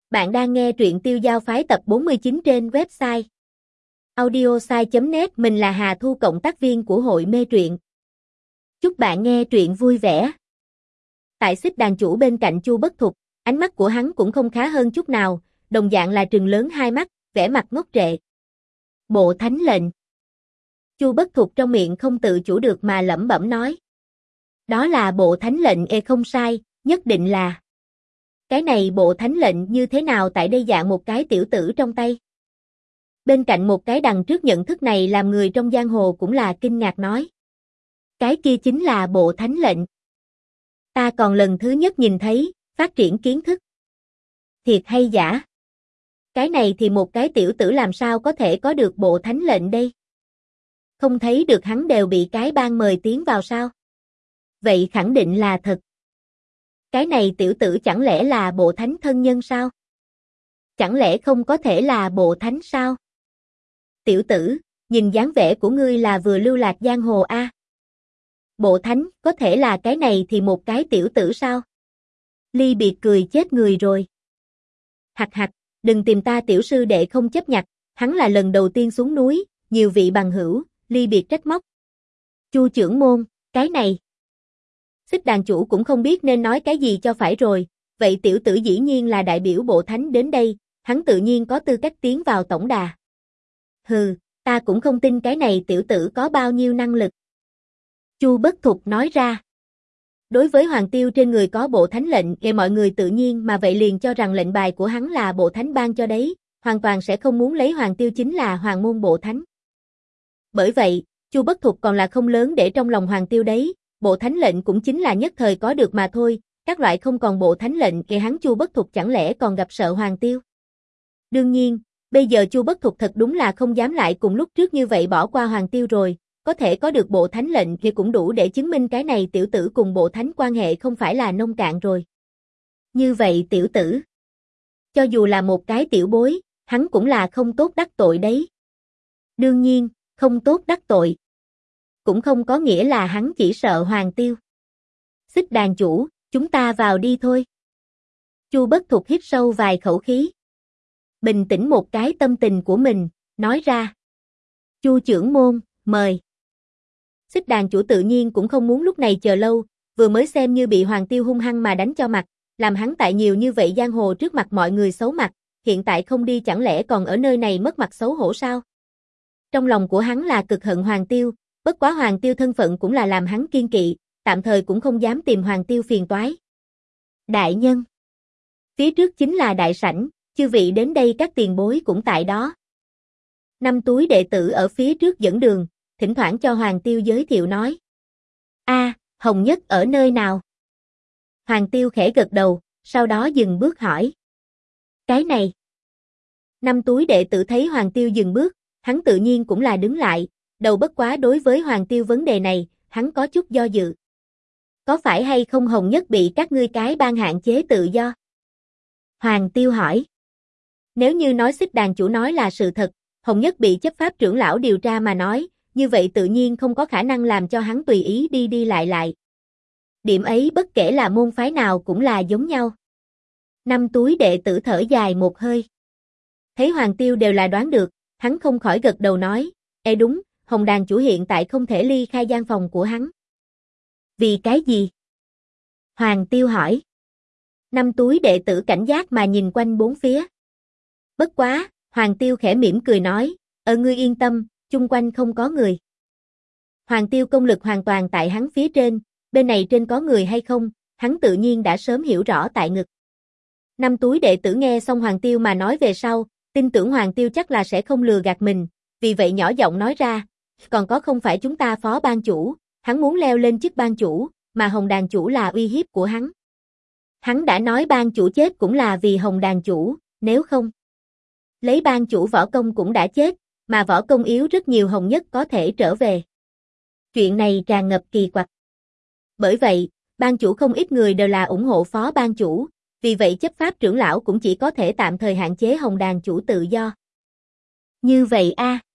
Bạn đang nghe truyện Tiêu Giao Phái tập 49 trên website audiosai.net. Mình là Hà Thu, cộng tác viên của hội mê truyện. Chúc bạn nghe truyện vui vẻ. Tại xích đàn chủ bên cạnh Chu Bất Thục, ánh mắt của hắn cũng không khá hơn chút nào, đồng dạng là trừng lớn hai mắt, vẻ mặt ngốc trệ. Bộ thánh lệnh. Chu Bất Thục trong miệng không tự chủ được mà lẩm bẩm nói. Đó là bộ thánh lệnh, không sai, nhất định là. Cái này bộ thánh lệnh như thế nào tại đây dạng một cái tiểu tử trong tay? Bên cạnh một cái đằng trước nhận thức này làm người trong giang hồ cũng là kinh ngạc nói. Cái kia chính là bộ thánh lệnh. Ta còn lần thứ nhất nhìn thấy, phát triển kiến thức. Thiệt hay giả? Cái này thì một cái tiểu tử làm sao có thể có được bộ thánh lệnh đây? Không thấy được hắn đều bị cái bang mời tiến vào sao? Vậy khẳng định là thật. Cái này tiểu tử chẳng lẽ là bộ thánh thân nhân sao? Chẳng lẽ không có thể là bộ thánh sao? Tiểu tử, nhìn dáng vẻ của ngươi là vừa lưu lạc giang hồ a. Bộ thánh, có thể là cái này thì một cái tiểu tử sao? Ly Biệt cười chết người rồi. Hặc hặc, đừng tìm ta tiểu sư đệ không chấp nhặt, hắn là lần đầu tiên xuống núi, nhiều vị bằng hữu, Ly Biệt trách móc. Chu trưởng môn, cái này. Xích đàn chủ cũng không biết nên nói cái gì cho phải rồi, vậy tiểu tử dĩ nhiên là đại biểu bộ thánh đến đây, hắn tự nhiên có tư cách tiến vào tổng đà. Hừ, ta cũng không tin cái này tiểu tử có bao nhiêu năng lực. Chu Bất Thục nói ra. Đối với Hoàng Tiêu trên người có bộ thánh lệnh, mọi người tự nhiên mà vậy liền cho rằng lệnh bài của hắn là bộ thánh ban cho đấy, hoàn toàn sẽ không muốn lấy Hoàng Tiêu chính là hoàng môn bộ thánh. Bởi vậy, Chu Bất Thục còn là không lớn để trong lòng Hoàng Tiêu đấy. Bộ thánh lệnh cũng chính là nhất thời có được mà thôi, các loại không còn bộ thánh lệnh kể hắn Chu Bất Thục chẳng lẽ còn gặp sợ Hoàng Tiêu. Đương nhiên, bây giờ Chu Bất Thục thật đúng là không dám lại cùng lúc trước như vậy bỏ qua Hoàng Tiêu rồi, có thể có được bộ thánh lệnh thì cũng đủ để chứng minh cái này tiểu tử cùng bộ thánh quan hệ không phải là nông cạn rồi. Như vậy tiểu tử, cho dù là một cái tiểu bối, hắn cũng là không tốt đắc tội đấy. Đương nhiên, không tốt đắc tội. Cũng không có nghĩa là hắn chỉ sợ Hoàng Tiêu. Xích đàn chủ, chúng ta vào đi thôi. Chu Bất Thục hít sâu vài khẩu khí. Bình tĩnh một cái tâm tình của mình, nói ra. Chu trưởng môn, mời. Xích đàn chủ tự nhiên cũng không muốn lúc này chờ lâu, vừa mới xem như bị Hoàng Tiêu hung hăng mà đánh cho mặt, làm hắn tại nhiều như vậy giang hồ trước mặt mọi người xấu mặt, hiện tại không đi chẳng lẽ còn ở nơi này mất mặt xấu hổ sao? Trong lòng của hắn là cực hận Hoàng Tiêu. Bất quá Hoàng Tiêu thân phận cũng là làm hắn kiên kỵ, tạm thời cũng không dám tìm Hoàng Tiêu phiền toái. Đại nhân. Phía trước chính là đại sảnh, chư vị đến đây các tiền bối cũng tại đó. 5 túi đệ tử ở phía trước dẫn đường, thỉnh thoảng cho Hoàng Tiêu giới thiệu nói. Hồng Nhất ở nơi nào? Hoàng Tiêu khẽ gật đầu, sau đó dừng bước hỏi. Cái này. 5 túi đệ tử thấy Hoàng Tiêu dừng bước, hắn tự nhiên cũng là đứng lại. Đầu bất quá đối với Hoàng Tiêu vấn đề này, hắn có chút do dự. Có phải hay không Hồng Nhất bị các ngươi cái ban hạn chế tự do? Hoàng Tiêu hỏi. Nếu như nói xích đàn chủ nói là sự thật, Hồng Nhất bị chấp pháp trưởng lão điều tra mà nói, như vậy tự nhiên không có khả năng làm cho hắn tùy ý đi đi lại. Điểm ấy bất kể là môn phái nào cũng là giống nhau. 5 túi đệ tử thở dài một hơi. Thấy Hoàng Tiêu đều là đoán được, hắn không khỏi gật đầu nói, đúng. Hồng đàn chủ hiện tại không thể ly khai gian phòng của hắn. Vì cái gì? Hoàng Tiêu hỏi. 5 túi đệ tử cảnh giác mà nhìn quanh bốn phía. Bất quá, Hoàng Tiêu khẽ mỉm cười nói, ngươi yên tâm, chung quanh không có người. Hoàng Tiêu công lực hoàn toàn tại hắn phía trên, bên này trên có người hay không, hắn tự nhiên đã sớm hiểu rõ tại ngực. 5 túi đệ tử nghe xong Hoàng Tiêu mà nói về sau, tin tưởng Hoàng Tiêu chắc là sẽ không lừa gạt mình, vì vậy nhỏ giọng nói ra. Còn có không phải chúng ta phó ban chủ, hắn muốn leo lên chức ban chủ, mà Hồng đàn chủ là uy hiếp của hắn. Hắn đã nói ban chủ chết cũng là vì Hồng đàn chủ, nếu không. Lấy ban chủ võ công cũng đã chết, mà võ công yếu rất nhiều Hồng Nhất có thể trở về. Chuyện này tràn ngập kỳ quặc. Bởi vậy, ban chủ không ít người đều là ủng hộ phó ban chủ, vì vậy chấp pháp trưởng lão cũng chỉ có thể tạm thời hạn chế Hồng đàn chủ tự do. Như vậy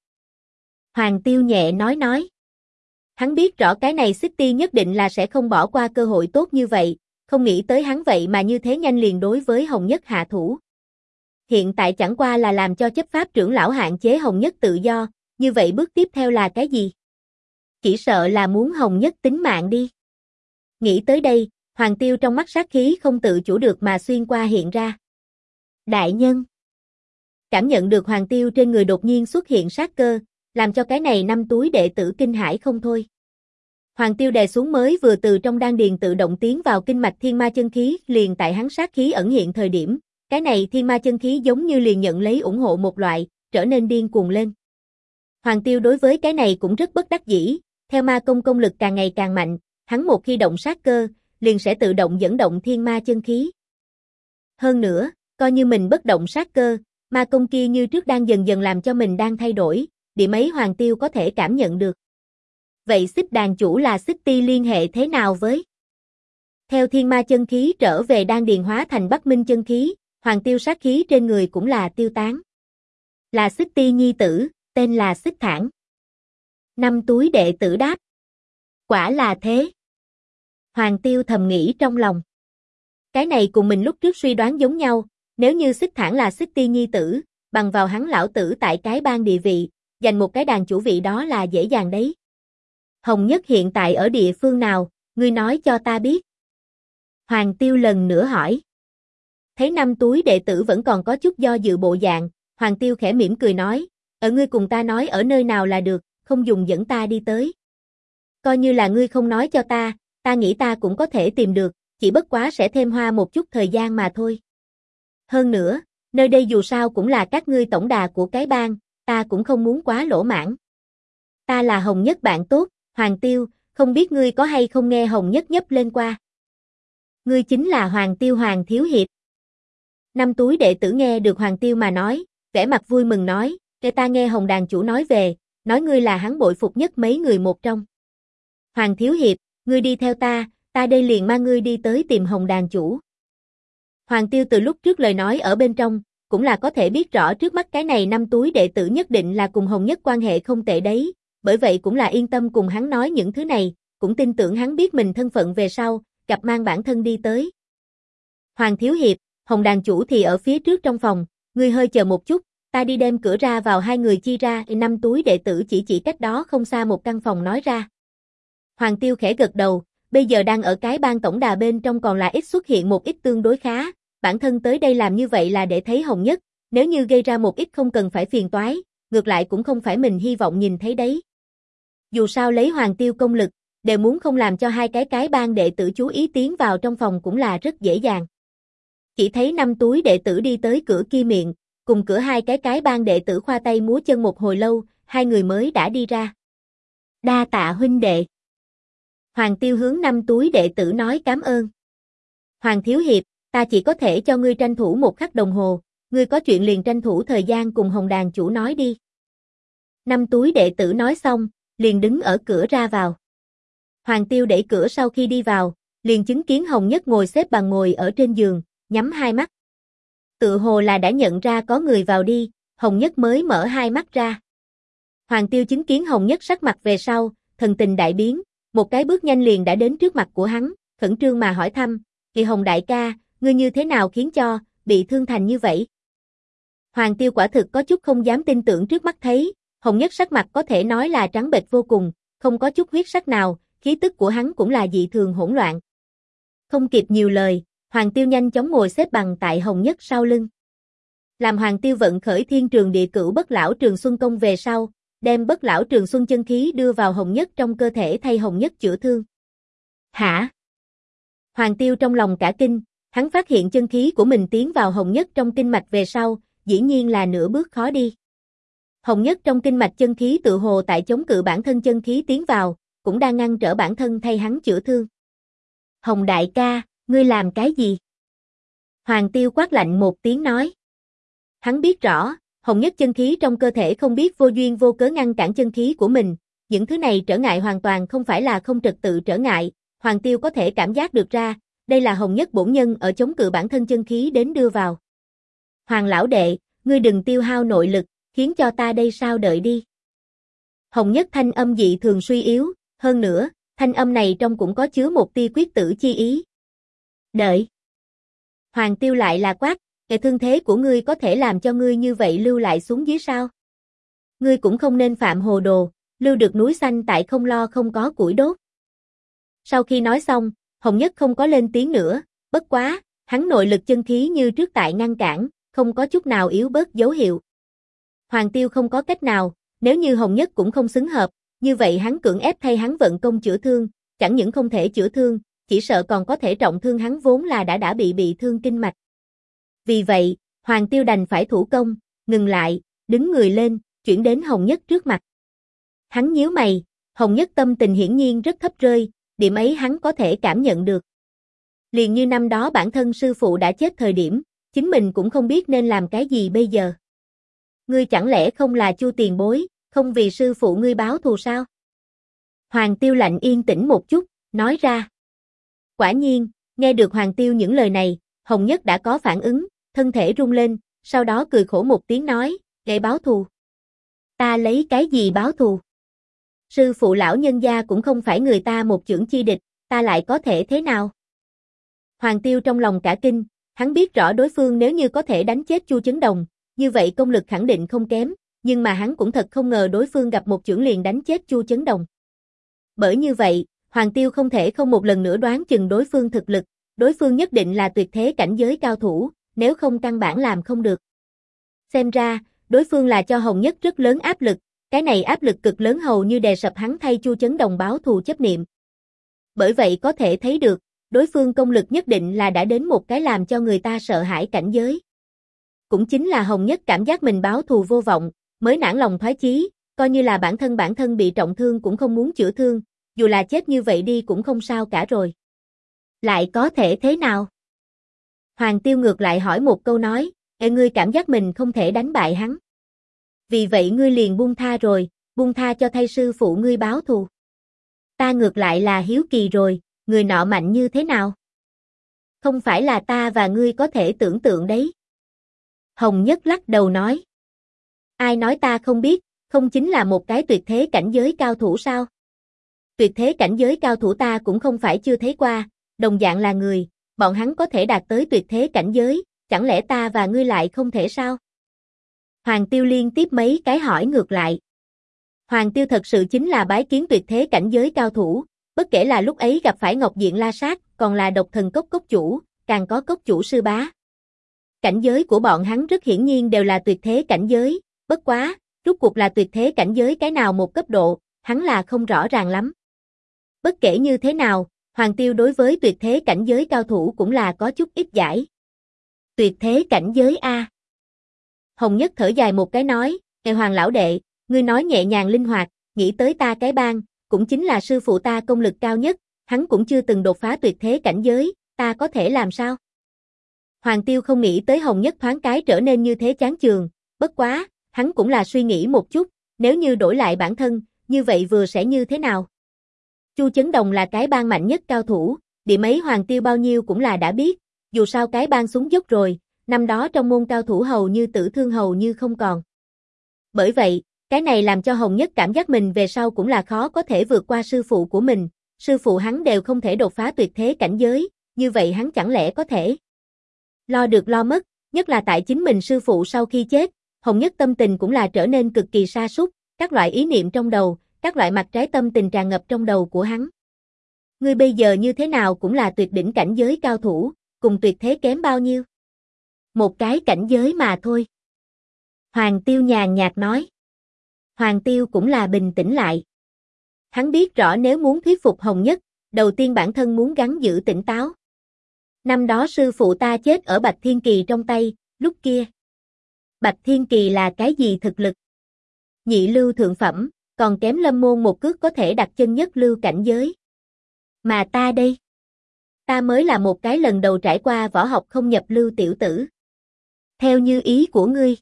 Hoàng Tiêu nhẹ nói. Hắn biết rõ cái này City nhất định là sẽ không bỏ qua cơ hội tốt như vậy, không nghĩ tới hắn vậy mà như thế nhanh liền đối với Hồng Nhất hạ thủ. hiện tại chẳng qua là làm cho chấp pháp trưởng lão hạn chế Hồng Nhất tự do, như vậy bước tiếp theo là cái gì? Chỉ sợ là muốn Hồng Nhất tính mạng đi. Nghĩ tới đây, Hoàng Tiêu trong mắt sát khí không tự chủ được mà xuyên qua hiện ra. Đại nhân. Cảm nhận được Hoàng Tiêu trên người đột nhiên xuất hiện sát cơ, làm cho cái này 5 túi đệ tử kinh hãi không thôi. Hoàng Tiêu đè xuống mới vừa từ trong đan điền tự động tiến vào kinh mạch thiên ma chân khí, liền tại hắn sát khí ẩn hiện thời điểm, cái này thiên ma chân khí giống như liền nhận lấy ủng hộ một loại, trở nên điên cuồng lên. Hoàng Tiêu đối với cái này cũng rất bất đắc dĩ, theo ma công lực càng ngày càng mạnh, hắn một khi động sát cơ, liền sẽ tự động dẫn động thiên ma chân khí. Hơn nữa, coi như mình bất động sát cơ, ma công kia như trước đang dần dần làm cho mình đang thay đổi, điểm ấy Hoàng Tiêu có thể cảm nhận được. Vậy Xích đàn chủ là Xích Ti liên hệ thế nào với? Theo thiên ma chân khí trở về đan điền hóa thành Bắc Minh chân khí, Hoàng Tiêu sát khí trên người cũng là tiêu tán. Là Xích Ti nhi tử, tên là Xích Thản. 5 túi đệ tử đáp. Quả là thế. Hoàng Tiêu thầm nghĩ trong lòng. Cái này cùng mình lúc trước suy đoán giống nhau, nếu như Xích Thản là Xích Ti nhi tử, bằng vào hắn lão tử tại cái bang địa vị, giành một cái đàn chủ vị đó là dễ dàng đấy. Hồng Nhất hiện tại ở địa phương nào, ngươi nói cho ta biết. Hoàng Tiêu lần nữa hỏi. Thấy 5 túi đệ tử vẫn còn có chút do dự bộ dạng, Hoàng Tiêu khẽ mỉm cười nói, ở ngươi cùng ta nói ở nơi nào là được, không dùng dẫn ta đi tới. Coi như là ngươi không nói cho ta nghĩ ta cũng có thể tìm được, chỉ bất quá sẽ thêm hoa một chút thời gian mà thôi. Hơn nữa, nơi đây dù sao cũng là các ngươi tổng đà của cái bang, ta cũng không muốn quá lỗ mãn. Ta là Hồng Nhất bạn tốt, Hoàng Tiêu, không biết ngươi có hay không nghe Hồng Nhất nhấp lên qua. Ngươi chính là Hoàng Tiêu Hoàng Thiếu Hiệp. 5 túi đệ tử nghe được Hoàng Tiêu mà nói, vẻ mặt vui mừng nói, để ta nghe Hồng đàn chủ nói về, nói ngươi là hắn bội phục nhất mấy người một trong. Hoàng Thiếu Hiệp, ngươi đi theo ta đây liền mang ngươi đi tới tìm Hồng đàn chủ. Hoàng Tiêu từ lúc trước lời nói ở bên trong, cũng là có thể biết rõ trước mắt cái này 5 túi đệ tử nhất định là cùng Hồng Nhất quan hệ không tệ đấy, bởi vậy cũng là yên tâm cùng hắn nói những thứ này, cũng tin tưởng hắn biết mình thân phận về sau, gặp mang bản thân đi tới. Hoàng Thiếu Hiệp, Hồng đàn chủ thì ở phía trước trong phòng, ngươi hơi chờ một chút, ta đi đem cửa ra vào hai người chia ra. 5 túi đệ tử chỉ cách đó không xa một căn phòng nói ra. Hoàng Tiêu khẽ gật đầu, bây giờ đang ở cái bang tổng đà bên trong còn là ít xuất hiện một ít tương đối khá, bản thân tới đây làm như vậy là để thấy Hồng Nhất, nếu như gây ra một ít không cần phải phiền toái, ngược lại cũng không phải mình hy vọng nhìn thấy đấy. Dù sao lấy Hoàng Tiêu công lực, đều muốn không làm cho hai cái bang đệ tử chú ý tiến vào trong phòng cũng là rất dễ dàng. Chỉ thấy 5 túi đệ tử đi tới cửa kia miệng, cùng cửa hai cái bang đệ tử khoa tay múa chân một hồi lâu, hai người mới đã đi ra. Đa tạ huynh đệ. Hoàng Tiêu hướng 5 túi đệ tử nói cảm ơn. Hoàng Thiếu Hiệp, ta chỉ có thể cho ngươi tranh thủ 1 khắc đồng hồ, ngươi có chuyện liền tranh thủ thời gian cùng Hồng đàn chủ nói đi. 5 túi đệ tử nói xong, liền đứng ở cửa ra vào. Hoàng Tiêu đẩy cửa sau khi đi vào, liền chứng kiến Hồng Nhất ngồi xếp bằng ngồi ở trên giường, nhắm hai mắt. Tự hồ là đã nhận ra có người vào đi, Hồng Nhất mới mở hai mắt ra. Hoàng Tiêu chứng kiến Hồng Nhất sắc mặt về sau, thần tình đại biến, một cái bước nhanh liền đã đến trước mặt của hắn, khẩn trương mà hỏi thăm, "Kỳ Hồng đại ca, ngươi như thế nào khiến cho bị thương thành như vậy?" Hoàng Tiêu quả thực có chút không dám tin tưởng trước mắt thấy, Hồng Nhất sắc mặt có thể nói là trắng bệch vô cùng, không có chút huyết sắc nào, khí tức của hắn cũng là dị thường hỗn loạn. Không kịp nhiều lời, Hoàng Tiêu nhanh chóng ngồi xếp bằng tại Hồng Nhất sau lưng. Làm Hoàng Tiêu vận khởi Thiên Trường Địa Cửu Bất Lão Trường Xuân công về sau, đem Bất Lão Trường Xuân chân khí đưa vào Hồng Nhất trong cơ thể thay Hồng Nhất chữa thương. Hả? Hoàng Tiêu trong lòng cả kinh, hắn phát hiện chân khí của mình tiến vào Hồng Nhất trong kinh mạch về sau, dĩ nhiên là nửa bước khó đi. Hồng Nhất trong kinh mạch chân khí tự hồ tại chống cự bản thân chân khí tiến vào, cũng đang ngăn trở bản thân thay hắn chữa thương. Hồng đại ca, ngươi làm cái gì? Hoàng Tiêu quát lạnh một tiếng nói. Hắn biết rõ, Hồng Nhất chân khí trong cơ thể không biết vô duyên vô cớ ngăn cản chân khí của mình, những thứ này trở ngại hoàn toàn không phải là không trật tự trở ngại, Hoàng Tiêu có thể cảm giác được ra, đây là Hồng Nhất bổn nhân ở chống cự bản thân chân khí đến đưa vào. Hoàng lão đệ, ngươi đừng tiêu hao nội lực, khiến cho ta đây sao đợi đi. Hồng Nhất thanh âm dị thường suy yếu, hơn nữa, thanh âm này trong cũng có chứa một tia quyết tử chi ý. Đợi. Hoàng Tiêu lại là quát, Cái thương thế của ngươi có thể làm cho ngươi như vậy lưu lại xuống dưới sao? Ngươi cũng không nên phạm hồ đồ, lưu được núi xanh tại không lo không có củi đốt. Sau khi nói xong, Hồng Nhất không có lên tiếng nữa, bất quá, hắn nội lực chân khí như trước tại ngăn cản, không có chút nào yếu bớt dấu hiệu. Hoàng Tiêu không có cách nào, nếu như Hồng Nhất cũng không xứng hợp, như vậy hắn cưỡng ép thay hắn vận công chữa thương, chẳng những không thể chữa thương, chỉ sợ còn có thể trọng thương hắn vốn là đã bị thương kinh mạch. Vì vậy, Hoàng Tiêu đành phải thủ công, ngừng lại, đứng người lên, chuyển đến Hồng Nhất trước mặt. Hắn nhíu mày, Hồng Nhất tâm tình hiển nhiên rất thấp rơi, điểm ấy hắn có thể cảm nhận được. Liền như năm đó bản thân sư phụ đã chết thời điểm, chính mình cũng không biết nên làm cái gì bây giờ. Ngươi chẳng lẽ không là Chu tiền bối, không vì sư phụ ngươi báo thù sao? Hoàng Tiêu lạnh yên tĩnh một chút, nói ra. Quả nhiên, nghe được Hoàng Tiêu những lời này, Hồng Nhất đã có phản ứng, thân thể rung lên, sau đó cười khổ một tiếng nói, để báo thù. Ta lấy cái gì báo thù? Sư phụ lão nhân gia cũng không phải người ta một chưởng chi địch, ta lại có thể thế nào? Hoàng Tiêu trong lòng cả kinh, hắn biết rõ đối phương nếu như có thể đánh chết Chu Chấn Đồng, như vậy công lực khẳng định không kém, nhưng mà hắn cũng thật không ngờ đối phương gặp một chưởng liền đánh chết Chu Chấn Đồng. Bởi như vậy, Hoàng Tiêu không thể không một lần nữa đoán chừng đối phương thực lực, đối phương nhất định là tuyệt thế cảnh giới cao thủ, nếu không căn bản làm không được. Xem ra, đối phương là cho Hồng Nhất rất lớn áp lực, cái này áp lực cực lớn hầu như đè sập hắn thay Chu Chấn Đồng báo thù chấp niệm. Bởi vậy có thể thấy được, đối phương công lực nhất định là đã đến một cái làm cho người ta sợ hãi cảnh giới. Cũng chính là Hồng Nhất cảm giác mình báo thù vô vọng, mới nản lòng thoái chí, coi như là bản thân bị trọng thương cũng không muốn chữa thương, dù là chết như vậy đi cũng không sao cả rồi. Lại có thể thế nào? Hoàng Tiêu ngược lại hỏi một câu nói, ngươi cảm giác mình không thể đánh bại hắn. Vì vậy ngươi liền buông tha rồi, buông tha cho thay sư phụ ngươi báo thù. Ta ngược lại là hiếu kỳ rồi, người nọ mạnh như thế nào? Không phải là ta và ngươi có thể tưởng tượng đấy. Hồng Nhất lắc đầu nói. Ai nói ta không biết, không chính là một cái tuyệt thế cảnh giới cao thủ sao? Tuyệt thế cảnh giới cao thủ ta cũng không phải chưa thấy qua, đồng dạng là người, bọn hắn có thể đạt tới tuyệt thế cảnh giới, chẳng lẽ ta và ngươi lại không thể sao? Hoàng Tiêu liên tiếp mấy cái hỏi ngược lại. Hoàng Tiêu thật sự chính là bái kiến tuyệt thế cảnh giới cao thủ, bất kể là lúc ấy gặp phải Ngọc Diện La Sát, còn là Độc Thần Cốc cốc chủ, càng có cốc chủ sư bá. Cảnh giới của bọn hắn rất hiển nhiên đều là tuyệt thế cảnh giới, bất quá, rốt cuộc là tuyệt thế cảnh giới cái nào một cấp độ, hắn là không rõ ràng lắm. Bất kể như thế nào, Hoàng Tiêu đối với tuyệt thế cảnh giới cao thủ cũng là có chút ít giải. Tuyệt thế cảnh giới A. Hồng Nhất thở dài một cái nói, Hoàng lão đệ, ngươi nói nhẹ nhàng linh hoạt, nghĩ tới ta cái bang, cũng chính là sư phụ ta công lực cao nhất, hắn cũng chưa từng đột phá tuyệt thế cảnh giới, ta có thể làm sao? Hoàng Tiêu không nghĩ tới Hồng Nhất thoáng cái trở nên như thế chán chường, bất quá, hắn cũng là suy nghĩ một chút, nếu như đổi lại bản thân, như vậy vừa sẽ như thế nào? Chu Chấn Đồng là cái bang mạnh nhất cao thủ, điểm ấy Hoàng Tiêu bao nhiêu cũng là đã biết, dù sao cái bang xuống dốc rồi, năm đó trong môn cao thủ hầu như tử thương hầu như không còn. Bởi vậy, cái này làm cho Hồng Nhất cảm giác mình về sau cũng là khó có thể vượt qua sư phụ của mình, sư phụ hắn đều không thể đột phá tuyệt thế cảnh giới, như vậy hắn chẳng lẽ có thể? Lo được lo mất, nhất là tại chính mình sư phụ sau khi chết, Hồng Nhất tâm tình cũng là trở nên cực kỳ sa sút, các loại ý niệm trong đầu, các loại mặt trái tâm tình tràn ngập trong đầu của hắn. Ngươi bây giờ như thế nào cũng là tuyệt đỉnh cảnh giới cao thủ, cùng tuyệt thế kém bao nhiêu? Một cái cảnh giới mà thôi. Hoàng Tiêu nhàn nhạt nói. Hoàng Tiêu cũng là bình tĩnh lại. Hắn biết rõ nếu muốn thuyết phục Hồng Nhất, đầu tiên bản thân muốn gắng giữ tỉnh táo. Năm đó sư phụ ta chết ở Bạch Thiên Kỳ trong tay, lúc kia. Bạch Thiên Kỳ là cái gì thực lực? Nhị lưu thượng phẩm, còn kém Lâm môn một cước có thể đặt chân nhất lưu cảnh giới. Mà ta đây? Ta mới là một cái lần đầu trải qua võ học không nhập lưu tiểu tử. Theo như ý của ngươi.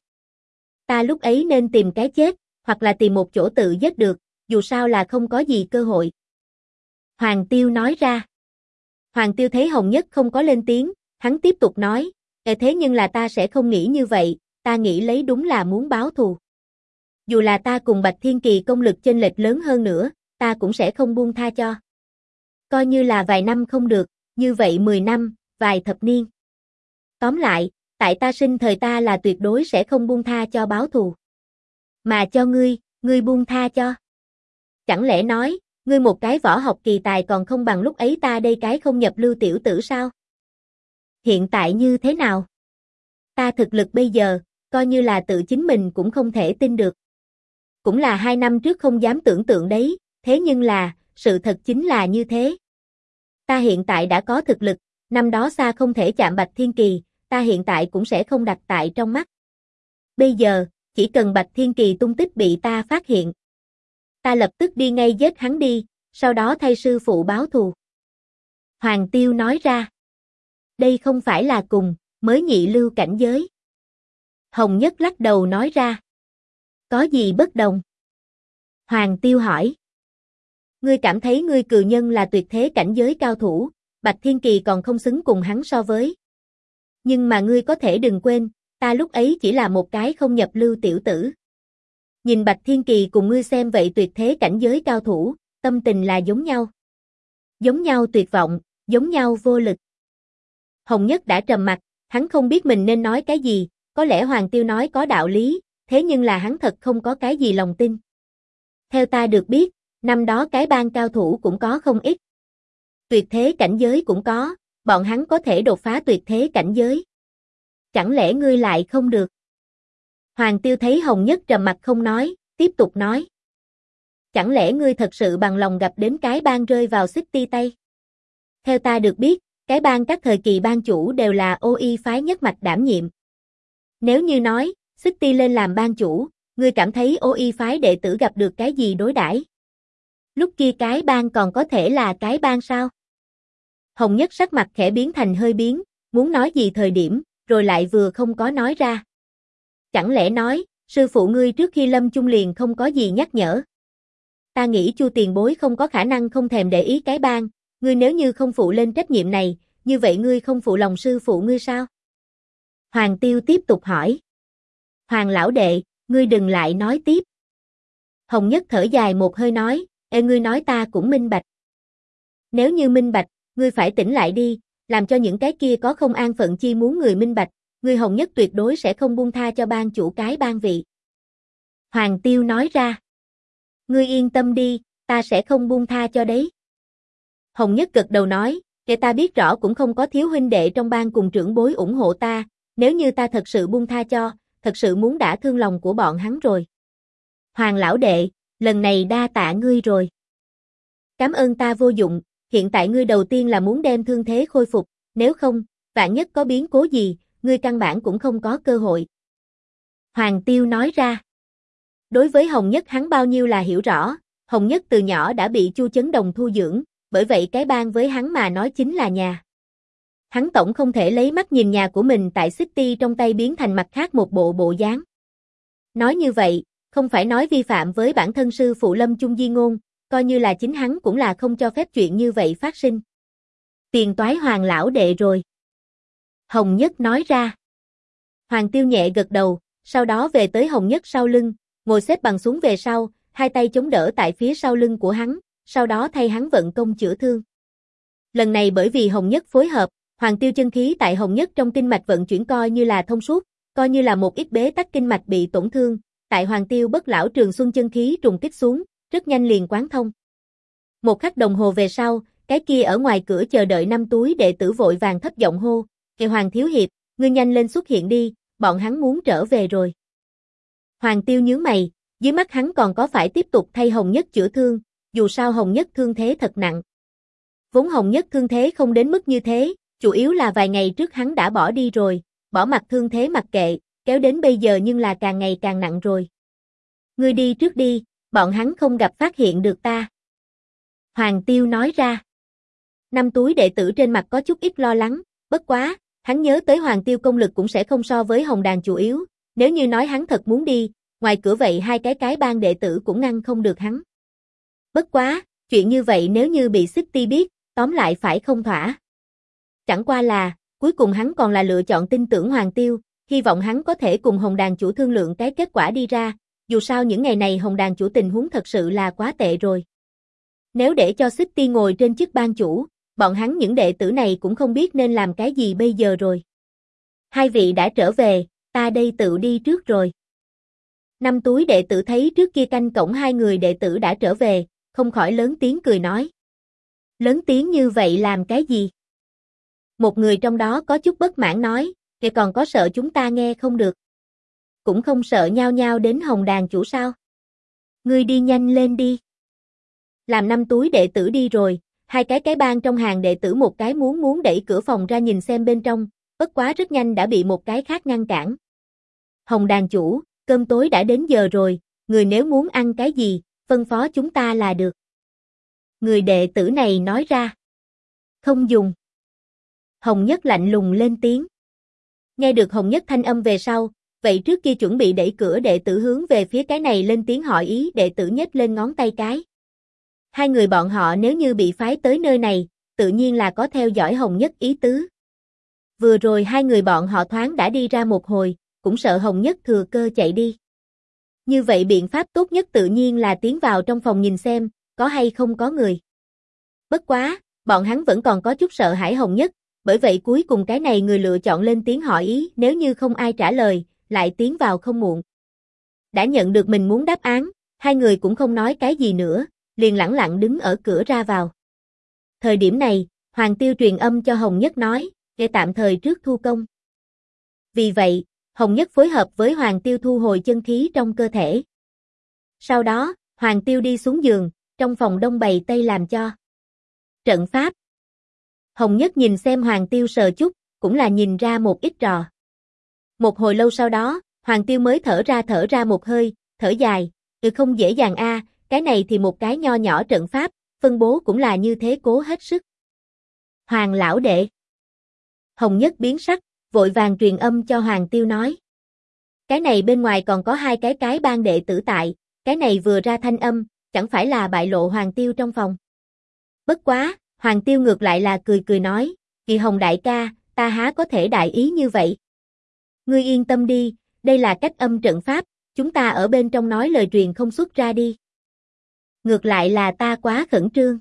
Ta lúc ấy nên tìm cái chết, hoặc là tìm một chỗ tự giết được, dù sao là không có gì cơ hội. Hoàng Tiêu nói ra. Hoàng Tiêu thấy Hồng Nhất không có lên tiếng, hắn tiếp tục nói, thế nhưng là ta sẽ không nghĩ như vậy, ta nghĩ lấy đúng là muốn báo thù. Dù là ta cùng Bạch Thiên Kỳ công lực chênh lệch lớn hơn nữa, ta cũng sẽ không buông tha cho. Coi như là vài năm không được, như vậy 10 năm, vài thập niên. Tóm lại, Tại ta sinh thời ta là tuyệt đối sẽ không buông tha cho báo thù. Mà cho ngươi buông tha cho. Chẳng lẽ nói, ngươi một cái võ học kỳ tài còn không bằng lúc ấy ta đây cái không nhập lưu tiểu tử sao? Hiện tại như thế nào? Ta thực lực bây giờ, coi như là tự chính mình cũng không thể tin được. Cũng là 2 năm trước không dám tưởng tượng đấy, thế nhưng là, sự thật chính là như thế. Ta hiện tại đã có thực lực, năm đó xa không thể chạm Bạch Thiên Kỳ, ta hiện tại cũng sẽ không đặt tại trong mắt. Bây giờ, chỉ cần Bạch Thiên Kỳ tung tích bị ta phát hiện. Ta lập tức đi ngay giết hắn đi, sau đó thay sư phụ báo thù. Hoàng Tiêu nói ra. Đây không phải là cùng, mới nhị lưu cảnh giới. Hồng Nhất lắc đầu nói ra. Có gì bất đồng? Hoàng Tiêu hỏi. Ngươi cảm thấy ngươi cừ nhân là tuyệt thế cảnh giới cao thủ, Bạch Thiên Kỳ còn không xứng cùng hắn so với. Nhưng mà ngươi có thể đừng quên, ta lúc ấy chỉ là một cái không nhập lưu tiểu tử. Nhìn Bạch Thiên Kỳ cùng ngươi xem vậy tuyệt thế cảnh giới cao thủ, tâm tình là giống nhau. Giống nhau tuyệt vọng, giống nhau vô lực. Hồng Nhất đã trầm mặt, hắn không biết mình nên nói cái gì, có lẽ Hoàng Tiêu nói có đạo lý, thế nhưng là hắn thật không có cái gì lòng tin. Theo ta được biết, năm đó cái bang cao thủ cũng có không ít. Tuyệt thế cảnh giới cũng có, bọn hắn có thể đột phá tuyệt thế cảnh giới. Chẳng lẽ ngươi lại không được? Hoàng Tiêu thấy Hồng Nhất trầm mặt không nói, tiếp tục nói. Chẳng lẽ ngươi thật sự bằng lòng gặp đến cái bang rơi vào xích ti tay? Theo ta được biết, cái bang các thời kỳ bang chủ đều là ô y phái nhất mạch đảm nhiệm. Nếu như nói, xích ti lên làm bang chủ, ngươi cảm thấy ô y phái đệ tử gặp được cái gì đối đãi? Lúc kia cái bang còn có thể là cái bang sao? Hồng Nhất sắc mặt khẽ biến thành hơi biến, muốn nói gì thời điểm, rồi lại vừa không có nói ra. Chẳng lẽ nói, sư phụ ngươi trước khi lâm chung liền không có gì nhắc nhở? Ta nghĩ Chu tiền bối không có khả năng không thèm để ý cái bang, ngươi nếu như không phụ lên trách nhiệm này, như vậy ngươi không phụ lòng sư phụ ngươi sao? Hoàng Tiêu tiếp tục hỏi. Hoàng lão đệ, ngươi đừng lại nói tiếp. Hồng Nhất thở dài một hơi nói, ngươi nói ta cũng minh bạch. Nếu như minh bạch, ngươi phải tỉnh lại đi, làm cho những cái kia có không an phận chi muốn người minh bạch, ngươi Hồng Nhất tuyệt đối sẽ không buông tha cho bang chủ cái bang vị. Hoàng Tiêu nói ra. Ngươi yên tâm đi, ta sẽ không buông tha cho đấy. Hồng Nhất gật đầu nói, kể ta biết rõ cũng không có thiếu huynh đệ trong bang cùng trưởng bối ủng hộ ta, nếu như ta thật sự buông tha cho, thật sự muốn đả thương lòng của bọn hắn rồi. Hoàng lão đệ, lần này đa tạ ngươi rồi. Cảm ơn ta vô dụng, hiện tại ngươi đầu tiên là muốn đem thương thế khôi phục, nếu không, vạn nhất có biến cố gì, ngươi căn bản cũng không có cơ hội. Hoàng Tiêu nói ra. Đối với Hồng Nhất hắn bao nhiêu là hiểu rõ, Hồng Nhất từ nhỏ đã bị Chu Chấn Đồng thu dưỡng, bởi vậy cái bang với hắn mà nói chính là nhà. Hắn tổng không thể lấy mắt nhìn nhà của mình tại City trong tay biến thành mặt khác một bộ dáng. Nói như vậy, không phải nói vi phạm với bản thân sư phụ Lâm Chung di ngôn, coi như là chính hắn cũng là không cho phép chuyện như vậy phát sinh. Tiền toái Hoàng lão đệ rồi. Hồng Nhất nói ra. Hoàng Tiêu nhẹ gật đầu, sau đó về tới Hồng Nhất sau lưng, ngồi xếp bằng xuống về sau, hai tay chống đỡ tại phía sau lưng của hắn, sau đó thay hắn vận công chữa thương. Lần này bởi vì Hồng Nhất phối hợp, Hoàng Tiêu chân khí tại Hồng Nhất trong kinh mạch vận chuyển coi như là thông suốt, coi như là một ít bế tắc kinh mạch bị tổn thương, tại Hoàng Tiêu bất lão trường xuân chân khí trùng kích xuống, rất nhanh liền quán thông. Một khắc đồng hồ về sau, cái kia ở ngoài cửa chờ đợi 5 túi đệ tử vội vàng thấp giọng hô, "Kệ Hoàng thiếu hiệp, ngươi nhanh lên xuất hiện đi, bọn hắn muốn trở về rồi." Hoàng Tiêu nhướng mày, dưới mắt hắn còn có phải tiếp tục thay Hồng Nhất chữa thương, dù sao Hồng Nhất thương thế thật nặng. Vốn Hồng Nhất thương thế không đến mức như thế, chủ yếu là vài ngày trước hắn đã bỏ đi rồi, bỏ mặt thương thế mặc kệ, kéo đến bây giờ nhưng là càng ngày càng nặng rồi. Ngươi đi trước đi, bọn hắn không gặp phát hiện được ta. Hoàng Tiêu nói ra. 5 túi đệ tử trên mặt có chút ít lo lắng, bất quá, hắn nhớ tới Hoàng Tiêu công lực cũng sẽ không so với Hồng Đàn chủ yếu, nếu như nói hắn thật muốn đi, ngoài cửa vậy hai cái bang đệ tử cũng ngăn không được hắn. Bất quá, chuyện như vậy nếu như bị City biết, tóm lại phải không thỏa. Chẳng qua là, cuối cùng hắn còn là lựa chọn tin tưởng Hoàng Tiêu, hy vọng hắn có thể cùng Hồng Đàn chủ thương lượng cái kết quả đi ra, dù sao những ngày này Hồng Đàn chủ tình huống thật sự là quá tệ rồi. Nếu để cho City ngồi trên chức bang chủ, bọn hắn những đệ tử này cũng không biết nên làm cái gì bây giờ rồi. Hai vị đã trở về, ta đây tự đi trước rồi. Năm túi đệ tử thấy trước kia canh cổng hai người đệ tử đã trở về, không khỏi lớn tiếng cười nói. Lớn tiếng như vậy làm cái gì? Một người trong đó có chút bất mãn nói, kìa còn có sợ chúng ta nghe không được. Cũng không sợ nhao nhao đến Hồng Đàn chủ sao? Ngươi đi nhanh lên đi. Làm năm túi đệ tử đi rồi, hai cái bang trong hàng đệ tử một cái muốn đẩy cửa phòng ra nhìn xem bên trong, bất quá rất nhanh đã bị một cái khác ngăn cản. Hồng Đàn chủ, cơm tối đã đến giờ rồi, người nếu muốn ăn cái gì, phân phó chúng ta là được. Người đệ tử này nói ra. Không dùng. Hồng Nhất lạnh lùng lên tiếng. Nghe được Hồng Nhất thanh âm về sau, vậy trước kia chuẩn bị đẩy cửa đệ tử hướng về phía cái này lên tiếng hỏi ý, đệ tử nhếch lên ngón tay cái. Hai người bọn họ nếu như bị phái tới nơi này, tự nhiên là có theo dõi Hồng Nhất ý tứ. Vừa rồi hai người bọn họ thoáng đã đi ra một hồi, cũng sợ Hồng Nhất thừa cơ chạy đi. Như vậy biện pháp tốt nhất tự nhiên là tiến vào trong phòng nhìn xem, có hay không có người. Bất quá, bọn hắn vẫn còn có chút sợ hãi Hồng Nhất, bởi vậy cuối cùng cái này người lựa chọn lên tiếng hỏi ý, nếu như không ai trả lời, lại tiến vào không muộn. Đã nhận được mình muốn đáp án, hai người cũng không nói cái gì nữa, liền lẳng lặng đứng ở cửa ra vào. Thời điểm này, Hoàng Tiêu truyền âm cho Hồng Nhất nói, để tạm thời trước thu công. Vì vậy, Hồng Nhất phối hợp với Hoàng Tiêu thu hồi chân khí trong cơ thể. Sau đó, Hoàng Tiêu đi xuống giường, trong phòng đông bày tây làm cho. Trận pháp. Hồng Nhất nhìn xem Hoàng Tiêu sờ chút, cũng là nhìn ra một ít trò. Một hồi lâu sau đó, Hoàng Tiêu mới thở ra một hơi, thở dài, không dễ dàng a, cái này thì một cái nho nhỏ trận pháp, phân bố cũng là như thế cố hết sức. Hoàng lão đệ. Hồng Nhất biến sắc, vội vàng truyền âm cho Hoàng Tiêu nói. Cái này bên ngoài còn có hai cái bang đệ tử tại, cái này vừa ra thanh âm, chẳng phải là bại lộ Hoàng Tiêu trong phòng. Bất quá, Hoàng Tiêu ngược lại là cười nói, Kỳ Hồng đại ca, ta há có thể đại ý như vậy. Ngươi yên tâm đi, đây là cách âm trận pháp, chúng ta ở bên trong nói lời truyền không xuất ra đi. Ngược lại là ta quá khẩn trương.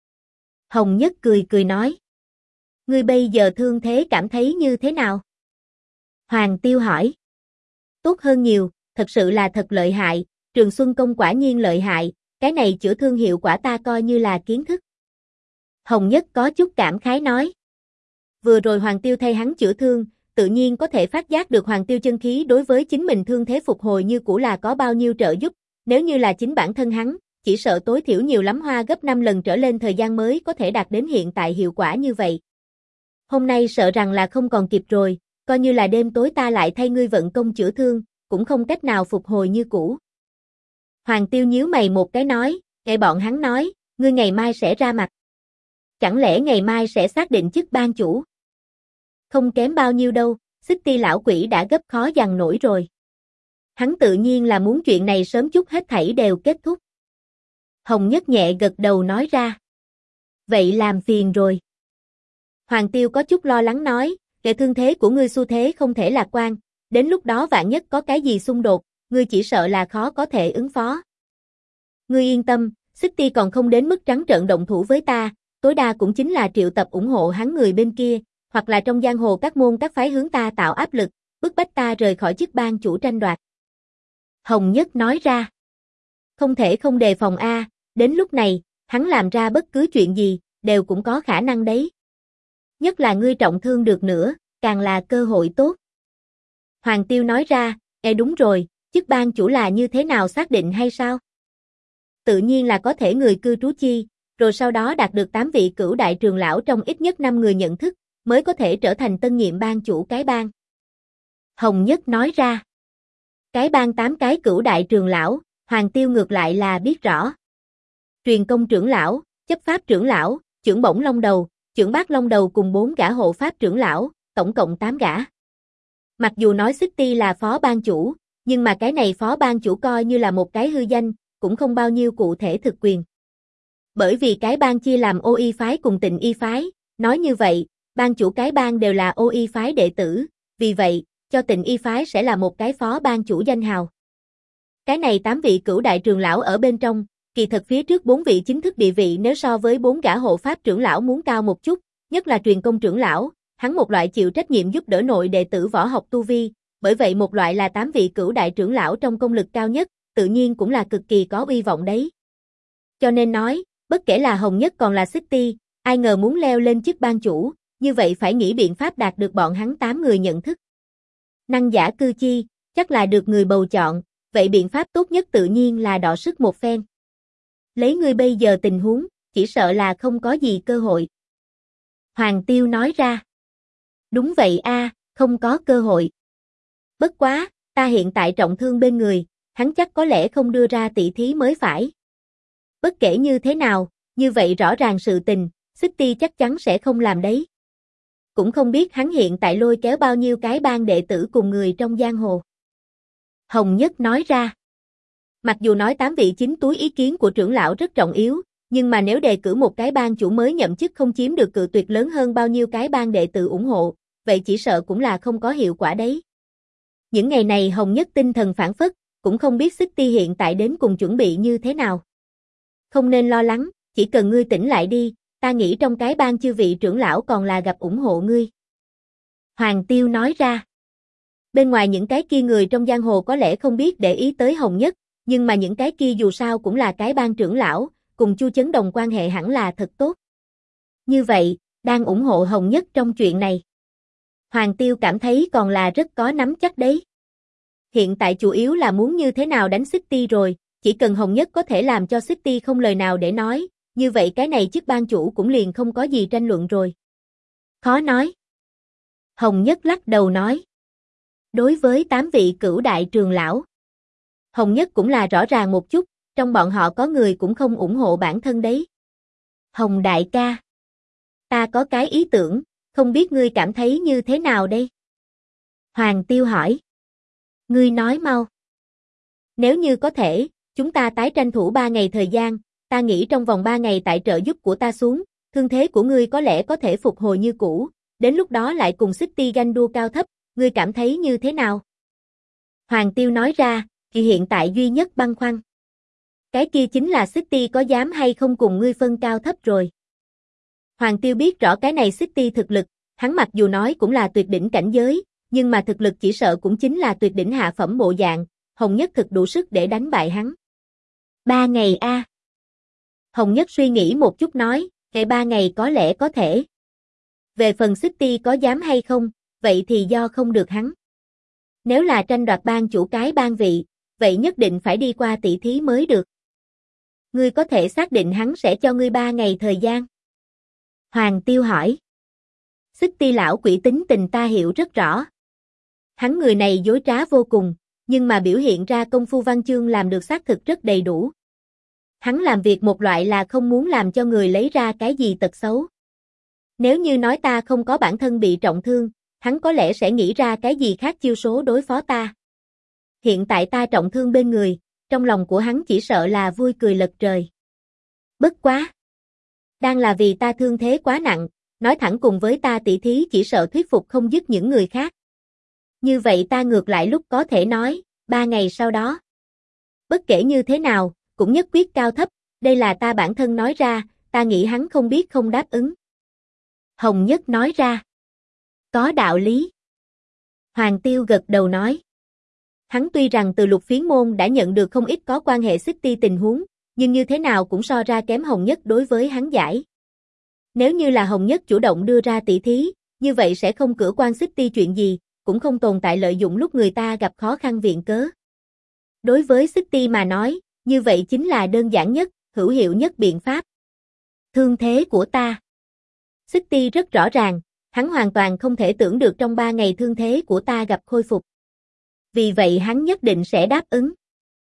Hồng Nhất cười nói. Ngươi bây giờ thương thế cảm thấy như thế nào? Hoàng Tiêu hỏi. Tốt hơn nhiều, thật sự là thật lợi hại, Trường Xuân Công quả nhiên lợi hại, cái này chữa thương hiệu quả ta coi như là kiến thức. Hồng Nhất có chút cảm khái nói. Vừa rồi Hoàng Tiêu thay hắn chữa thương, tự nhiên có thể phát giác được Hoàng Tiêu chân khí đối với chính mình thương thế phục hồi như cũ là có bao nhiêu trợ giúp, nếu như là chính bản thân hắn, chỉ sợ tối thiểu nhiều lắm hoa gấp 5 lần trở lên thời gian mới có thể đạt đến hiện tại hiệu quả như vậy. Hôm nay sợ rằng là không còn kịp rồi, coi như là đêm tối ta lại thay ngươi vận công chữa thương, cũng không cách nào phục hồi như cũ. Hoàng Tiêu nhíu mày một cái nói, nghe bọn hắn nói, ngươi ngày mai sẽ ra mặt. Chẳng lẽ ngày mai sẽ xác định chức ban chủ? Không kém bao nhiêu đâu, Xích Ti lão quỷ đã gấp khó dằn nổi rồi. Hắn tự nhiên là muốn chuyện này sớm chút hết thảy đều kết thúc. Hồng Nhất nhẹ gật đầu nói ra. Vậy làm phiền rồi. Hoàng Tiêu có chút lo lắng nói, kệ thương thế của ngươi xu thế không thể lạc quan, đến lúc đó vạn nhất có cái gì xung đột, ngươi chỉ sợ là khó có thể ứng phó. Ngươi yên tâm, Xích Ti còn không đến mức trắng trợn động thủ với ta, tối đa cũng chính là triệu tập ủng hộ hắn người bên kia, hoặc là trong giang hồ các môn các phái hướng ta tạo áp lực, bức bách ta rời khỏi chức ban chủ tranh đoạt. Hồng Nhất nói ra. Không thể không đề phòng a, đến lúc này, hắn làm ra bất cứ chuyện gì, đều cũng có khả năng đấy. Nhất là ngươi trọng thương được nữa, càng là cơ hội tốt. Hoàng Tiêu nói ra, đúng rồi, chức ban chủ là như thế nào xác định hay sao? Tự nhiên là có thể người cư trú chi, rồi sau đó đạt được 8 vị cửu đại trường lão trong ít nhất 5 người nhận thức, mới có thể trở thành tân nhiệm ban chủ cái bang. Hồng Nhất nói ra. Cái bang 8 cái cửu đại trường lão, Hoàng Tiêu ngược lại là biết rõ. Truyền công trưởng lão, chấp pháp trưởng lão, trưởng bổng long đầu, trưởng bát long đầu cùng 4 gã hộ pháp trưởng lão, tổng cộng 8 gã. Mặc dù nói Xích Ti là phó ban chủ, nhưng mà cái này phó ban chủ coi như là một cái hư danh, cũng không bao nhiêu cụ thể thực quyền. Bởi vì cái bang chia làm Ô Y phái cùng Tịnh Y phái, nói như vậy, ban chủ cái bang đều là Ô Y phái đệ tử, vì vậy, cho Tịnh Y phái sẽ là một cái phó ban chủ danh hào. Cái này 8 vị cửu đại trường lão ở bên trong, kỳ thật phía trước 4 vị chính thức địa vị nếu so với 4 gã hộ pháp trưởng lão muốn cao một chút, nhất là truyền công trưởng lão, hắn một loại chịu trách nhiệm giúp đỡ nội đệ tử võ học tu vi, bởi vậy một loại là 8 vị cửu đại trưởng lão trong công lực cao nhất, tự nhiên cũng là cực kỳ có uy vọng đấy. Cho nên nói, bất kể là Hồng Nhất còn là Xích Ti, ai ngờ muốn leo lên chức ban chủ, như vậy phải nghĩ biện pháp đạt được bọn hắn 8 người nhận thức. Năng giả cư chi, chắc là được người bầu chọn, vậy biện pháp tốt nhất tự nhiên là đọ sức một phen. Lấy ngươi bây giờ tình huống, chỉ sợ là không có gì cơ hội. Hoàng Tiêu nói ra. Đúng vậy a, không có cơ hội. Bất quá, ta hiện tại trọng thương bên người, hắn chắc có lẽ không đưa ra tỷ thí mới phải. Bất kể như thế nào, như vậy rõ ràng sự tình, Xích Ti chắc chắn sẽ không làm đấy. Cũng không biết hắn hiện tại lôi kéo bao nhiêu cái bang đệ tử cùng người trong giang hồ. Hồng Nhất nói ra. Mặc dù nói 8 vị chính túi ý kiến của trưởng lão rất trọng yếu, nhưng mà nếu đề cử một cái bang chủ mới nhậm chức không chiếm được cự tuyệt lớn hơn bao nhiêu cái bang đệ tử ủng hộ, vậy chỉ sợ cũng là không có hiệu quả đấy. Những ngày này Hồng Nhất tinh thần phảng phất, cũng không biết Xích Ti hiện tại đến cùng chuẩn bị như thế nào. Không nên lo lắng, chỉ cần ngươi tỉnh lại đi, ta nghĩ trong cái bang chư vị trưởng lão còn là gặp ủng hộ ngươi. Hoàng Tiêu nói ra. Bên ngoài những cái kia người trong giang hồ có lẽ không biết để ý tới Hồng Nhất, nhưng mà những cái kia dù sao cũng là cái bang trưởng lão, cùng Chu Chấn Đồng quan hệ hẳn là thật tốt. Như vậy, đang ủng hộ Hồng Nhất trong chuyện này. Hoàng Tiêu cảm thấy còn là rất có nắm chắc đấy. Hiện tại chủ yếu là muốn như thế nào đánh Xích Ti rồi, chỉ cần Hồng Nhất có thể làm cho Xích Ti không lời nào để nói, như vậy cái này chức ban chủ cũng liền không có gì tranh luận rồi. Khó nói. Hồng Nhất lắc đầu nói. Đối với 8 vị cửu đại trường lão, Hồng Nhất cũng là rõ ràng một chút, trong bọn họ có người cũng không ủng hộ bản thân đấy. Hồng đại ca, ta có cái ý tưởng, không biết ngươi cảm thấy như thế nào đây? Hoàng Tiêu hỏi. Ngươi nói mau. Nếu như có thể, chúng ta tái tranh thủ 3 ngày thời gian, ta nghĩ trong vòng 3 ngày tại trợ giúp của ta xuống, thương thế của ngươi có lẽ có thể phục hồi như cũ, đến lúc đó lại cùng Xích Ti ganh đua cao thấp, ngươi cảm thấy như thế nào? Hoàng Tiêu nói ra, thì hiện tại duy nhất băn khoăn. Cái kia chính là Xích Ti có dám hay không cùng ngươi phân cao thấp rồi. Hoàng Tiêu biết rõ cái này Xích Ti thực lực, hắn mặc dù nói cũng là tuyệt đỉnh cảnh giới, nhưng mà thực lực chỉ sợ cũng chính là tuyệt đỉnh hạ phẩm bộ dạng, Hồng Nhất thực đủ sức để đánh bại hắn. 3 ngày a. Hồng Nhất suy nghĩ một chút nói, ngày 3 ngày có lẽ có thể. Về phần Xích Ti có dám hay không, vậy thì do không được hắn. Nếu là tranh đoạt bang chủ cái bang vị, vậy nhất định phải đi qua tỷ thí mới được. Ngươi có thể xác định hắn sẽ cho ngươi 3 ngày thời gian. Hoàng Tiêu hỏi. Xích Ti lão quỷ tính tình ta hiểu rất rõ. Hắn người này dối trá vô cùng, nhưng mà biểu hiện ra công phu văn chương làm được xác thực rất đầy đủ. Hắn làm việc một loại là không muốn làm cho người lấy ra cái gì tật xấu. Nếu như nói ta không có bản thân bị trọng thương, hắn có lẽ sẽ nghĩ ra cái gì khác chiêu số đối phó ta. Hiện tại ta trọng thương bên người, trong lòng của hắn chỉ sợ là vui cười lật trời. Bất quá. Đang là vì ta thương thế quá nặng, nói thẳng cùng với ta tỷ thí chỉ sợ thuyết phục không dứt những người khác. Như vậy ta ngược lại lúc có thể nói, 3 ngày sau đó. Bất kể như thế nào, cũng nhất quyết cao thấp, đây là ta bản thân nói ra, ta nghĩ hắn không biết không đáp ứng. Hồng Nhất nói ra. Có đạo lý. Hoàng Tiêu gật đầu nói. Hắn tuy rằng từ Lục Phiến môn đã nhận được không ít có quan hệ Xích Ti tình huống, nhưng như thế nào cũng so ra kém Hồng Nhất đối với hắn giải. Nếu như là Hồng Nhất chủ động đưa ra tỷ thí, như vậy sẽ không cửa quan Xích Ti chuyện gì, cũng không tồn tại lợi dụng lúc người ta gặp khó khăn viện cớ. Đối với Xích Ti mà nói, như vậy chính là đơn giản nhất, hữu hiệu nhất biện pháp. Thương thế của ta. Xích Ti rất rõ ràng, hắn hoàn toàn không thể tưởng được trong 3 ngày thương thế của ta gặp khôi phục. Vì vậy hắn nhất định sẽ đáp ứng.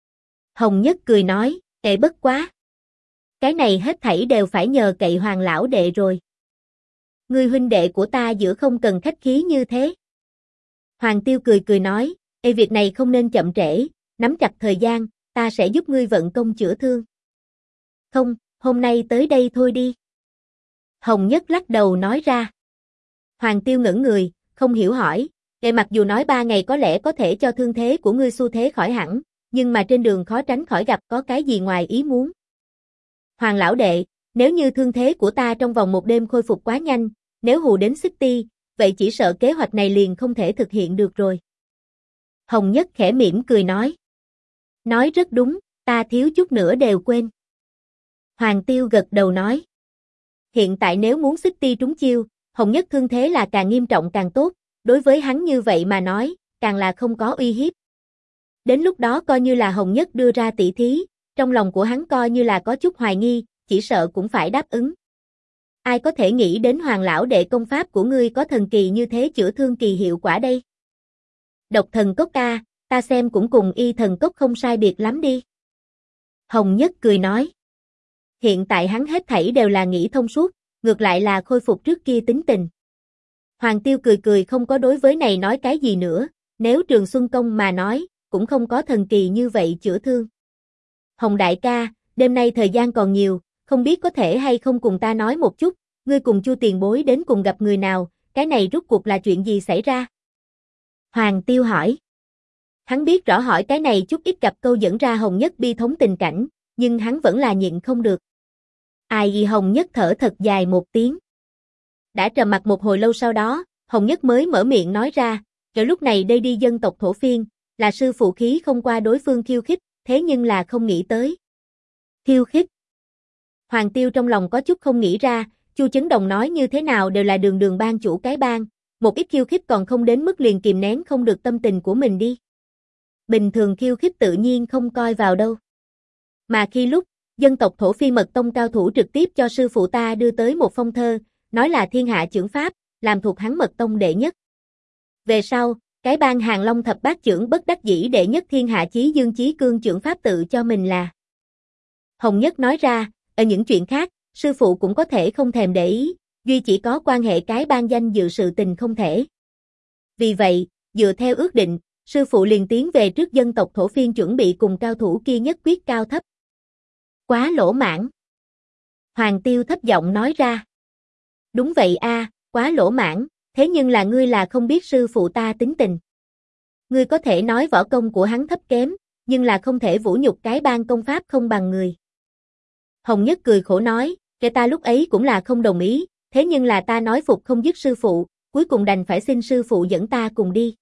Hồng Nhất cười nói, bất quá. Cái này hết thảy đều phải nhờ cậy Hoàng lão đệ rồi. Ngươi huynh đệ của ta giữa không cần khách khí như thế. Hoàng Tiêu cười cười nói, việc này không nên chậm trễ, nắm chặt thời gian, ta sẽ giúp ngươi vận công chữa thương. Không, hôm nay tới đây thôi đi. Hồng Nhất lắc đầu nói ra. Hoàng Tiêu ngẩn người, không hiểu hỏi, mặc dù nói 3 ngày có lẽ có thể cho thương thế của ngươi xu thế khỏi hẳn, nhưng mà trên đường khó tránh khỏi gặp có cái gì ngoài ý muốn. Hoàng lão đệ, nếu như thương thế của ta trong vòng một đêm khôi phục quá nhanh, nếu hù đến Xích Ti, vậy chỉ sợ kế hoạch này liền không thể thực hiện được rồi. Hồng Nhất khẽ mỉm cười nói. Nói rất đúng, ta thiếu chút nữa đều quên. Hoàng Tiêu gật đầu nói. Hiện tại nếu muốn City trúng chiêu, Hồng Nhất thương thế là càng nghiêm trọng càng tốt, đối với hắn như vậy mà nói, càng là không có uy hiếp. Đến lúc đó coi như là Hồng Nhất đưa ra tỷ thí, trong lòng của hắn coi như là có chút hoài nghi, chỉ sợ cũng phải đáp ứng. Ai có thể nghĩ đến Hoàng lão đệ công pháp của ngươi có thần kỳ như thế chữa thương kỳ hiệu quả đây? Độc thần cốc ca, ta xem cũng cùng y thần cốc không sai biệt lắm đi. Hồng Nhất cười nói. Hiện tại hắn hết thảy đều là nghĩ thông suốt, ngược lại là khôi phục trước kia tính tình. Hoàng Tiêu cười cười không có đối với này nói cái gì nữa, nếu Trường Xuân Công mà nói, cũng không có thần kỳ như vậy chữa thương. Hồng đại ca, đêm nay thời gian còn nhiều, không biết có thể hay không cùng ta nói một chút, ngươi cùng Chu tiền bối đến cùng gặp người nào, cái này rốt cuộc là chuyện gì xảy ra? Hoàng Tiêu hỏi. Hắn biết rõ hỏi cái này chút ít gặp câu dẫn ra Hồng Nhất bi thống tình cảnh, nhưng hắn vẫn là nhịn không được. Ai gì Hồng Nhất thở thật dài một tiếng. Đã trầm mặc một hồi lâu sau đó, Hồng Nhất mới mở miệng nói ra, rồi lúc này đây đi dân tộc thổ phiên, là sư phụ khí không qua đối phương khiêu khích, thế nhưng là không nghĩ tới. Khiêu khích. Hoàng Tiêu trong lòng có chút không nghĩ ra, Chu Chấn Đồng nói như thế nào đều là đường đường ban chủ cái bang, một ít khiêu khích còn không đến mức liền kìm nén không được tâm tình của mình đi. Bình thường khiêu khích tự nhiên không coi vào đâu. Mà khi lúc, dân tộc thổ phi mật tông cao thủ trực tiếp cho sư phụ ta đưa tới một phong thơ, nói là thiên hạ chưởng pháp, làm thuộc hắn mật tông đệ nhất. Về sau, cái bang Hàng Long thập bát chưởng bất đắc dĩ đệ nhất thiên hạ chí dương chí cương chưởng pháp tự cho mình là. Hồng Nhất nói ra, ở những chuyện khác, sư phụ cũng có thể không thèm để ý, duy chỉ có quan hệ cái bang danh dự sự tình không thể. Vì vậy, dựa theo ước định, sư phụ liền tiến về trước dân tộc thổ phiên chuẩn bị cùng cao thủ kia nhất quyết cao thấp. Quá lỗ mãng. Hoàng Tiêu thấp giọng nói ra. Đúng vậy a, quá lỗ mãng, thế nhưng là ngươi là không biết sư phụ ta tính tình. Ngươi có thể nói võ công của hắn thấp kém, nhưng là không thể vũ nhục cái bang công pháp không bằng người. Hồng Nhất cười khổ nói, kẻ ta lúc ấy cũng là không đồng ý, thế nhưng là ta nói phục không dứt sư phụ, cuối cùng đành phải xin sư phụ dẫn ta cùng đi.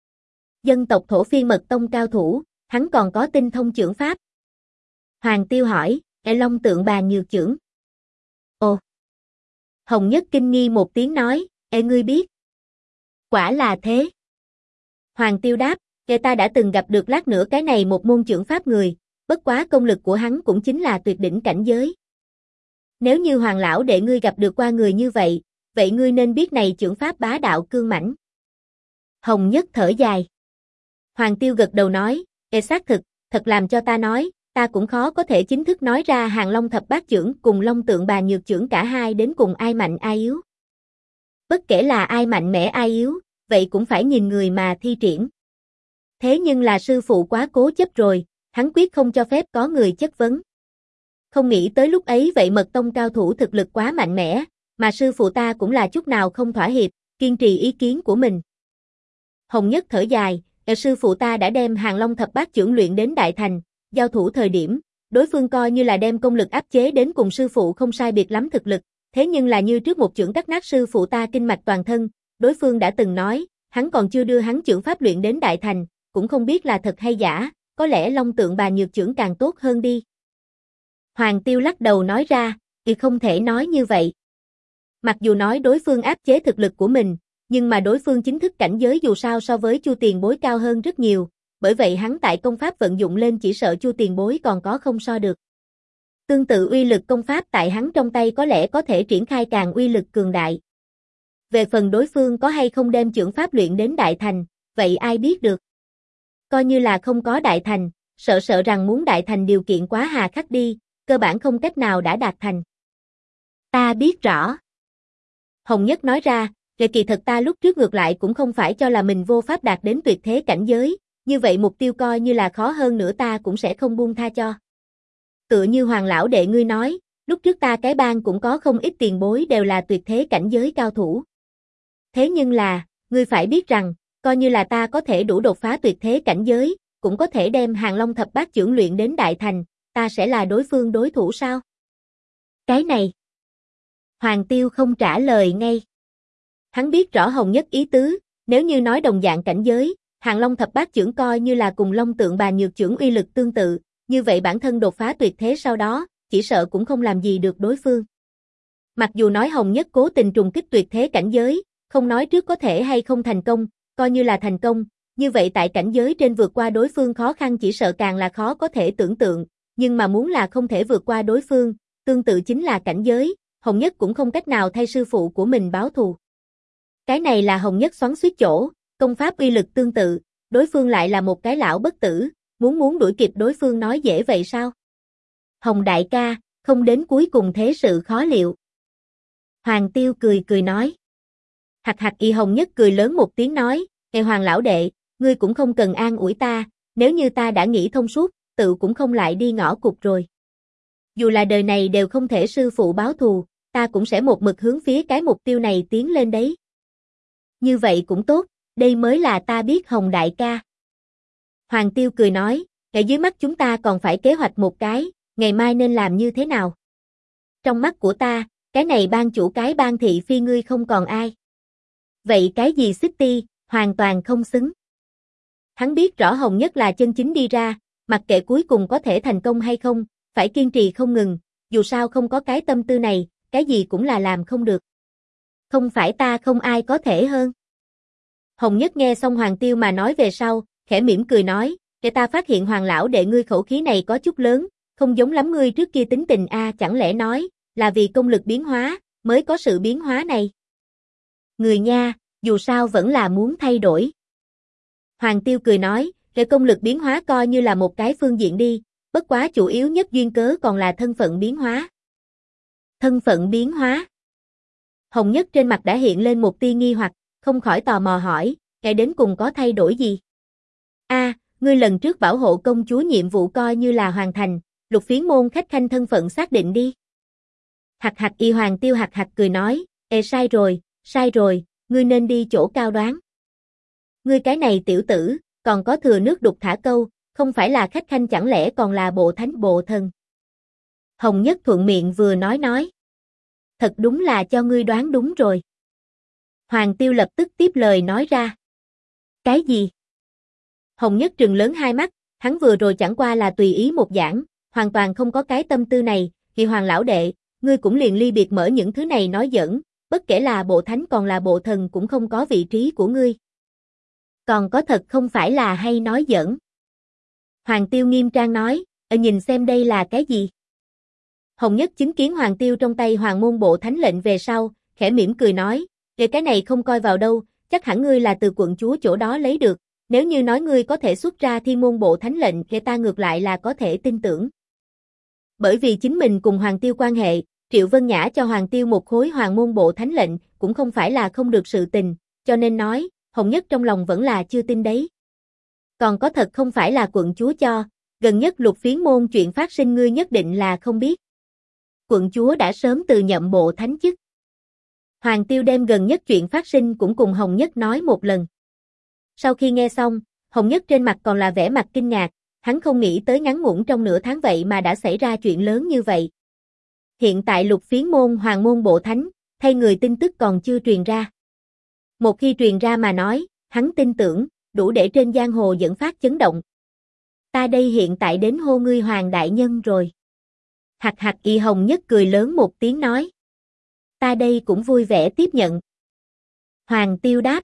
Dân tộc thổ phiên mật tông cao thủ, hắn còn có tinh thông chưởng pháp. Hoàng Tiêu hỏi, Long tượng bàn nhược chưởng. Ồ! Hồng Nhất kinh nghi một tiếng nói, ngươi biết. Quả là thế. Hoàng Tiêu đáp, ta đã từng gặp được lát nữa cái này một môn chưởng pháp người, bất quá công lực của hắn cũng chính là tuyệt đỉnh cảnh giới. Nếu như Hoàng lão đệ ngươi gặp được qua người như vậy, vậy ngươi nên biết này chưởng pháp bá đạo cương mãnh. Hồng Nhất thở dài. Hoàng Tiêu gật đầu nói, xác thực, thật làm cho ta nói, ta cũng khó có thể chính thức nói ra Hàng Long thập bát chưởng cùng Long tượng bà nhược chưởng cả hai đến cùng ai mạnh ai yếu. Bất kể là ai mạnh mẽ ai yếu, vậy cũng phải nhìn người mà thi triển. Thế nhưng là sư phụ quá cố chấp rồi, hắn quyết không cho phép có người chất vấn. Không nghĩ tới lúc ấy vậy mật tông cao thủ thực lực quá mạnh mẽ, mà sư phụ ta cũng là chút nào không thỏa hiệp, kiên trì ý kiến của mình. Hồng Nhất thở dài, sư phụ ta đã đem Hàng Long thập bát chưởng luyện đến đại thành, giao thủ thời điểm, đối phương coi như là đem công lực áp chế đến cùng sư phụ không sai biệt lắm thực lực, thế nhưng là như trước một chưởng cắt nát sư phụ ta kinh mạch toàn thân, đối phương đã từng nói, hắn còn chưa đưa hắn chưởng pháp luyện đến đại thành, cũng không biết là thật hay giả, có lẽ Long tượng bà nhược chưởng càng tốt hơn đi. Hoàng Tiêu lắc đầu nói ra, không thể nói như vậy. Mặc dù nói đối phương áp chế thực lực của mình, nhưng mà đối phương chính thức cảnh giới dù sao so với Chu tiền bối cao hơn rất nhiều, bởi vậy hắn tại công pháp vận dụng lên chỉ sợ Chu tiền bối còn có không so được. Tương tự uy lực công pháp tại hắn trong tay có lẽ có thể triển khai càng uy lực cường đại. Về phần đối phương có hay không đem chưởng pháp luyện đến đại thành, vậy ai biết được. Coi như là không có đại thành, sợ rằng muốn đại thành điều kiện quá hà khắc đi, cơ bản không cách nào đã đạt thành. Ta biết rõ. Hồng Nhất nói ra, kỳ thật ta lúc trước ngược lại cũng không phải cho là mình vô pháp đạt đến tuyệt thế cảnh giới, như vậy mục tiêu coi như là khó hơn nữa ta cũng sẽ không buông tha cho. Tựa như Hoàng lão đệ ngươi nói, lúc trước ta cái bang cũng có không ít tiền bối đều là tuyệt thế cảnh giới cao thủ. Thế nhưng là, ngươi phải biết rằng, coi như là ta có thể đủ đột phá tuyệt thế cảnh giới, cũng có thể đem Hàng Long thập bát chưởng luyện đến đại thành, ta sẽ là đối phương đối thủ sao? Cái này. Hoàng Tiêu không trả lời ngay. Hắn biết rõ Hồng Nhất ý tứ, nếu như nói đồng dạng cảnh giới, Hàng Long thập bát chưởng coi như là cùng Long Tượng Bà Nhược chưởng uy lực tương tự, như vậy bản thân đột phá tuyệt thế sau đó, chỉ sợ cũng không làm gì được đối phương. Mặc dù nói Hồng Nhất cố tình trùng kích tuyệt thế cảnh giới, không nói trước có thể hay không thành công, coi như là thành công, như vậy tại cảnh giới trên vượt qua đối phương khó khăn chỉ sợ càng là khó có thể tưởng tượng, nhưng mà muốn là không thể vượt qua đối phương, tương tự chính là cảnh giới, Hồng Nhất cũng không cách nào thay sư phụ của mình báo thù. Cái này là Hồng Nhất xoắn xuýt chỗ, công pháp uy lực tương tự, đối phương lại là một cái lão bất tử, muốn đuổi kịp đối phương nói dễ vậy sao? Hồng đại ca, không đến cuối cùng thế sự khó liệu. Hoàng Tiêu cười cười nói. Hạc hạc y Hồng Nhất cười lớn một tiếng nói, nghe Hoàng lão đệ, ngươi cũng không cần an ủi ta, nếu như ta đã nghĩ thông suốt, tự cũng không lại đi ngõ cụt rồi. Dù là đời này đều không thể sư phụ báo thù, ta cũng sẽ một mực hướng phía cái mục tiêu này tiến lên đấy. Như vậy cũng tốt, đây mới là ta biết Hồng đại ca. Hoàng Tiêu cười nói, ngay dưới mắt chúng ta còn phải kế hoạch một cái, ngày mai nên làm như thế nào? Trong mắt của ta, cái này ban chủ cái ban thị phi ngươi không còn ai. Vậy cái gì City, hoàn toàn không xứng. Hắn biết rõ Hồng Nhất là chân chính đi ra, mặc kệ cuối cùng có thể thành công hay không, phải kiên trì không ngừng, dù sao không có cái tâm tư này, cái gì cũng là làm không được. Không phải ta không ai có thể hơn. Hồng Nhất nghe xong Hoàng Tiêu mà nói về sau, khẽ mỉm cười nói, để ta phát hiện Hoàng lão đệ ngươi khẩu khí này có chút lớn, không giống lắm ngươi trước kia tính tình chẳng lẽ nói, là vì công lực biến hóa, mới có sự biến hóa này. Người nha, dù sao vẫn là muốn thay đổi. Hoàng Tiêu cười nói, để công lực biến hóa coi như là một cái phương diện đi, bất quá chủ yếu nhất duyên cớ còn là thân phận biến hóa. Thân phận biến hóa. Hồng Nhất trên mặt đã hiện lên một tia nghi hoặc, không khỏi tò mò hỏi, cái đến cùng có thay đổi gì? Ngươi lần trước bảo hộ công chúa nhiệm vụ coi như là hoàn thành, Lục Phiến môn khách khanh thân phận xác định đi. Hạc hạc y Hoàng Tiêu hạc hạc cười nói, sai rồi, ngươi nên đi chỗ cao đoán. Ngươi cái này tiểu tử, còn có thừa nước đục thả câu, không phải là khách khanh chẳng lẽ còn là bộ thánh bộ thần. Hồng Nhất thuận miệng vừa nói. Thật đúng là cho ngươi đoán đúng rồi. Hoàng Tiêu lập tức tiếp lời nói ra. Cái gì? Hồng Nhất trừng lớn hai mắt, hắn vừa rồi chẳng qua là tùy ý một giảng, hoàn toàn không có cái tâm tư này, thì Hoàng lão đệ, ngươi cũng liền ly biệt mở những thứ này nói giỡn, bất kể là bộ thánh còn là bộ thần cũng không có vị trí của ngươi. Còn có thật không phải là hay nói giỡn. Hoàng Tiêu nghiêm trang nói, nhìn xem đây là cái gì? Hồng Nhất chứng kiến Hoàng Tiêu trong tay Hoàng môn bộ thánh lệnh về sau, khẽ mỉm cười nói, cái này không coi vào đâu, chắc hẳn ngươi là từ quận chúa chỗ đó lấy được, nếu như nói ngươi có thể xuất ra thiên môn bộ thánh lệnh thì ta ngược lại là có thể tin tưởng. Bởi vì chính mình cùng Hoàng Tiêu quan hệ, Triệu Vân Nhã cho Hoàng Tiêu một khối Hoàng môn bộ thánh lệnh cũng không phải là không được sự tình, cho nên nói, Hồng Nhất trong lòng vẫn là chưa tin đấy. Còn có thật không phải là quận chúa cho, gần nhất Lục Phiến môn chuyện phát sinh ngươi nhất định là không biết. Quận chúa đã sớm từ nhậm bộ thánh chức. Hoàng Tiêu đem gần nhất chuyện phát sinh cũng cùng Hồng Nhất nói một lần. Sau khi nghe xong, Hồng Nhất trên mặt còn là vẻ mặt kinh ngạc, hắn không nghĩ tới ngắn ngủn trong nửa tháng vậy mà đã xảy ra chuyện lớn như vậy. Hiện tại Lục Phiến môn Hoàng môn bộ thánh, thay người tin tức còn chưa truyền ra. Một khi truyền ra mà nói, hắn tin tưởng, đủ để trên giang hồ dẫn phát chấn động. Ta đây hiện tại đến hô ngươi Hoàng đại nhân rồi. Hạc hạc y Hồng Nhất cười lớn một tiếng nói. Ta đây cũng vui vẻ tiếp nhận. Hoàng Tiêu đáp.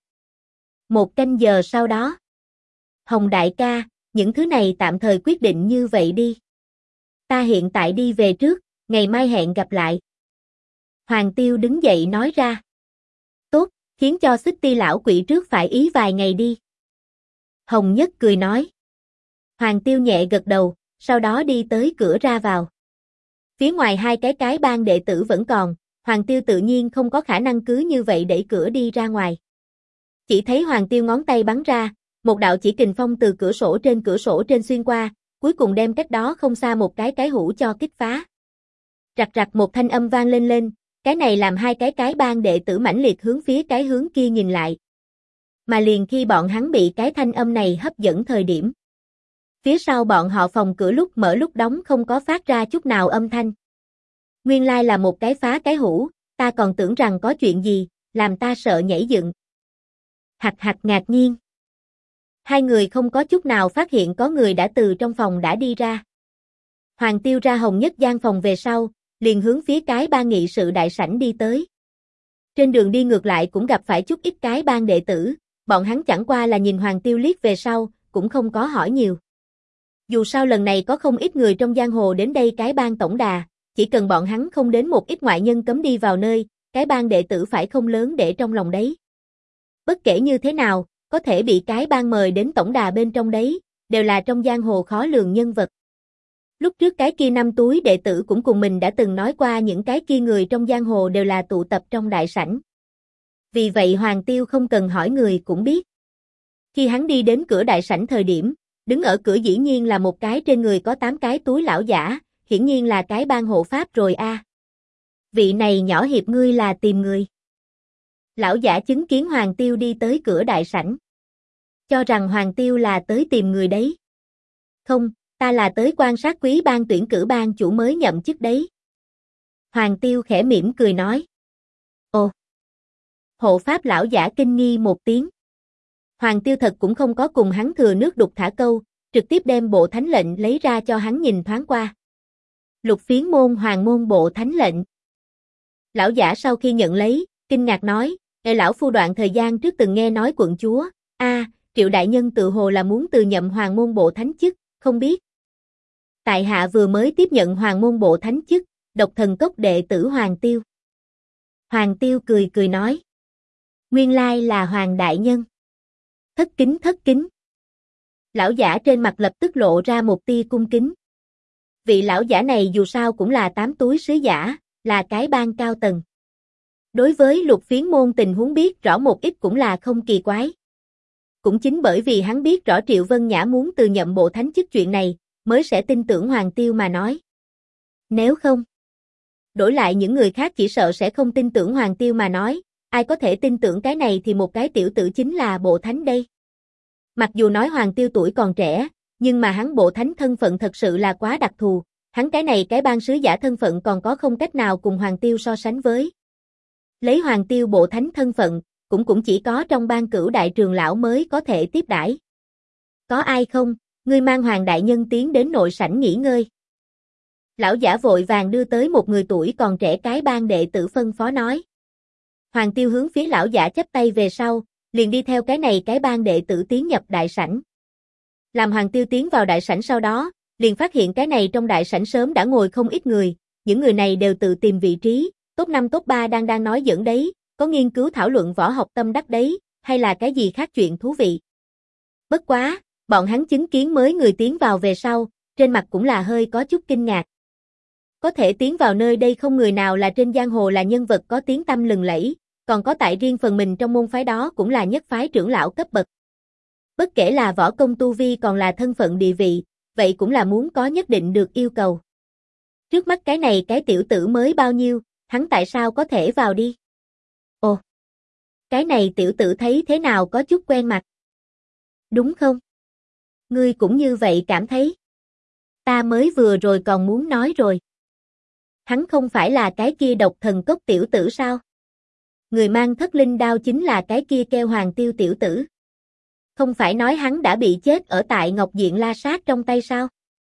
1 canh giờ sau đó. Hồng đại ca, những thứ này tạm thời quyết định như vậy đi. Ta hiện tại đi về trước, ngày mai hẹn gặp lại. Hoàng Tiêu đứng dậy nói ra. Tốt, khiến cho City lão quỷ trước phải ý vài ngày đi. Hồng Nhất cười nói. Hoàng Tiêu nhẹ gật đầu, sau đó đi tới cửa ra vào. Phía ngoài hai cái ban đệ tử vẫn còn, Hoàng Tiêu tự nhiên không có khả năng cứ như vậy đẩy cửa đi ra ngoài. Chỉ thấy Hoàng Tiêu ngón tay bắn ra, một đạo chỉ kình phong từ cửa sổ trên xuyên qua, cuối cùng đem cách đó không xa một cái hũ cho kích phá. Rạc rạc một thanh âm vang lên, cái này làm hai cái ban đệ tử mãnh liệt hướng phía cái hướng kia nhìn lại. Mà liền khi bọn hắn bị cái thanh âm này hấp dẫn thời điểm, phía sau bọn họ phòng cửa lúc mở lúc đóng không có phát ra chút nào âm thanh. Nguyên lai là một cái phá cái hũ, ta còn tưởng rằng có chuyện gì, làm ta sợ nhảy dựng. Hạch hạch ngạc nhiên. Hai người không có chút nào phát hiện có người đã từ trong phòng đã đi ra. Hoàng Tiêu ra hồng nhất gian phòng về sau, liền hướng phía cái ban nghị sự đại sảnh đi tới. Trên đường đi ngược lại cũng gặp phải chút ít cái ban đệ tử, bọn hắn chẳng qua là nhìn Hoàng Tiêu liếc về sau, cũng không có hỏi nhiều. Dù sao lần này có không ít người trong giang hồ đến đây cái ban tổng đà, chỉ cần bọn hắn không đến một ít ngoại nhân cấm đi vào nơi, cái ban đệ tử phải không lớn để trong lòng đấy. Bất kể như thế nào, có thể bị cái ban mời đến tổng đà bên trong đấy, đều là trong giang hồ khó lường nhân vật. Lúc trước cái kia 5 túi đệ tử cũng cùng mình đã từng nói qua những cái kia người trong giang hồ đều là tụ tập trong đại sảnh. Vì vậy Hoàng Tiêu không cần hỏi người cũng biết. Khi hắn đi đến cửa đại sảnh thời điểm, đứng ở cửa dĩ nhiên là một cái trên người có 8 cái túi lão giả, hiển nhiên là cái ban hộ pháp rồi a. Vị này nhỏ hiệp ngươi là tìm người. Lão giả chứng kiến Hoàng Tiêu đi tới cửa đại sảnh. Cho rằng Hoàng Tiêu là tới tìm người đấy. Không, ta là tới quan sát quý ban tuyển cử ban chủ mới nhậm chức đấy. Hoàng Tiêu khẽ mỉm cười nói. Ồ! Hộ pháp lão giả kinh nghi một tiếng. Hoàng Tiêu thật cũng không có cùng hắn thừa nước đục thả câu, trực tiếp đem bộ thánh lệnh lấy ra cho hắn nhìn thoáng qua. Lục phiến môn hoàng môn bộ thánh lệnh. Lão giả sau khi nhận lấy, kinh ngạc nói, lão phu đoạn thời gian trước từng nghe nói quận chúa, Triệu đại nhân tự hồ là muốn từ nhậm hoàng môn bộ thánh chức, không biết. Tại hạ vừa mới tiếp nhận hoàng môn bộ thánh chức, độc thần cốc đệ tử Hoàng Tiêu. Hoàng Tiêu cười cười nói. Nguyên lai là Hoàng đại nhân. Thất kính thất kính. Lão giả trên mặt lập tức lộ ra một tia cung kính. Vị lão giả này dù sao cũng là 8 túi sứ giả, là cái ban cao tầng. Đối với Lục phiến môn tình huống biết rõ một ít cũng là không kỳ quái. Cũng chính bởi vì hắn biết rõ Triệu Vân Nhã muốn từ nhậm bộ thánh chức chuyện này, mới sẽ tin tưởng Hoàng Tiêu mà nói. Nếu không, đổi lại những người khác chỉ sợ sẽ không tin tưởng Hoàng Tiêu mà nói, ai có thể tin tưởng cái này thì một cái tiểu tử chính là bộ thánh đây. Mặc dù nói Hoàng Tiêu tuổi còn trẻ, nhưng mà hắn bộ thánh thân phận thật sự là quá đặc thù, hắn cái này cái ban sứ giả thân phận còn có không cách nào cùng Hoàng Tiêu so sánh với. Lấy Hoàng Tiêu bộ thánh thân phận, cũng chỉ có trong ban cửu đại trường lão mới có thể tiếp đãi. Có ai không, ngươi mang Hoàng đại nhân tiến đến nội sảnh nghỉ ngơi. Lão giả vội vàng đưa tới một người tuổi còn trẻ cái ban đệ tử phân phó nói. Hoàng Tiêu hướng phía lão giả chắp tay về sau, liền đi theo cái này cái ban đệ tử tiến nhập đại sảnh. Làm Hoàng Tiêu tiến vào đại sảnh sau đó, liền phát hiện cái này trong đại sảnh sớm đã ngồi không ít người, những người này đều tự tìm vị trí, top 5 top 3 đang nói giỡn đấy, có nghiên cứu thảo luận võ học tâm đắc đấy, hay là cái gì khác chuyện thú vị. Bất quá, bọn hắn chứng kiến mới người tiến vào về sau, trên mặt cũng là hơi có chút kinh ngạc. Có thể tiến vào nơi đây không người nào là trên giang hồ là nhân vật có tiếng tăm lừng lẫy, còn có tại riêng phần mình trong môn phái đó cũng là nhất phái trưởng lão cấp bậc. Bất kể là võ công tu vi còn là thân phận địa vị, vậy cũng là muốn có nhất định được yêu cầu. Trước mắt cái này cái tiểu tử mới bao nhiêu, hắn tại sao có thể vào đi? Ồ, cái này tiểu tử thấy thế nào có chút quen mặt. Đúng không? Ngươi cũng như vậy cảm thấy. Ta mới vừa rồi còn muốn nói rồi. Hắn không phải là cái kia độc thần cốc tiểu tử sao? Người mang thất linh đao chính là cái kia kêu Hoàng Tiêu tiểu tử. Không phải nói hắn đã bị chết ở tại Ngọc Diện La Sát trong tay sao?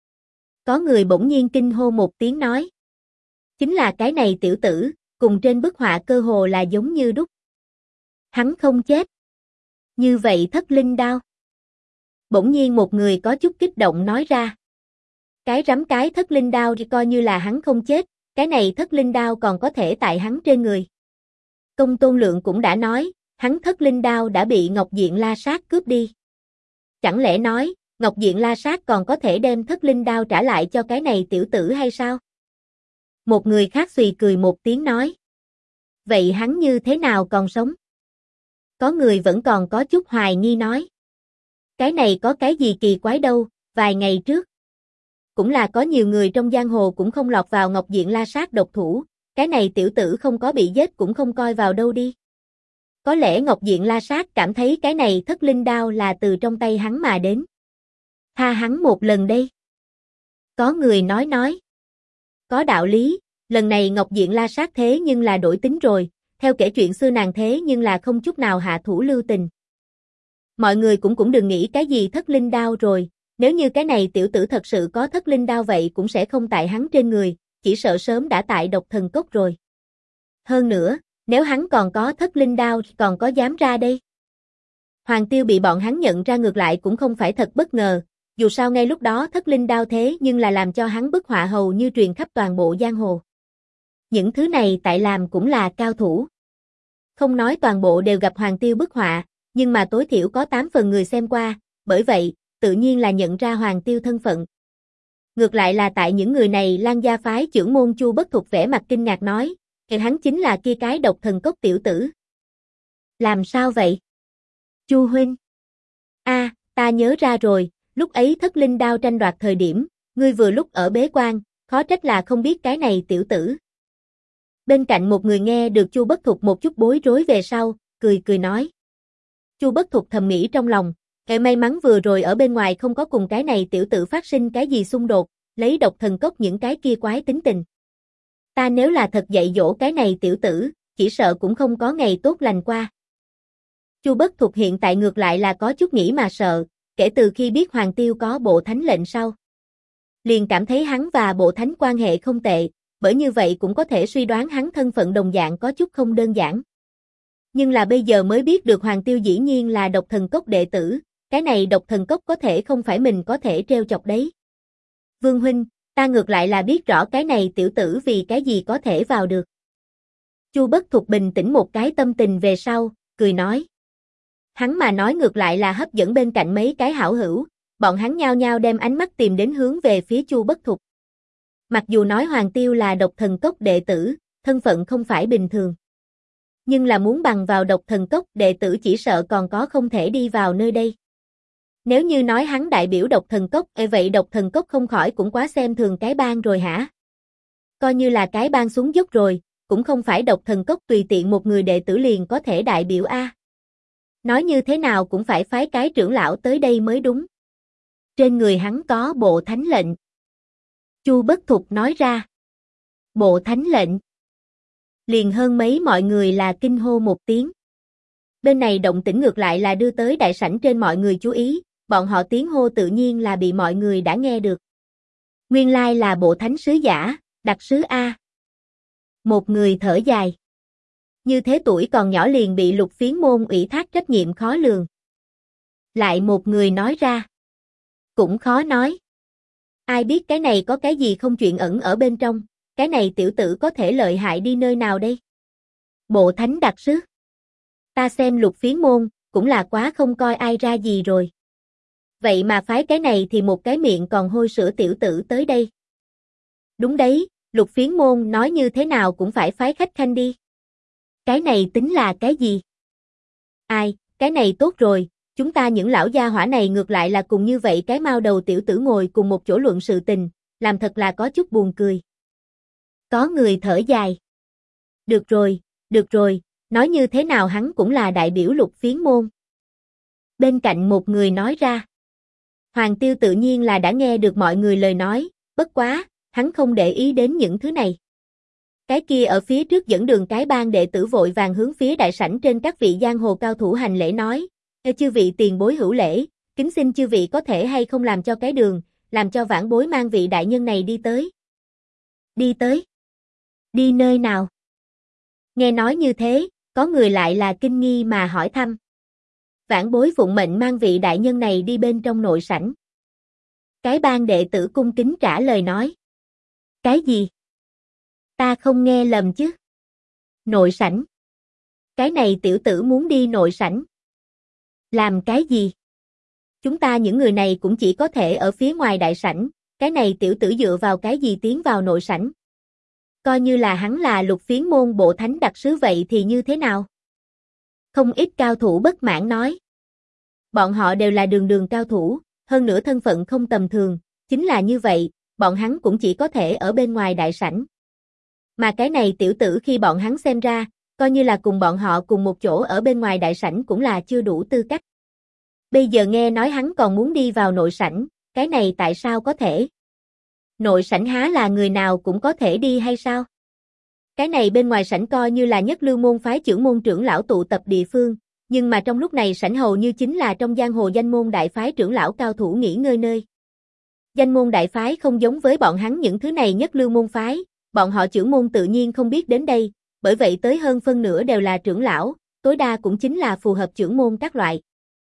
Có người bỗng nhiên kinh hô một tiếng nói. Chính là cái này tiểu tử, cùng trên bức họa cơ hồ là giống như đúc. Hắn không chết. Như vậy thất linh đao. Bỗng nhiên một người có chút kích động nói ra. Cái rắm cái thất linh đao thì coi như là hắn không chết, cái này thất linh đao còn có thể tại hắn trên người. Công Tôn Lượng cũng đã nói, hắn thất linh đao đã bị Ngọc Diện La Sát cướp đi. Chẳng lẽ nói, Ngọc Diện La Sát còn có thể đem thất linh đao trả lại cho cái này tiểu tử hay sao? Một người khác xùy cười một tiếng nói. Vậy hắn như thế nào còn sống? Có người vẫn còn có chút hoài nghi nói. Cái này có cái gì kỳ quái đâu, vài ngày trước. Cũng là có nhiều người trong giang hồ cũng không lọt vào Ngọc Diện La Sát độc thủ, cái này tiểu tử không có bị giết cũng không coi vào đâu đi. Có lẽ Ngọc Diện La Sát cảm thấy cái này thất linh đao là từ trong tay hắn mà đến. Tha hắn một lần đây. Có người nói. Có đạo lý, lần này Ngọc Diện La Sát thế nhưng là đổi tính rồi, Theo kể chuyện xưa nàng thế nhưng là không chút nào hạ thủ lưu tình. Mọi người cũng đừng nghĩ cái gì thất linh đao rồi, nếu như cái này tiểu tử thật sự có thất linh đao vậy cũng sẽ không tại hắn trên người, chỉ sợ sớm đã tại độc thần cốc rồi. Hơn nữa, nếu hắn còn có thất linh đao còn có dám ra đây? Hoàng Tiêu bị bọn hắn nhận ra ngược lại cũng không phải thật bất ngờ, dù sao ngay lúc đó thất linh đao thế nhưng là làm cho hắn bức họa hầu như truyền khắp toàn bộ giang hồ. Những thứ này tại làm cũng là cao thủ. Không nói toàn bộ đều gặp Hoàng Tiêu bức họa, nhưng mà tối thiểu có 8 phần người xem qua, bởi vậy, tự nhiên là nhận ra Hoàng Tiêu thân phận. Ngược lại là tại những người này Lan gia phái trưởng môn Chu Bất Thục vẻ mặt kinh ngạc nói, hắn chính là kia cái độc thần cốc tiểu tử. Làm sao vậy? Chu huynh. Ta nhớ ra rồi, lúc ấy thất linh đao tranh đoạt thời điểm, ngươi vừa lúc ở bế quan, khó trách là không biết cái này tiểu tử. Bên cạnh một người nghe được Chu Bất Thục một chút bối rối về sau, cười nói. Chu Bất Thục thầm nghĩ trong lòng, may mắn vừa rồi ở bên ngoài không có cùng cái này tiểu tử phát sinh cái gì xung đột, lấy độc thần cốc những cái kia quái tính tình. Ta nếu là thật dạy dỗ cái này tiểu tử, chỉ sợ cũng không có ngày tốt lành qua. Chu Bất Thục hiện tại ngược lại là có chút nghĩ mà sợ, kể từ khi biết Hoàng Tiêu có bộ thánh lệnh sau. Liền cảm thấy hắn và bộ thánh quan hệ không tệ, bởi như vậy cũng có thể suy đoán hắn thân phận đồng dạng có chút không đơn giản. Nhưng là bây giờ mới biết được Hoàng Tiêu dĩ nhiên là độc thần cốc đệ tử, cái này độc thần cốc có thể không phải mình có thể treo chọc đấy. Vương huynh, ta ngược lại là biết rõ cái này tiểu tử vì cái gì có thể vào được. Chu Bất Thục bình tĩnh một cái tâm tình về sau, cười nói. Hắn mà nói ngược lại là hấp dẫn bên cạnh mấy cái hảo hữu, bọn hắn nhao nhao đem ánh mắt tìm đến hướng về phía Chu Bất Thục. Mặc dù nói Hoàng Tiêu là độc thần cốc đệ tử, thân phận không phải bình thường. Nhưng là muốn bằng vào độc thần cốc đệ tử chỉ sợ còn có không thể đi vào nơi đây. Nếu như nói hắn đại biểu độc thần cốc, vậy độc thần cốc không khỏi cũng quá xem thường cái bang rồi hả? Coi như là cái bang xuống dốc rồi, cũng không phải độc thần cốc tùy tiện một người đệ tử liền có thể đại biểu a. Nói như thế nào cũng phải phái cái trưởng lão tới đây mới đúng. Trên người hắn có bộ thánh lệnh. Chu Bất Thục nói ra. Bộ thánh lệnh. Liền hơn mấy mọi người là kinh hô một tiếng. Bên này động tĩnh ngược lại là đưa tới đại sảnh trên mọi người chú ý, bọn họ tiếng hô tự nhiên là bị mọi người đã nghe được. Nguyên lai là bộ thánh sứ giả, đặc sứ A. Một người thở dài. Như thế tuổi còn nhỏ liền bị Lục Phiến môn ủy thác trách nhiệm khó lường. Lại một người nói ra. Cũng khó nói. Ai biết cái này có cái gì không chuyện ẩn ở bên trong, cái này tiểu tử có thể lợi hại đi nơi nào đây? Bộ thánh đặc sứ. Ta xem Lục Phiến môn, cũng là quá không coi ai ra gì rồi. Vậy mà phái cái này thì một cái miệng còn hôi sữa tiểu tử tới đây. Đúng đấy, Lục Phiến môn nói như thế nào cũng phải phái khách khanh đi. Cái này tính là cái gì? Ai, cái này tốt rồi, chúng ta những lão gia hỏa này ngược lại là cùng như vậy cái mao đầu tiểu tử ngồi cùng một chỗ luận sự tình, làm thật là có chút buồn cười. Có người thở dài. Được rồi, nói như thế nào hắn cũng là đại biểu Lục Phiến môn. Bên cạnh một người nói ra. Hoàng Tiêu tự nhiên là đã nghe được mọi người lời nói, bất quá, hắn không để ý đến những thứ này. Cái kia ở phía trước dẫn đường cái bang đệ tử vội vàng hướng phía đại sảnh trên các vị giang hồ cao thủ hành lễ nói, chư vị tiền bối hữu lễ, kính xin chư vị có thể hay không làm cho cái đường, làm cho vãn bối mang vị đại nhân này đi tới. Đi tới? Đi nơi nào? Nghe nói như thế, có người lại là kinh nghi mà hỏi thăm. Vãn bối phụng mệnh mang vị đại nhân này đi bên trong nội sảnh. Cái bang đệ tử cung kính trả lời nói. Cái gì? Ta không nghe lầm chứ? Nội sảnh. Cái này tiểu tử muốn đi nội sảnh. Làm cái gì? Chúng ta những người này cũng chỉ có thể ở phía ngoài đại sảnh, cái này tiểu tử dựa vào cái gì tiến vào nội sảnh? Coi như là hắn là Lục Phiến môn bộ thánh đặc sứ vậy thì như thế nào? Không ít cao thủ bất mãn nói. Bọn họ đều là đường cao thủ, hơn nữa thân phận không tầm thường, chính là như vậy, bọn hắn cũng chỉ có thể ở bên ngoài đại sảnh. Mà cái này tiểu tử khi bọn hắn xem ra, coi như là cùng bọn họ cùng một chỗ ở bên ngoài đại sảnh cũng là chưa đủ tư cách. Bây giờ nghe nói hắn còn muốn đi vào nội sảnh, cái này tại sao có thể? Nội sảnh há là người nào cũng có thể đi hay sao? Cái này bên ngoài sảnh coi như là nhất lưu môn phái chưởng môn trưởng lão tụ tập địa phương, nhưng mà trong lúc này sảnh hầu như chính là trong giang hồ danh môn đại phái trưởng lão cao thủ nghỉ ngơi nơi. Danh môn đại phái không giống với bọn hắn những thứ này nhất lưu môn phái, bọn họ chưởng môn tự nhiên không biết đến đây, bởi vậy tới hơn phân nửa đều là trưởng lão, tối đa cũng chính là phù hợp chưởng môn các loại.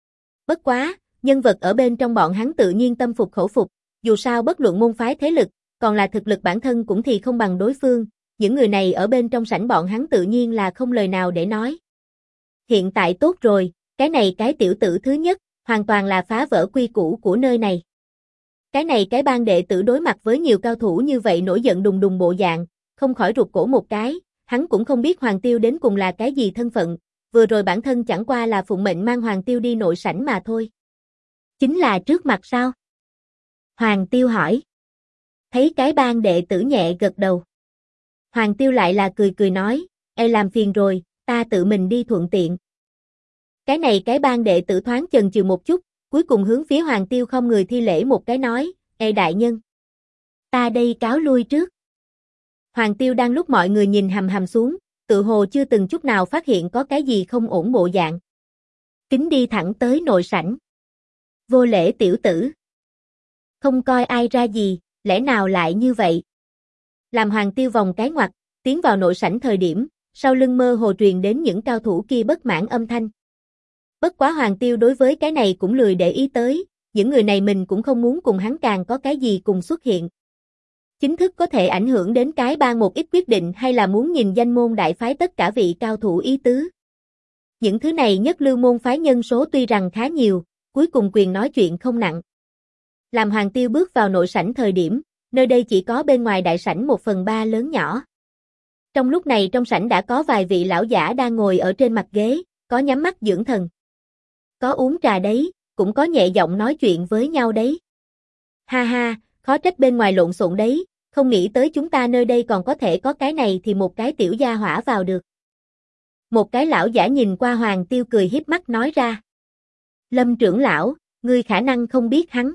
Bất quá, nhân vật ở bên trong bọn hắn tự nhiên tâm phục khẩu phục, dù sao bất luận môn phái thế lực, còn là thực lực bản thân cũng thì không bằng đối phương, những người này ở bên trong sảnh bọn hắn tự nhiên là không lời nào để nói. Hiện tại tốt rồi, cái này cái tiểu tử thứ nhất, hoàn toàn là phá vỡ quy củ của nơi này. Cái này cái bang đệ tử đối mặt với nhiều cao thủ như vậy nổi giận đùng đùng bộ dạng, không khỏi rụt cổ một cái, hắn cũng không biết Hoàng Tiêu đến cùng là cái gì thân phận, vừa rồi bản thân chẳng qua là phụng mệnh mang Hoàng Tiêu đi nội sảnh mà thôi. Chính là trước mặt sao? Hoàng Tiêu hỏi. Thấy cái bang đệ tử nhẹ gật đầu. Hoàng Tiêu lại là cười cười nói, làm phiền rồi, ta tự mình đi thuận tiện. Cái này cái bang đệ tử thoáng chần chừ một chút, cuối cùng hướng phía Hoàng Tiêu không người thi lễ một cái nói, đại nhân. Ta đây cáo lui trước. Hoàng Tiêu đang lúc mọi người nhìn hầm hầm xuống, tự hồ chưa từng chút nào phát hiện có cái gì không ổn bộ dạng. Kính đi thẳng tới nội sảnh. Vô lễ tiểu tử. Không coi ai ra gì, lẽ nào lại như vậy? Làm Hoàng Tiêu vòng cái ngoặt, tiến vào nội sảnh thời điểm, sau lưng mơ hồ truyền đến những cao thủ kia bất mãn âm thanh. Bất quá Hoàng Tiêu đối với cái này cũng lười để ý tới, những người này mình cũng không muốn cùng hắn càng có cái gì cùng xuất hiện. Chính thức có thể ảnh hưởng đến cái bang một ít quyết định hay là muốn nhìn danh môn đại phái tất cả vị cao thủ ý tứ. Những thứ này nhất lưu môn phái nhân số tuy rằng khá nhiều, cuối cùng quyền nói chuyện không nặng. Làm Hoàng Tiêu bước vào nội sảnh thời điểm, nơi đây chỉ có bên ngoài đại sảnh 1/3 lớn nhỏ. Trong lúc này trong sảnh đã có vài vị lão giả đang ngồi ở trên mặt ghế, có nhắm mắt dưỡng thần. Có uống trà đấy, cũng có nhẹ giọng nói chuyện với nhau đấy. Ha ha, khó trách bên ngoài lộn xộn đấy, không nghĩ tới chúng ta nơi đây còn có thể có cái này thì một cái tiểu gia hỏa vào được. Một cái lão giả nhìn qua Hoàng Tiêu cười hiếp mắt nói ra. Lâm trưởng lão, ngươi khả năng không biết hắn.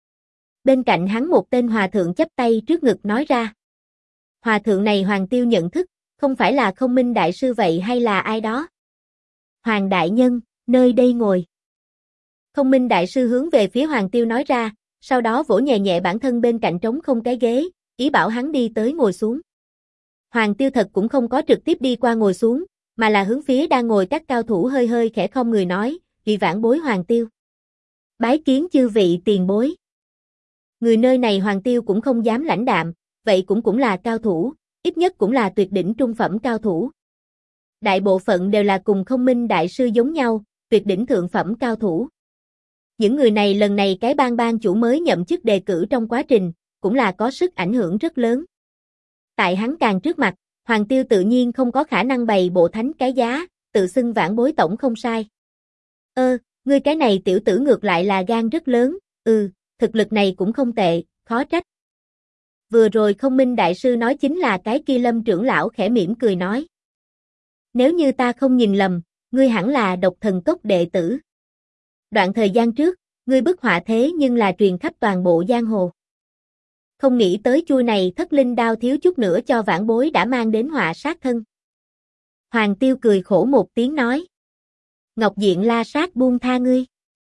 Bên cạnh hắn một tên hòa thượng chắp tay trước ngực nói ra. Hòa thượng này Hoàng Tiêu nhận thức, không phải là Không Minh đại sư vậy hay là ai đó? Hoàng đại nhân, nơi đây ngồi. Không Minh đại sư hướng về phía Hoàng Tiêu nói ra, sau đó vỗ nhẹ nhẹ bản thân bên cạnh trống không cái ghế, ý bảo hắn đi tới ngồi xuống. Hoàng Tiêu thật cũng không có trực tiếp đi qua ngồi xuống, mà là hướng phía đang ngồi các cao thủ hơi hơi khẽ không người nói, vị vãn bối Hoàng Tiêu. Bái kiến chư vị tiền bối. Người nơi này Hoàng Tiêu cũng không dám lãnh đạm, vậy cũng là cao thủ, ít nhất cũng là tuyệt đỉnh trung phẩm cao thủ. Đại bộ phận đều là cùng Không Minh đại sư giống nhau, tuyệt đỉnh thượng phẩm cao thủ. Những người này lần này cái bang chủ mới nhậm chức đề cử trong quá trình, cũng là có sức ảnh hưởng rất lớn. Tại hắn càng trước mặt, Hoàng Tiêu tự nhiên không có khả năng bày bộ thánh cái giá, tự xưng vãn bối tổng không sai. Ngươi cái này tiểu tử ngược lại là gan rất lớn, thực lực này cũng không tệ, khó trách. Vừa rồi Không Minh đại sư nói chính là cái kia Lâm trưởng lão khẽ mỉm cười nói. Nếu như ta không nhìn lầm, ngươi hẳn là Độc Thần Cốc đệ tử. Đoạn thời gian trước, ngươi bức họa thế nhưng là truyền khắp toàn bộ giang hồ. Không nghĩ tới chuôi này Thất Linh đao thiếu chút nữa cho vãn bối đã mang đến họa sát thân. Hoàng Tiêu cười khổ một tiếng nói. Ngọc Diện La Sát buông tha ngươi.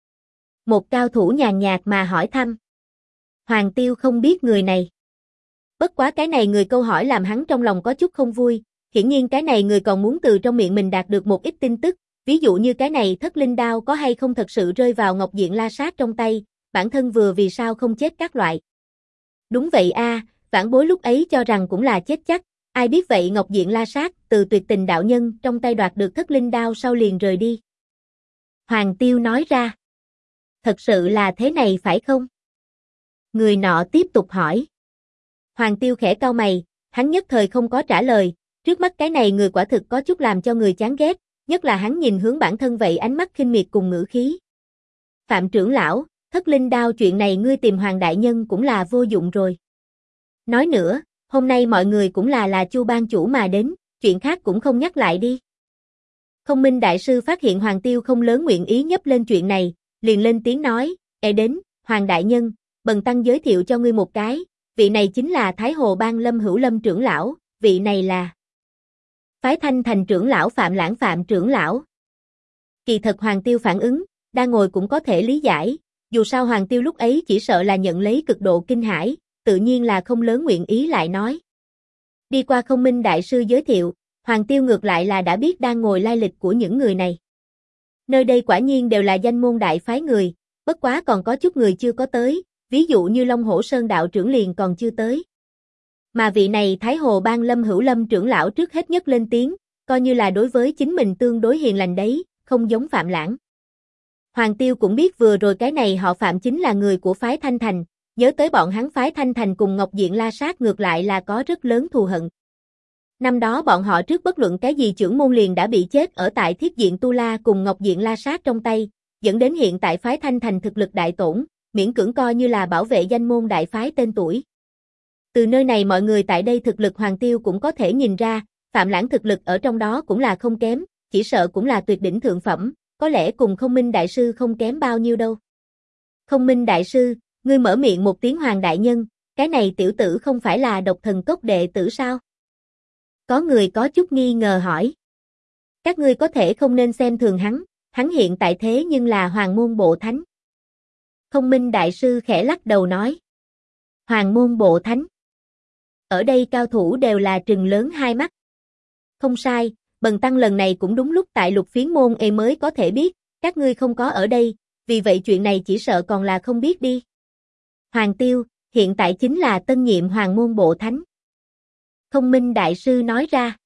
Một cao thủ nhàn nhạt mà hỏi thăm. Hoàng Tiêu không biết người này. Bất quá cái này người câu hỏi làm hắn trong lòng có chút không vui, hiển nhiên cái này người còn muốn từ trong miệng mình đạt được một ít tin tức, ví dụ như cái này Thất Linh đao có hay không thật sự rơi vào Ngọc Diện La Sát trong tay, bản thân vừa vì sao không chết các loại. Đúng vậy vãn bối lúc ấy cho rằng cũng là chết chắc, ai biết vậy Ngọc Diện La Sát từ Tuyệt Tình đạo nhân trong tay đoạt được Thất Linh đao sau liền rời đi. Hoàng Tiêu nói ra. Thật sự là thế này phải không? Người nọ tiếp tục hỏi. Hoàng Tiêu khẽ cau mày, hắn nhất thời không có trả lời, trước mắt cái này người quả thực có chút làm cho người chán ghét, nhất là hắn nhìn hướng bản thân vậy ánh mắt khinh miệt cùng ngữ khí. Phạm trưởng lão, Thất Linh đao chuyện này ngươi tìm Hoàng đại nhân cũng là vô dụng rồi. Nói nữa, hôm nay mọi người cũng là Chu ban chủ mà đến, chuyện khác cũng không nhắc lại đi. Không Minh đại sư phát hiện Hoàng Tiêu không lớn nguyện ý nhấp lên chuyện này, liền lên tiếng nói, đến, Hoàng đại nhân, bần tăng giới thiệu cho ngươi một cái, vị này chính là Thái Hồ Bang Lâm Hữu Lâm trưởng lão, vị này là Phái Thanh Thành trưởng lão Phạm Lãng Phạm trưởng lão. Kỳ thật Hoàng Tiêu phản ứng, đang ngồi cũng có thể lý giải, dù sao Hoàng Tiêu lúc ấy chỉ sợ là nhận lấy cực độ kinh hãi, tự nhiên là không lớn nguyện ý lại nói. Đi qua Không Minh đại sư giới thiệu, Hoàng Tiêu ngược lại là đã biết đang ngồi lai lịch của những người này. Nơi đây quả nhiên đều là danh môn đại phái người, bất quá còn có chút người chưa có tới, ví dụ như Long Hổ Sơn đạo trưởng liền còn chưa tới. Mà vị này Thái Hồ Bang Lâm Hữu Lâm trưởng lão trước hết nhất lên tiếng, coi như là đối với chính mình tương đối hiền lành đấy, không giống Phạm Lãng. Hoàng Tiêu cũng biết vừa rồi cái này họ Phạm chính là người của phái Thanh Thành, nhớ tới bọn hắn phái Thanh Thành cùng Ngọc Diện La Sát ngược lại là có rất lớn thù hận. Năm đó bọn họ trước bất luận cái gì trưởng môn liền đã bị chết ở tại Thiết Diện Tu La cùng Ngọc Diện La Sát trong tay, dẫn đến hiện tại phái Thanh Thành thực lực đại tổn, miễn cưỡng coi như là bảo vệ danh môn đại phái tên tuổi. Từ nơi này mọi người tại đây thực lực Hoàng Tiêu cũng có thể nhìn ra, Phạm Lãng thực lực ở trong đó cũng là không kém, chỉ sợ cũng là tuyệt đỉnh thượng phẩm, có lẽ cùng Không Minh đại sư không kém bao nhiêu đâu. Không Minh đại sư, ngươi mở miệng một tiếng Hoàng đại nhân, cái này tiểu tử không phải là Độc Thần Cốc đệ tử sao? Có người có chút nghi ngờ hỏi. Các ngươi có thể không nên xem thường hắn hiện tại thế nhưng là Hoàng môn bộ thánh. Không Minh đại sư khẽ lắc đầu nói. Hoàng môn bộ thánh. Ở đây cao thủ đều là trừng lớn hai mắt. Không sai, bần tăng lần này cũng đúng lúc tại Lục Phiến môn mới có thể biết, các ngươi không có ở đây, vì vậy chuyện này chỉ sợ còn là không biết đi. Hoàng Tiêu, hiện tại chính là tân nhiệm Hoàng môn bộ thánh. Không Minh đại sư nói ra.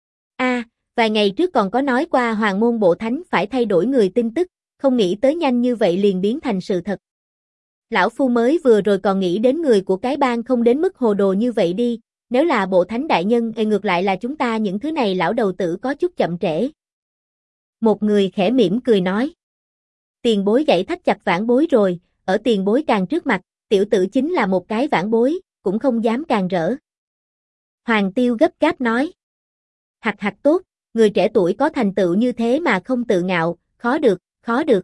Vài ngày trước còn có nói qua Hoàng môn bộ thánh phải thay đổi người tin tức, không nghĩ tới nhanh như vậy liền biến thành sự thật. Lão Phu mới vừa rồi còn nghĩ đến người của cái bang không đến mức hồ đồ như vậy đi, nếu là bộ thánh đại nhân ngược lại là chúng ta những thứ này lão đầu tử có chút chậm trễ. Một người khẽ mỉm cười nói. Tiền bối gãy thắt chặt vãn bối rồi, ở tiền bối càng trước mặt, tiểu tử chính là một cái vãn bối, cũng không dám càng rỡ. Hoàng Tiêu gấp gáp nói. Hặc tốt, người trẻ tuổi có thành tựu như thế mà không tự ngạo, khó được.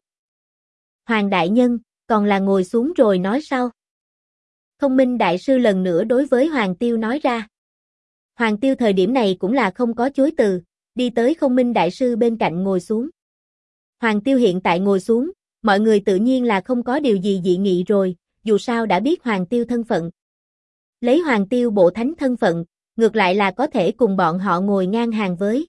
Hoàng đại nhân, còn là ngồi xuống rồi nói sau. Không Minh đại sư lần nữa đối với Hoàng Tiêu nói ra. Hoàng Tiêu thời điểm này cũng là không có chối từ, đi tới Không Minh đại sư bên cạnh ngồi xuống. Hoàng Tiêu hiện tại ngồi xuống, mọi người tự nhiên là không có điều gì dị nghị rồi, dù sao đã biết Hoàng Tiêu thân phận. Lấy Hoàng Tiêu bộ thánh thân phận, ngược lại là có thể cùng bọn họ ngồi ngang hàng với.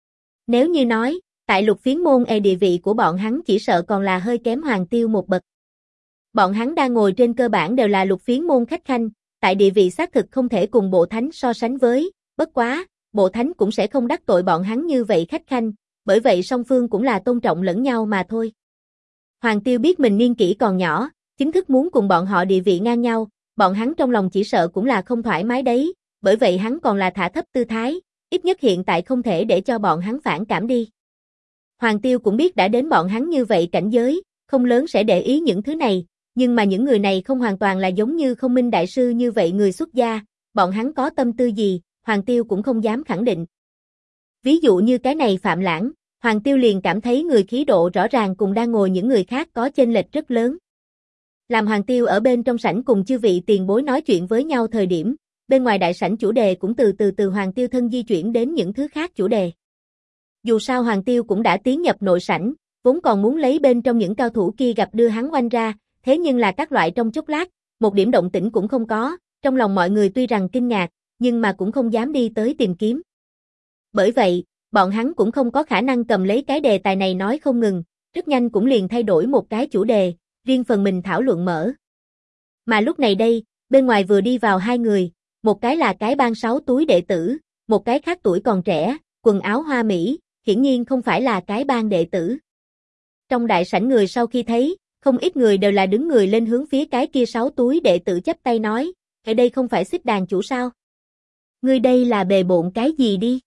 Nếu như nói, tại Lục Phiến môn địa vị của bọn hắn chỉ sợ còn là hơi kém Hoàng Tiêu một bậc. Bọn hắn đang ngồi trên cơ bản đều là Lục Phiến môn khách khanh, tại địa vị xác thực không thể cùng bộ thánh so sánh với, bất quá, bộ thánh cũng sẽ không đắc tội bọn hắn như vậy khách khanh, bởi vậy song phương cũng là tôn trọng lẫn nhau mà thôi. Hoàng Tiêu biết mình niên kỷ còn nhỏ, chính thức muốn cùng bọn họ địa vị ngang nhau, bọn hắn trong lòng chỉ sợ cũng là không thoải mái đấy, bởi vậy hắn còn là thả thấp tư thái, ít nhất hiện tại không thể để cho bọn hắn phản cảm đi. Hoàng Tiêu cũng biết đã đến bọn hắn như vậy cảnh giới, không lớn sẽ để ý những thứ này, nhưng mà những người này không hoàn toàn là giống như Không Minh đại sư như vậy người xuất gia, bọn hắn có tâm tư gì, Hoàng Tiêu cũng không dám khẳng định. Ví dụ như cái này Phạm Lãng, Hoàng Tiêu liền cảm thấy người khí độ rõ ràng cùng đang ngồi những người khác có chênh lệch rất lớn. Làm Hoàng Tiêu ở bên trong sảnh cùng chư vị tiền bối nói chuyện với nhau thời điểm, bên ngoài đại sảnh chủ đề cũng từ Hoàng Tiêu thân di chuyển đến những thứ khác chủ đề. Dù sao Hoàng Tiêu cũng đã tiến nhập nội sảnh, vốn còn muốn lấy bên trong những cao thủ kia gặp đưa hắn oanh ra, thế nhưng là các loại trong chốc lát, một điểm động tĩnh cũng không có, trong lòng mọi người tuy rằng kinh ngạc, nhưng mà cũng không dám đi tới tìm kiếm. Bởi vậy, bọn hắn cũng không có khả năng cầm lấy cái đề tài này nói không ngừng, rất nhanh cũng liền thay đổi một cái chủ đề, riêng phần mình thảo luận mở. Mà lúc này đây, bên ngoài vừa đi vào hai người, một cái là cái bang 6 túi đệ tử, một cái khác tuổi còn trẻ, quần áo hoa mỹ, hiển nhiên không phải là cái bang đệ tử. Trong đại sảnh người sau khi thấy, không ít người đều là đứng người lên hướng phía cái kia 6 túi đệ tử chắp tay nói, ở đây không phải Xích Đàn chủ sao? Ngươi đây là bề bộn cái gì đi?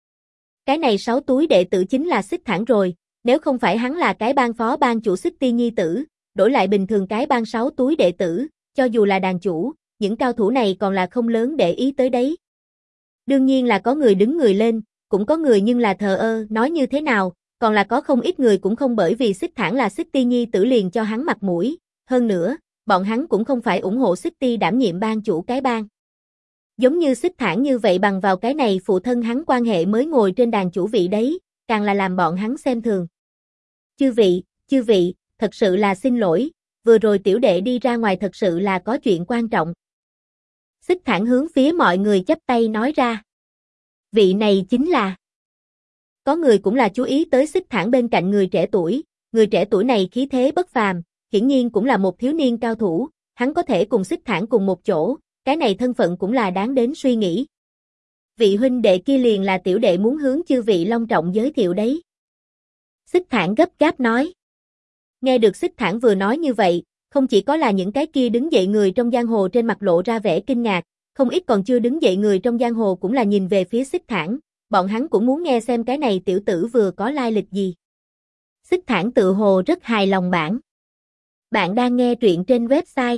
Cái này 6 túi đệ tử chính là Xích Thản rồi, nếu không phải hắn là cái bang phó bang chủ Xích Ti nhi tử, đổi lại bình thường cái bang 6 túi đệ tử, cho dù là đàn chủ, những cao thủ này còn là không lớn để ý tới đấy. Đương nhiên là có người đứng người lên, cũng có người nhưng là thờ ơ, nói như thế nào, còn là có không ít người cũng không bởi vì Xích Thản là Xích Ti nhi tử liền cho hắn mặt mũi, hơn nữa, bọn hắn cũng không phải ủng hộ Xích Ti đảm nhiệm bang chủ cái bang. Giống như Xích Thản như vậy bằng vào cái này phụ thân hắn quan hệ mới ngồi trên đàn chủ vị đấy, càng là làm bọn hắn xem thường. Chư vị, thật sự là xin lỗi, vừa rồi tiểu đệ đi ra ngoài thật sự là có chuyện quan trọng. Xích Thản hướng phía mọi người chắp tay nói ra. Vị này chính là... Có người cũng là chú ý tới Xích Thản bên cạnh người trẻ tuổi này khí thế bất phàm, hiển nhiên cũng là một thiếu niên cao thủ, hắn có thể cùng Xích Thản cùng một chỗ, cái này thân phận cũng là đáng đến suy nghĩ. Vị huynh đệ kia liền là tiểu đệ muốn hướng chư vị long trọng giới thiệu đấy. Xích Thản gấp gáp nói. Nghe được Xích Thản vừa nói như vậy, không chỉ có là những cái kia đứng dậy người trong giang hồ trên mặt lộ ra vẻ kinh ngạc, không ít còn chưa đứng dậy người trong giang hồ cũng là nhìn về phía Xích Thản, bọn hắn cũng muốn nghe xem cái này tiểu tử vừa có lai lịch gì. Xích Thản tự hồ rất hài lòng bản. Bạn đang nghe truyện trên website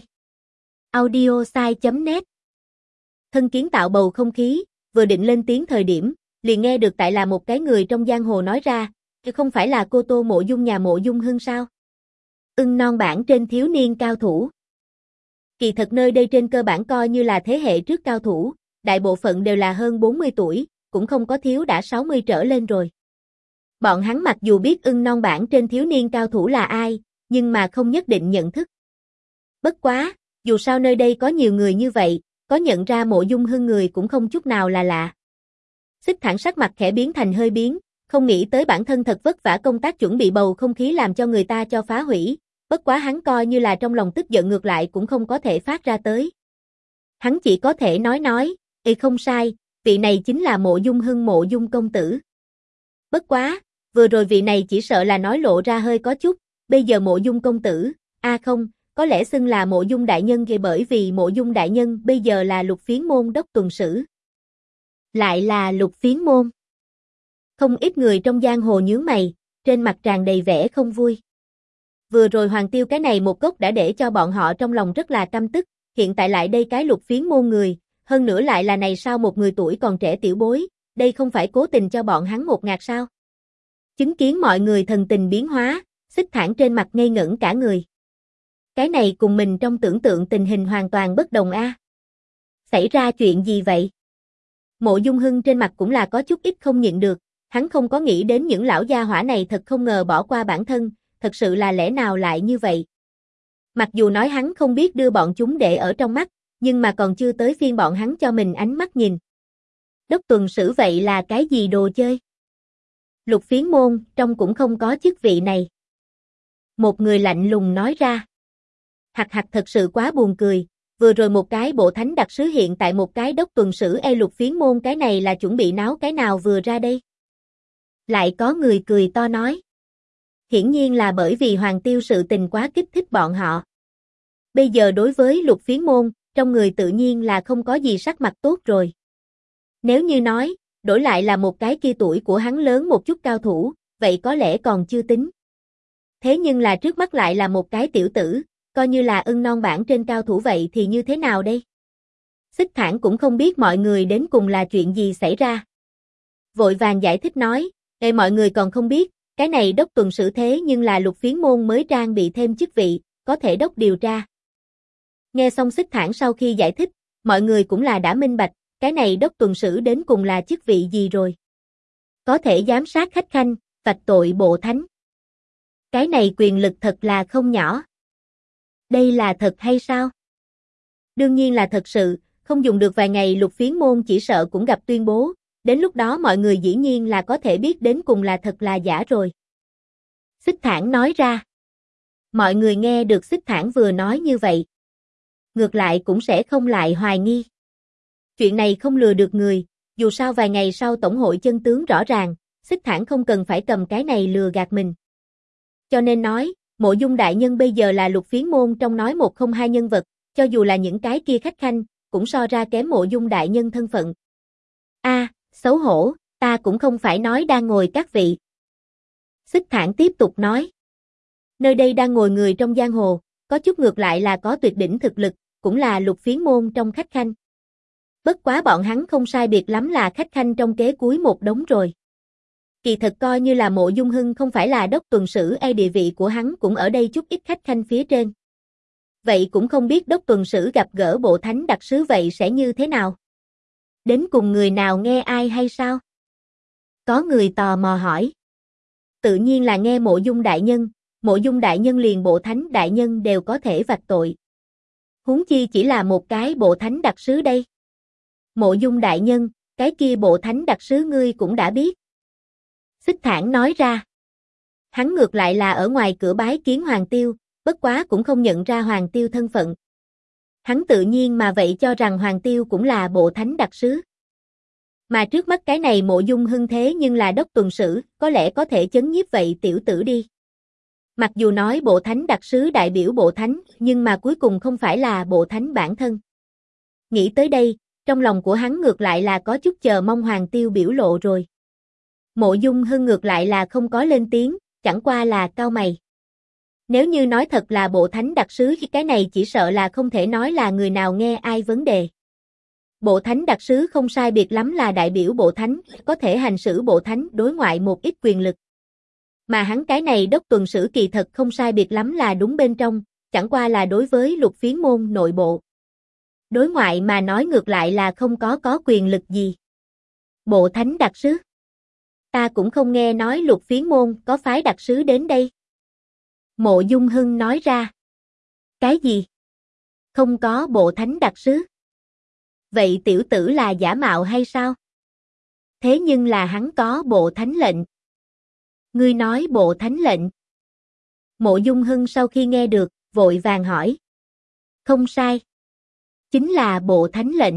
audiosai.net. Thân kiến tạo bầu không khí, vừa định lên tiếng thời điểm, liền nghe được tại là một cái người trong giang hồ nói ra, chứ không phải là cô Tô Mộ Dung nhà Mộ Dung Hưng sao? Ưng non bản trên thiếu niên cao thủ. Kỳ thật nơi đây trên cơ bản coi như là thế hệ trước cao thủ, đại bộ phận đều là hơn 40 tuổi, cũng không có thiếu đã 60 trở lên rồi. Bọn hắn mặc dù biết Ưng non bản trên thiếu niên cao thủ là ai, nhưng mà không nhất định nhận thức. Bất quá, dù sao nơi đây có nhiều người như vậy, có nhận ra Mộ Dung Hưng người cũng không chút nào là lạ. Xích Thản sắc mặt khẽ biến thành hơi biến, không nghĩ tới bản thân thật vất vả công tác chuẩn bị bầu không khí làm cho người ta cho phá hủy, bất quá hắn coi như là trong lòng tức giận ngược lại cũng không có thể phát ra tới. Hắn chỉ có thể nói, không sai, vị này chính là Mộ Dung Hưng Mộ Dung công tử. Bất quá, vừa rồi vị này chỉ sợ là nói lộ ra hơi có chút, bây giờ Mộ Dung công tử, không, có lẽ xưng là Mộ Dung đại nhân vì bởi vì Mộ Dung đại nhân bây giờ là Lục Phiến môn đốc tuần sử. Lại là Lục Phiến môn. Không ít người trong giang hồ nhướng mày, trên mặt tràn đầy vẻ không vui. Vừa rồi Hoàng Tiêu cái này một gốc đã để cho bọn họ trong lòng rất là căm tức, hiện tại lại đây cái Lục Phiến môn người, hơn nữa lại là này sao một người tuổi còn trẻ tiểu bối, đây không phải cố tình cho bọn hắn một ngạt sao? Chứng kiến mọi người thần tình biến hóa, Xích Thản trên mặt ngây ngẩn cả người. Cái này cùng mình trong tưởng tượng tình hình hoàn toàn bất đồng a. Xảy ra chuyện gì vậy? Mộ Dung Hưng trên mặt cũng là có chút ít không nhịn được, hắn không có nghĩ đến những lão gia hỏa này thật không ngờ bỏ qua bản thân, thật sự là lẽ nào lại như vậy? Mặc dù nói hắn không biết đưa bọn chúng để ở trong mắt, nhưng mà còn chưa tới phiên bọn hắn cho mình ánh mắt nhìn. Đốc tuần sử vậy là cái gì đồ chơi? Lục Phiến môn, trong cũng không có chức vị này. Một người lạnh lùng nói ra. Hặc thật sự quá buồn cười, vừa rồi một cái bộ thánh đặc sứ hiện tại một cái đốc tuần sử Lục Phiến môn cái này là chuẩn bị náo cái nào vừa ra đây? Lại có người cười to nói. Hiển nhiên là bởi vì Hoàng Tiêu sự tình quá kích thích bọn họ. Bây giờ đối với Lục Phiến môn, trong người tự nhiên là không có gì sắc mặt tốt rồi. Nếu như nói, đổi lại là một cái kia tuổi của hắn lớn một chút cao thủ, vậy có lẽ còn chưa tính. Thế nhưng là trước mắt lại là một cái tiểu tử, coi như là Ưng non bản trên cao thủ vậy thì như thế nào đây? Xích Thản cũng không biết mọi người đến cùng là chuyện gì xảy ra. Vội vàng giải thích nói, mọi người còn không biết, cái này đốc tuần sử thế nhưng là Lục Phiến môn mới trang bị thêm chức vị, có thể đốc điều tra. Nghe xong Xích Thản sau khi giải thích, mọi người cũng là đã minh bạch, cái này đốc tuần sử đến cùng là chức vị gì rồi. Có thể giám sát khách khanh, vạch tội bộ thánh. Cái này quyền lực thật là không nhỏ. Đây là thật hay sao? Đương nhiên là thật sự, không dùng được vài ngày Lục Phiến môn chỉ sợ cũng gặp tuyên bố, đến lúc đó mọi người dĩ nhiên là có thể biết đến cùng là thật là giả rồi. Xích Thản nói ra. Mọi người nghe được Xích Thản vừa nói như vậy. Ngược lại cũng sẽ không lại hoài nghi. Chuyện này không lừa được người, dù sao vài ngày sau tổng hội chân tướng rõ ràng, Xích Thản không cần phải cầm cái này lừa gạt mình. Cho nên nói, Mộ Dung đại nhân bây giờ là Lục Phiến môn trong nói một không hai nhân vật, cho dù là những cái kia khách khanh, cũng so ra kém Mộ Dung đại nhân thân phận. Xấu hổ, ta cũng không phải nói đang ngồi các vị. Xích Thản tiếp tục nói. Nơi đây đang ngồi người trong giang hồ, có chút ngược lại là có tuyệt đỉnh thực lực, cũng là Lục Phiến môn trong khách khanh. Bất quá bọn hắn không sai biệt lắm là khách khanh trong kế cuối một đống rồi. Kỳ thật coi như là Mộ Dung Hưng không phải là đốc tuần sử địa vị của hắn cũng ở đây chút ít khách khanh phía trên. Vậy cũng không biết đốc tuần sử gặp gỡ bộ thánh đặc sứ vậy sẽ như thế nào? Đến cùng người nào nghe ai hay sao? Có người tò mò hỏi. Tự nhiên là nghe Mộ Dung đại nhân, Mộ Dung đại nhân liền bộ thánh đại nhân đều có thể vạch tội. Huống chi chỉ là một cái bộ thánh đặc sứ đây. Mộ Dung đại nhân, cái kia bộ thánh đặc sứ ngươi cũng đã biết. Xích Thản nói ra. Hắn ngược lại là ở ngoài cửa bái kiến Hoàng Tiêu, bất quá cũng không nhận ra Hoàng Tiêu thân phận. Hắn tự nhiên mà vậy cho rằng Hoàng Tiêu cũng là bộ thánh đặc sứ. Mà trước mắt cái này Mộ Dung Hưng thế nhưng là đốc tuần sử, có lẽ có thể chấn nhiếp vậy tiểu tử đi. Mặc dù nói bộ thánh đặc sứ đại biểu bộ thánh, nhưng mà cuối cùng không phải là bộ thánh bản thân. Nghĩ tới đây, trong lòng của hắn ngược lại là có chút chờ mong Hoàng Tiêu biểu lộ rồi. Mộ Dung Hưng ngược lại là không có lên tiếng, chẳng qua là cau mày. Nếu như nói thật là bộ thánh đặc sứ thì cái này chỉ sợ là không thể nói là người nào nghe ai vấn đề. Bộ thánh đặc sứ không sai biệt lắm là đại biểu bộ thánh, có thể hành xử bộ thánh đối ngoại một ít quyền lực. Mà hắn cái này đốc tuần sử kỳ thật không sai biệt lắm là đúng bên trong, chẳng qua là đối với Lục Phiến môn nội bộ. Đối ngoại mà nói ngược lại là không có quyền lực gì. Bộ thánh đặc sứ. Ta cũng không nghe nói Lục Phiến môn có phái đặc sứ đến đây. Mộ Dung Hưng nói ra. Cái gì? Không có bộ thánh đặc sứ. Vậy tiểu tử là giả mạo hay sao? Thế nhưng là hắn có bộ thánh lệnh. Ngươi nói bộ thánh lệnh. Mộ Dung Hưng sau khi nghe được, vội vàng hỏi. Không sai. Chính là bộ thánh lệnh.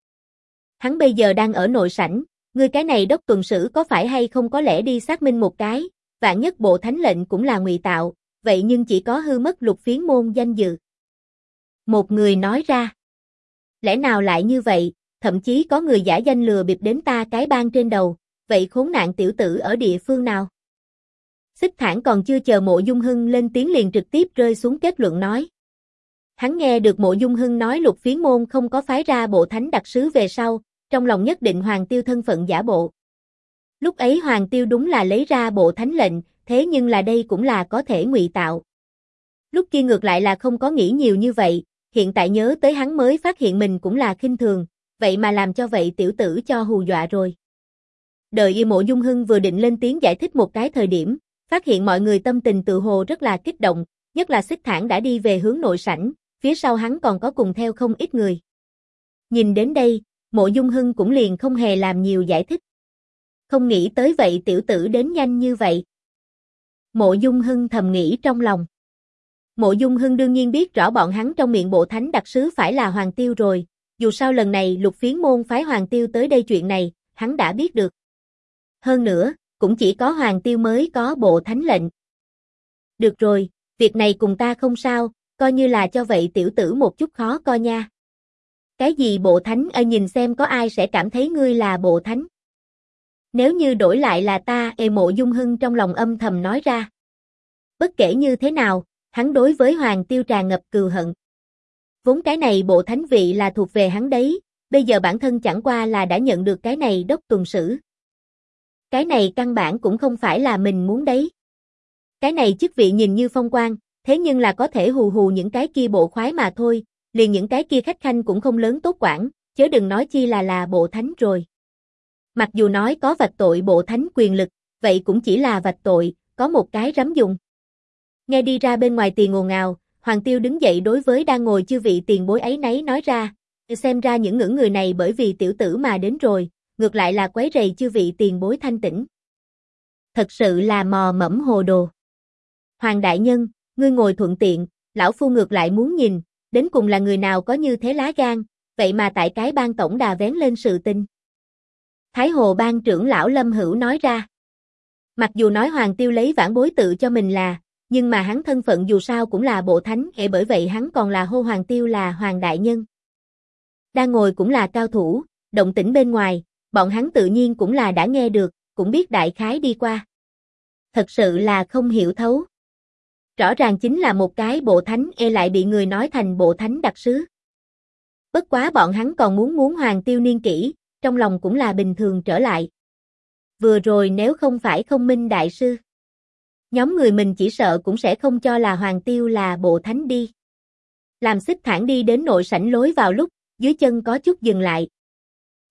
Hắn bây giờ đang ở nội sảnh, ngươi cái này đốc tuần sử có phải hay không có lẽ đi xác minh một cái, vạn nhất bộ thánh lệnh cũng là ngụy tạo, vậy nhưng chỉ có hư mất Lục Phiến môn danh dự. Một người nói ra. Lẽ nào lại như vậy, thậm chí có người giả danh lừa bịp đến ta cái bang trên đầu, vậy khốn nạn tiểu tử ở địa phương nào? Xích Thản còn chưa chờ Mộ Dung Hưng lên tiếng liền trực tiếp rơi xuống kết luận nói. Hắn nghe được Mộ Dung Hưng nói Lục Phiến môn không có phái ra bộ thánh đặc sứ về sau, trong lòng nhất định Hoàng Tiêu thân phận giả bộ. Lúc ấy Hoàng Tiêu đúng là lấy ra bộ thánh lệnh, thế nhưng là đây cũng là có thể ngụy tạo. Lúc kia ngược lại là không có nghĩ nhiều như vậy, hiện tại nhớ tới hắn mới phát hiện mình cũng là khinh thường, vậy mà làm cho vậy tiểu tử cho hù dọa rồi. Đợi Mộ Dung Hưng vừa định lên tiếng giải thích một cái thời điểm, phát hiện mọi người tâm tình tự hồ rất là kích động, nhất là Xích Thản đã đi về hướng nội sảnh, phía sau hắn còn có cùng theo không ít người. Nhìn đến đây, Mộ Dung Hưng cũng liền không hề làm nhiều giải thích. Không nghĩ tới vậy tiểu tử đến nhanh như vậy. Mộ Dung Hưng thầm nghĩ trong lòng. Mộ Dung Hưng đương nhiên biết rõ bọn hắn trong miệng bộ thánh đặc sứ phải là Hoàng Tiêu rồi, dù sao lần này Lục Phiến môn phái Hoàng Tiêu tới đây chuyện này, hắn đã biết được. Hơn nữa, cũng chỉ có Hoàng Tiêu mới có bộ thánh lệnh. Được rồi, việc này cùng ta không sao, coi như là cho vậy tiểu tử một chút khó coi nha. Cái gì bộ thánh nhìn xem có ai sẽ cảm thấy ngươi là bộ thánh. Nếu như đổi lại là ta, Mộ Dung Hưng trong lòng âm thầm nói ra. Bất kể như thế nào, hắn đối với Hoàng Tiêu tràn ngập cừu hận. Vốn cái này bộ thánh vị là thuộc về hắn đấy, bây giờ bản thân chẳng qua là đã nhận được cái này đốc tuần sử. Cái này căn bản cũng không phải là mình muốn đấy. Cái này chức vị nhìn như phong quang, thế nhưng là có thể hù hù những cái kia bộ khoái mà thôi, liền những cái kia khách khanh cũng không lớn tốt quản, chớ đừng nói chi là bộ thánh rồi. Mặc dù nói có vạch tội bộ thánh quyền lực, vậy cũng chỉ là vạch tội, có một cái rắm dùng. Nghe đi ra bên ngoài tiền ồn ào, Hoàng Tiêu đứng dậy đối với đang ngồi chư vị tiền bối ấy nấy nói ra, xem ra những ngưỡng người này bởi vì tiểu tử mà đến rồi, ngược lại là quấy rầy chư vị tiền bối thanh tĩnh. Thật sự là mò mẫm hồ đồ. Hoàng đại nhân, ngươi ngồi thuận tiện, lão phu ngược lại muốn nhìn, đến cùng là người nào có như thế lá gan, vậy mà tại cái bang tổng đà vén lên sự tình. Thái Hồ bang trưởng lão Lâm Hữu nói ra. Mặc dù nói Hoàng Tiêu lấy vãn bối tự cho mình là, nhưng mà hắn thân phận dù sao cũng là bộ thánh, bởi vậy hắn còn là hô Hoàng Tiêu là Hoàng đại nhân. Đang ngồi cũng là cao thủ, động tĩnh bên ngoài, bọn hắn tự nhiên cũng là đã nghe được, cũng biết đại khái đi qua. Thật sự là không hiểu thấu. Rõ ràng chính là một cái bộ thánh lại bị người nói thành bộ thánh đặc sứ. Bất quá bọn hắn còn muốn Hoàng Tiêu niên kỷ, trong lòng cũng là bình thường trở lại. Vừa rồi nếu không phải không minh đại sư, nhóm người mình chỉ sợ cũng sẽ không cho là Hoàng Tiêu là bộ thánh đi. Làm Xích Thản đi đến nội sảnh lối vào lúc, dưới chân có chút dừng lại.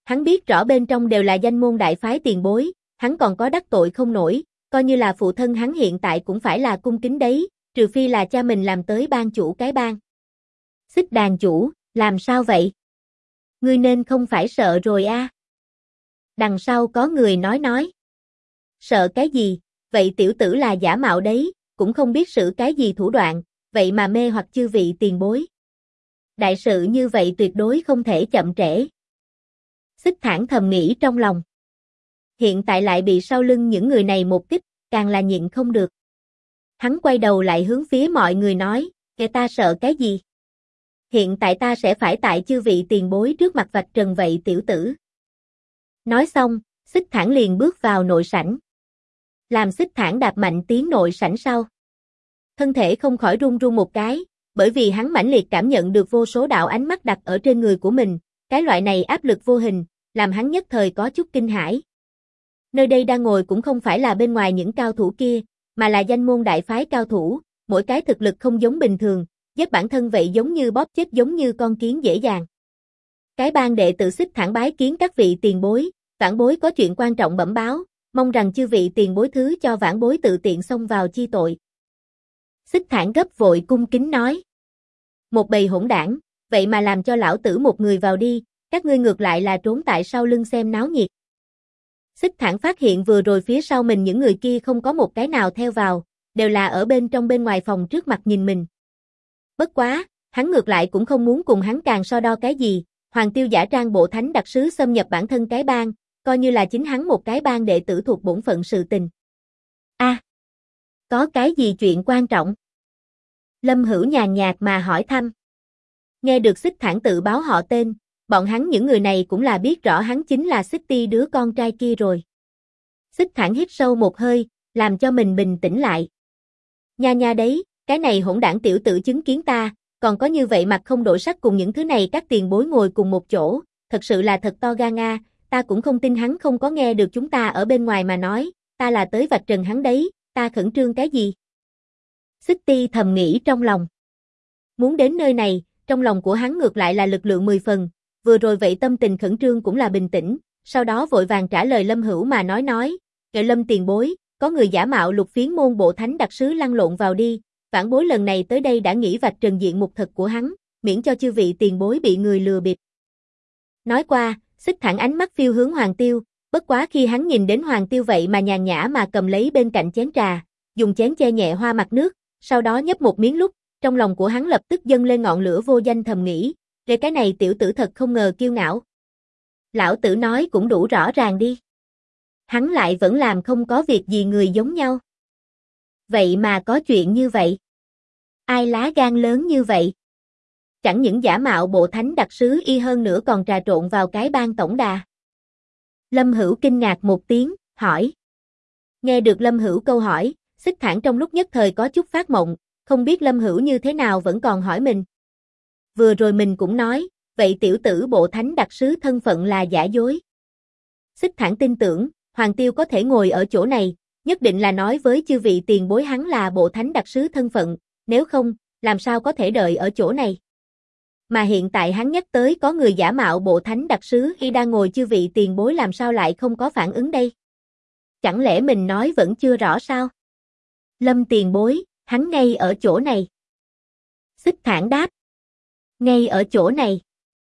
Hắn biết rõ bên trong đều là danh môn đại phái tiền bối, hắn còn có đắc tội không nổi, coi như là phụ thân hắn hiện tại cũng phải là cung kính đấy, trừ phi là cha mình làm tới ban chủ cái bang. Xích đàn chủ, làm sao vậy? Ngươi nên không phải sợ rồi a? Đằng sau có người nói. Sợ cái gì, vậy tiểu tử là giả mạo đấy, cũng không biết sử cái gì thủ đoạn, vậy mà mê hoặc chư vị tiền bối. Đại sự như vậy tuyệt đối không thể chậm trễ. Xích Thản thầm nghĩ trong lòng. Hiện tại lại bị sau lưng những người này một kích, càng là nhịn không được. Hắn quay đầu lại hướng phía mọi người nói, kẻ ta sợ cái gì? Hiện tại ta sẽ phải tại chư vị tiền bối trước mặt vạch trần vậy tiểu tử. Nói xong, Xích Thản liền bước vào nội sảnh. Làm Xích Thản đạp mạnh tiến nội sảnh sau. Thân thể không khỏi run run một cái, bởi vì hắn mãnh liệt cảm nhận được vô số đạo ánh mắt đặt ở trên người của mình, cái loại này áp lực vô hình, làm hắn nhất thời có chút kinh hãi. Nơi đây đang ngồi cũng không phải là bên ngoài những cao thủ kia, mà là danh môn đại phái cao thủ, mỗi cái thực lực không giống bình thường, giết bản thân vậy giống như bóp chết giống như con kiến dễ dàng. Cái bang đệ tử Xích Thản bái kiến các vị tiền bối, vãn bối có chuyện quan trọng bẩm báo, mong rằng chư vị tiền bối thứ cho vãn bối tự tiện xông vào chi tội. Xích Thản gấp vội cung kính nói. Một bầy hỗn đảng, vậy mà làm cho lão tử một người vào đi, các ngươi ngược lại là trốn tại sau lưng xem náo nhiệt. Xích Thản phát hiện vừa rồi phía sau mình những người kia không có một cái nào theo vào, đều là ở bên trong bên ngoài phòng trước mặt nhìn mình. Bất quá, hắn ngược lại cũng không muốn cùng hắn càng so đo cái gì, Hoàng Tiêu giả trang bộ thánh đặc sứ xâm nhập bản thân cái bang, coi như là chính hắn một cái bang đệ tử thuộc bổn phận sự tình. Có cái gì chuyện quan trọng? Lâm Hữu nhàn nhạt mà hỏi thăm. Nghe được Xích Thản tự báo họ tên, bọn hắn những người này cũng là biết rõ hắn chính là Xích Ti đứa con trai kia rồi. Xích Thản hít sâu một hơi, làm cho mình bình tĩnh lại. Nha đấy, cái này hỗn đảng tiểu tử chứng kiến ta, còn có như vậy mặt không đổi sắc cùng những thứ này các tiền bối ngồi cùng một chỗ, thật sự là thật to gan a, ta cũng không tin hắn không có nghe được chúng ta ở bên ngoài mà nói, ta là tới vạch trần hắn đấy, ta khẩn trương cái gì? Xích Ti thầm nghĩ trong lòng. Muốn đến nơi này, trong lòng của hắn ngược lại là lực lượng 10 phần, vừa rồi vậy tâm tình khẩn trương cũng là bình tĩnh, sau đó vội vàng trả lời Lâm Hữu mà nói, kệ Lâm tiền bối, có người giả mạo Lục Phiến môn bộ thánh đặc sứ lăn lộn vào đi, vãn bối lần này tới đây đã nghĩ vạch trần diện mục thật của hắn, miễn cho chư vị tiền bối bị người lừa bịp. Nói qua, Xích Thản ánh mắt phiêu hướng Hoàng Tiêu, bất quá khi hắn nhìn đến Hoàng Tiêu vậy mà nhàn nhã mà cầm lấy bên cạnh chén trà, dùng chén che nhẹ hoa mặt nước, sau đó nhấp một miếng lúc, trong lòng của hắn lập tức dâng lên ngọn lửa vô danh thầm nghĩ, về cái này tiểu tử thật không ngờ kiêu ngạo. Lão tử nói cũng đủ rõ ràng đi. Hắn lại vẫn làm không có việc gì người giống nhau. Vậy mà có chuyện như vậy. Ai lá gan lớn như vậy? Chẳng những giả mạo bộ thánh đặc sứ y hơn nữa còn trà trộn vào cái bang tổng đà. Lâm Hữu kinh ngạc một tiếng, hỏi. Nghe được Lâm Hữu câu hỏi, Xích Thản trong lúc nhất thời có chút phát mộng, không biết Lâm Hữu như thế nào vẫn còn hỏi mình. Vừa rồi mình cũng nói, vậy tiểu tử bộ thánh đặc sứ thân phận là giả dối. Xích Thản tin tưởng, Hoàng Tiêu có thể ngồi ở chỗ này, nhất định là nói với chư vị tiền bối hắn là bộ thánh đặc sứ thân phận, nếu không, làm sao có thể đợi ở chỗ này. Mà hiện tại hắn nhắc tới có người giả mạo bộ thánh đặc sứ y đang ngồi chư vị tiền bối làm sao lại không có phản ứng đây. Chẳng lẽ mình nói vẫn chưa rõ sao? Lâm tiền bối, hắn ngay ở chỗ này. Xích Thản đáp. Ngay ở chỗ này.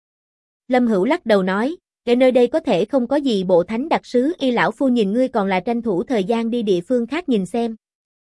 Lâm Hữu lắc đầu nói, cái nơi đây có thể không có gì bộ thánh đặc sứ y lão phu nhìn ngươi còn là tranh thủ thời gian đi địa phương khác nhìn xem.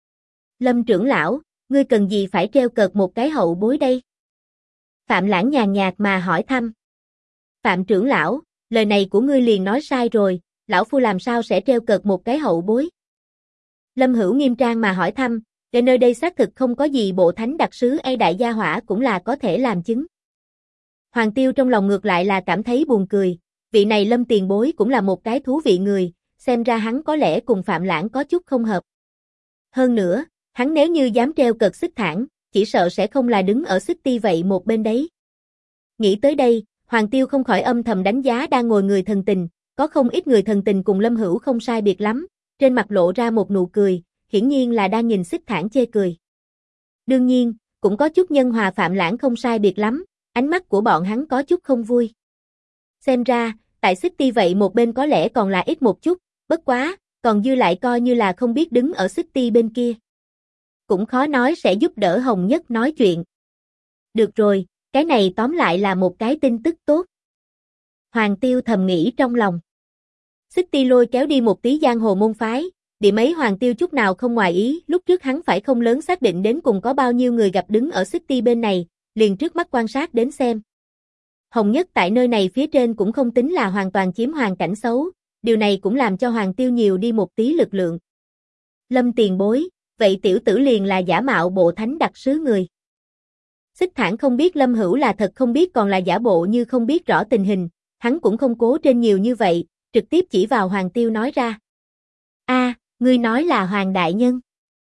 Lâm trưởng lão, ngươi cần gì phải treo cợt một cái hậu bối đây? Phạm Lãng nhàn nhạt mà hỏi thăm. Phạm trưởng lão, lời này của ngươi liền nói sai rồi, lão phu làm sao sẽ treo cợt một cái hậu bối? Lâm Hữu nghiêm trang mà hỏi thăm, cái nơi đây xác thực không có gì bộ thánh đặc sứ e đại gia hỏa cũng là có thể làm chứng. Hoàng Tiêu trong lòng ngược lại là cảm thấy buồn cười, vị này Lâm tiền bối cũng là một cái thú vị người, xem ra hắn có lẽ cùng Phạm Lãng có chút không hợp. Hơn nữa, hắn nếu như dám treo cợt Xích Thản, chỉ sợ sẽ không là đứng ở Xích Ti vậy một bên đấy. Nghĩ tới đây, Hoàng Tiêu không khỏi âm thầm đánh giá đang ngồi người thần tình, có không ít người thần tình cùng Lâm Hữu không sai biệt lắm, trên mặt lộ ra một nụ cười, hiển nhiên là đang nhìn Xích Thản chê cười. Đương nhiên, cũng có chút nhân hòa Phạm Lãng không sai biệt lắm, ánh mắt của bọn hắn có chút không vui. Xem ra, tại City vậy một bên có lẽ còn là ít một chút, bất quá, còn dư lại coi như là không biết đứng ở City bên kia. Cũng khó nói sẽ giúp đỡ Hồng Nhất nói chuyện. Được rồi, cái này tóm lại là một cái tin tức tốt. Hoàng Tiêu thầm nghĩ trong lòng. City lôi kéo đi một tí giang hồ môn phái, điểm ấy Hoàng Tiêu chút nào không ngoài ý, lúc trước hắn phải không lớn xác định đến cùng có bao nhiêu người gặp đứng ở City bên này, liền trước mắt quan sát đến xem. Hồng Nhất tại nơi này phía trên cũng không tính là hoàn toàn chiếm hoàn cảnh xấu, điều này cũng làm cho Hoàng Tiêu nhiều đi một tí lực lượng. Lâm tiền bối, vậy tiểu tử liền là giả mạo bộ thánh đặc sứ người. Xích Thản không biết Lâm Hữu là thật không biết còn là giả bộ như không biết rõ tình hình, hắn cũng không cố trên nhiều như vậy, trực tiếp chỉ vào Hoàng Tiêu nói ra. Ngươi nói là Hoàng đại nhân.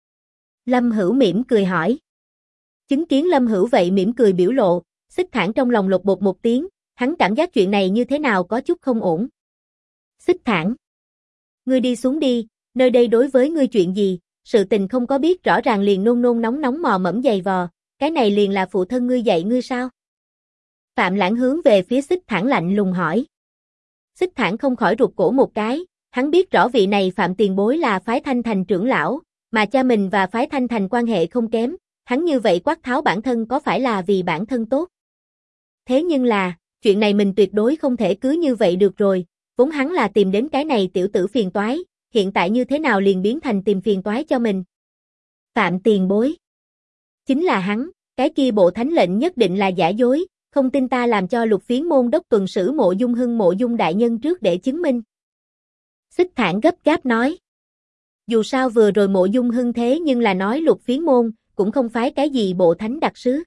Lâm Hữu mỉm cười hỏi. Chứng kiến Lâm Hữu vậy mỉm cười biểu lộ, Xích Thản trong lòng lột bột một tiếng, hắn cảm giác chuyện này như thế nào có chút không ổn. Xích Thản, ngươi đi xuống đi, nơi đây đối với ngươi chuyện gì, sự tình không có biết rõ ràng liền nôn nôn nóng nóng mò mẫm dày vò, cái này liền là phụ thân ngươi dạy ngươi sao? Phạm Lãng hướng về phía Xích Thản lạnh lùng hỏi. Xích Thản không khỏi rụt cổ một cái, hắn biết rõ vị này Phạm tiền bối là phái Thanh Thành trưởng lão, mà cha mình và phái Thanh Thành quan hệ không kém, hắn như vậy quát tháo bản thân có phải là vì bản thân tốt. Thế nhưng là, chuyện này mình tuyệt đối không thể cứ như vậy được rồi, vốn hắn là tìm đến cái này tiểu tử phiền toái, hiện tại như thế nào liền biến thành tìm phiền toái cho mình. Phạm tiền bối. Chính là hắn, cái kia bộ thánh lệnh nhất định là giả dối, không tin ta làm cho Lục Phiến môn đốc tuần sử Mộ Dung Hưng Mộ Dung đại nhân trước để chứng minh. Xích Thản gấp gáp nói. Dù sao vừa rồi Mộ Dung Hưng thế nhưng là nói Lục Phiến môn, cũng không phái cái gì bộ thánh đặc sứ.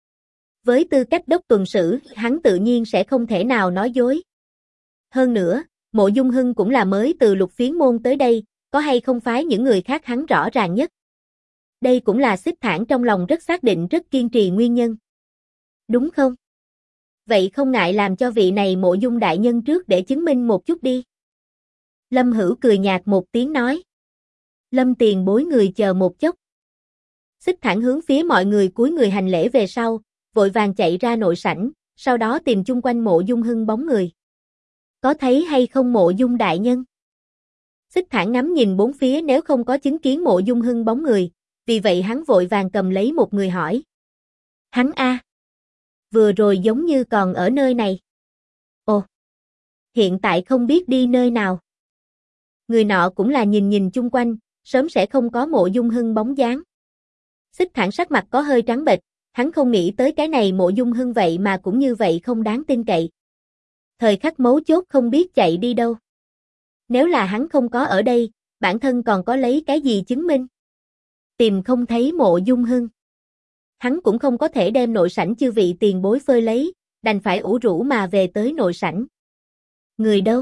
Với tư cách đốc tuần sử, hắn tự nhiên sẽ không thể nào nói dối. Hơn nữa, Mộ Dung Hưng cũng là mới từ Lục Phiến môn tới đây, có hay không phái những người khác hắn rõ ràng nhất. Đây cũng là Xích Thản trong lòng rất xác định rất kiên trì nguyên nhân. Đúng không? Vậy không ngại làm cho vị này Mộ Dung đại nhân trước để chứng minh một chút đi. Lâm Hữu cười nhạt một tiếng nói. Lâm tiền bối người chờ một chốc. Xích Thản hướng phía mọi người cúi người hành lễ về sau, vội vàng chạy ra nội sảnh, sau đó tìm chung quanh Mộ Dung Hưng bóng người. Có thấy hay không Mộ Dung đại nhân? Xích Thản ngắm nhìn bốn phía nếu không có chứng kiến Mộ Dung Hưng bóng người, vì vậy hắn vội vàng cầm lấy một người hỏi. Hắn a, vừa rồi giống như còn ở nơi này. Ồ, hiện tại không biết đi nơi nào. Người nọ cũng là nhìn nhìn chung quanh, sớm sẽ không có Mộ Dung Hưng bóng dáng. Xích Thản sắc mặt có hơi trắng bệch, hắn không nghĩ tới cái này Mộ Dung Hưng vậy mà cũng như vậy không đáng tin cậy. Thời khắc mấu chốt không biết chạy đi đâu. Nếu là hắn không có ở đây, bản thân còn có lấy cái gì chứng minh? Tìm không thấy Mộ Dung Hưng. Hắn cũng không có thể đem nội sảnh chư vị tiền bối phơi lấy, đành phải ủ rũ mà về tới nội sảnh. Người đâu?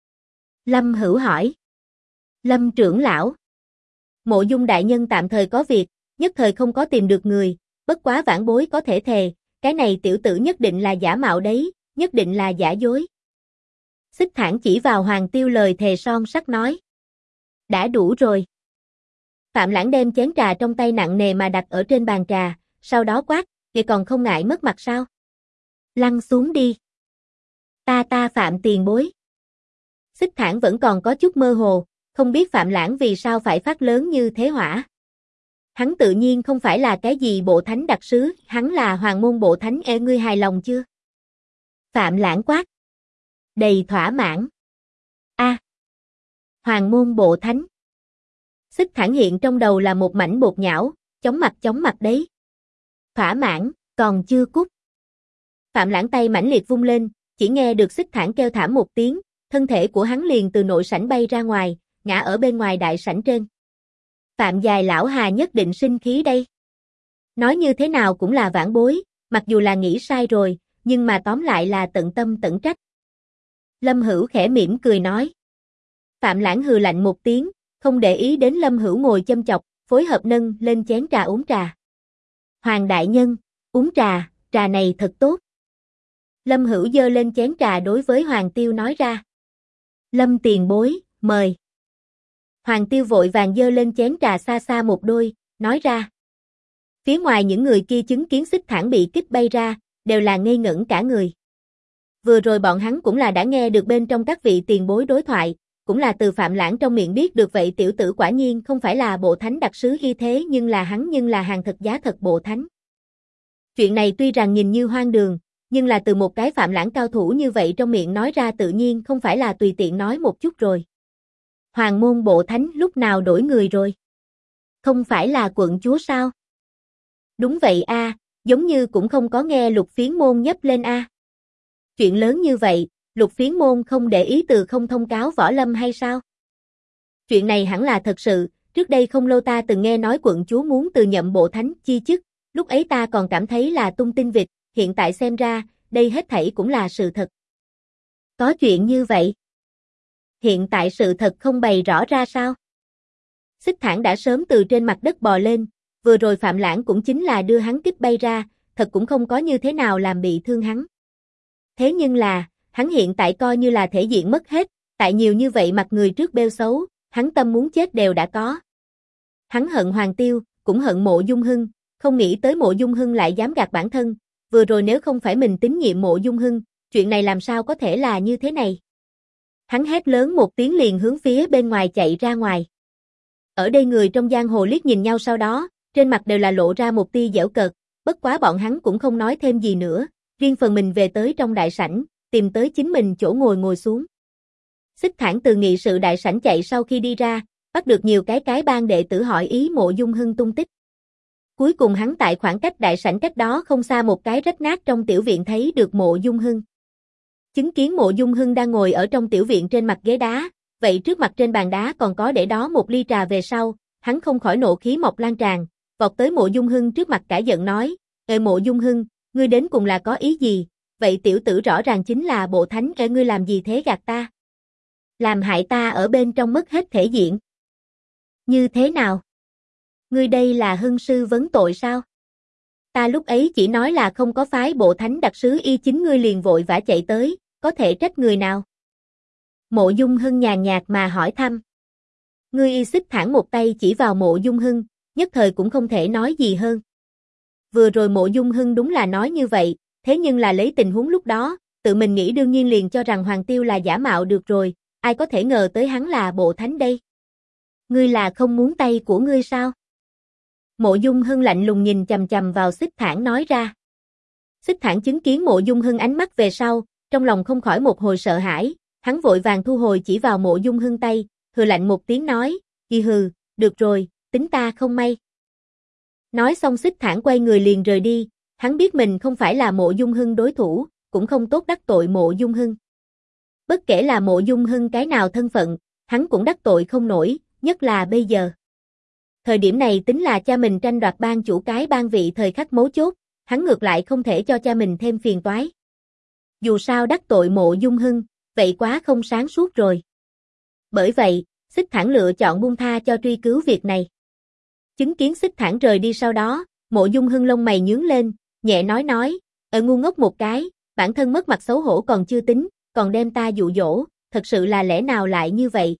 Lâm Hữu hỏi. Lâm trưởng lão. Mộ Dung đại nhân tạm thời có việc, nhất thời không có tìm được người, bất quá vãn bối có thể thề, cái này tiểu tử nhất định là giả mạo đấy, nhất định là giả dối. Xích Thản chỉ vào Hoàng Tiêu lời thề son sắt nói. Đã đủ rồi. Phạm Lãng đem chén trà trong tay nặng nề mà đặt ở trên bàn trà, sau đó quát, vậy còn không ngại mất mặt sao? Lăn xuống đi. Ta Phạm tiền bối. Xích Thản vẫn còn có chút mơ hồ, không biết Phạm Lãng vì sao phải phát lớn như thế hỏa. Hắn tự nhiên không phải là cái gì bộ thánh đặc sứ, hắn là hoàng môn bộ thánh ngươi hài lòng chưa? Phạm Lãng quát. Đầy thỏa mãn. Hoàng môn bộ thánh. Xích Thản hiện trong đầu là một mảnh bột nhão, chóng mặt đấy. Thỏa mãn, còn chưa cút. Phạm Lãng tay mãnh liệt vung lên, chỉ nghe được Xích Thản kêu thảm một tiếng, thân thể của hắn liền từ nội sảnh bay ra ngoài, ngã ở bên ngoài đại sảnh trên. Phạm dài lão hà nhất định sinh khí đây. Nói như thế nào cũng là vãn bối, mặc dù là nghĩ sai rồi, nhưng mà tóm lại là tận tâm tận trách. Lâm Hữu khẽ mỉm cười nói. Phạm Lãng hừ lạnh một tiếng, không để ý đến Lâm Hữu ngồi châm chọc, phối hợp nâng lên chén trà uống trà. Hoàng đại nhân, uống trà, trà này thật tốt. Lâm Hữu giơ lên chén trà đối với Hoàng Tiêu nói ra. Lâm tiền bối, mời. Hoàng Tiêu vội vàng giơ lên chén trà xa xa một đôi, nói ra. Phía ngoài những người kia chứng kiến Xích Thản bị kích bay ra, đều là ngây ngẩn cả người. Vừa rồi bọn hắn cũng là đã nghe được bên trong các vị tiền bối đối thoại, cũng là từ Phạm Lãng trong miệng biết được vậy tiểu tử quả nhiên không phải là bộ thánh đặc sứ y thế nhưng là hàng thật giá thật bộ thánh. Chuyện này tuy rằng nhìn như hoang đường, nhưng là từ một cái Phạm Lãng cao thủ như vậy trong miệng nói ra tự nhiên không phải là tùy tiện nói một chút rồi. Hoàng môn bộ thánh lúc nào đổi người rồi? Không phải là quận chúa sao? Đúng vậy a, giống như cũng không có nghe Lục Phiến môn nhấp lên a. Chuyện lớn như vậy, Lục Phiến môn không để ý từ không thông cáo Võ Lâm hay sao? Chuyện này hẳn là thật sự, trước đây không lâu ta từng nghe nói quận chúa muốn từ nhậm bộ thánh chi chức, lúc ấy ta còn cảm thấy là tung tin vịt, hiện tại xem ra, đây hết thảy cũng là sự thật. Có chuyện như vậy? Hiện tại sự thật không bày rõ ra sao? Xích Thản đã sớm từ trên mặt đất bò lên, vừa rồi Phạm Lãng cũng chính là đưa hắn kích bay ra, thật cũng không có như thế nào làm bị thương hắn. Thế nhưng là, hắn hiện tại coi như là thể diện mất hết, tại nhiều như vậy mặt người trước bêu xấu, hắn tâm muốn chết đều đã có. Hắn hận Hoàng Tiêu, cũng hận Mộ Dung Hưng, không nghĩ tới Mộ Dung Hưng lại dám gạt bản thân, vừa rồi nếu không phải mình tín nhiệm Mộ Dung Hưng, chuyện này làm sao có thể là như thế này. Hắn hét lớn một tiếng liền hướng phía bên ngoài chạy ra ngoài. Ở đây người trong giang hồ liếc nhìn nhau sau đó, trên mặt đều là lộ ra một tia giễu cợt, bất quá bọn hắn cũng không nói thêm gì nữa, riêng phần mình về tới trong đại sảnh, tìm tới chính mình chỗ ngồi xuống. Xích Thản từ nghị sự đại sảnh chạy sau khi đi ra, bắt được nhiều cái bang đệ tử hỏi ý Mộ Dung Hưng tung tích. Cuối cùng hắn tại khoảng cách đại sảnh cách đó không xa một cái rách nát trong tiểu viện thấy được Mộ Dung Hưng. Chứng kiến Mộ Dung Hưng đang ngồi ở trong tiểu viện trên mặt ghế đá, vậy trước mặt trên bàn đá còn có để đó một ly trà về sau, hắn không khỏi nộ khí mọc lan tràn, vọt tới Mộ Dung Hưng trước mặt cả giận nói, Mộ Dung Hưng, ngươi đến cùng là có ý gì, vậy tiểu tử rõ ràng chính là bộ thánh, ngươi làm gì thế gạt ta? Làm hại ta ở bên trong mất hết thể diện. Như thế nào? Ngươi đây là hưng sư vấn tội sao? Ta lúc ấy chỉ nói là không có phái bộ thánh đặc sứ y chính ngươi liền vội vã chạy tới, có thể trách người nào? Mộ Dung Hưng nhàn nhạt mà hỏi thăm. Ngươi y Xích Thản một tay chỉ vào Mộ Dung Hưng, nhất thời cũng không thể nói gì hơn. Vừa rồi Mộ Dung Hưng đúng là nói như vậy, thế nhưng là lấy tình huống lúc đó, tự mình nghĩ đương nhiên liền cho rằng Hoàng Tiêu là giả mạo được rồi, ai có thể ngờ tới hắn là bộ thánh đây. Ngươi là không muốn tay của ngươi sao? Mộ Dung Hưng lạnh lùng nhìn chằm chằm vào Xích Thản nói ra. Xích Thản chứng kiến Mộ Dung Hưng ánh mắt về sau, trong lòng không khỏi một hồi sợ hãi, hắn vội vàng thu hồi chỉ vào Mộ Dung Hưng tay, hừ lạnh một tiếng nói, hừ, được rồi, tính ta không may. Nói xong Xích Thản quay người liền rời đi, hắn biết mình không phải là Mộ Dung Hưng đối thủ, cũng không tốt đắc tội Mộ Dung Hưng. Bất kể là Mộ Dung Hưng cái nào thân phận, hắn cũng đắc tội không nổi, nhất là bây giờ. Thời điểm này tính là cha mình tranh đoạt ban chủ cái ban vị thời khắc mấu chốt, hắn ngược lại không thể cho cha mình thêm phiền toái. Dù sao đắc tội Mộ Dung Hưng, vậy quá không sáng suốt rồi. Bởi vậy, Xích Thản lựa chọn buông tha cho truy cứu việc này. Chứng kiến Xích Thản rời đi sau đó, Mộ Dung Hưng lông mày nhướng lên, nhẹ nói, ngu ngốc một cái, bản thân mất mặt xấu hổ còn chưa tính, còn đem ta dụ dỗ, thật sự là lẽ nào lại như vậy.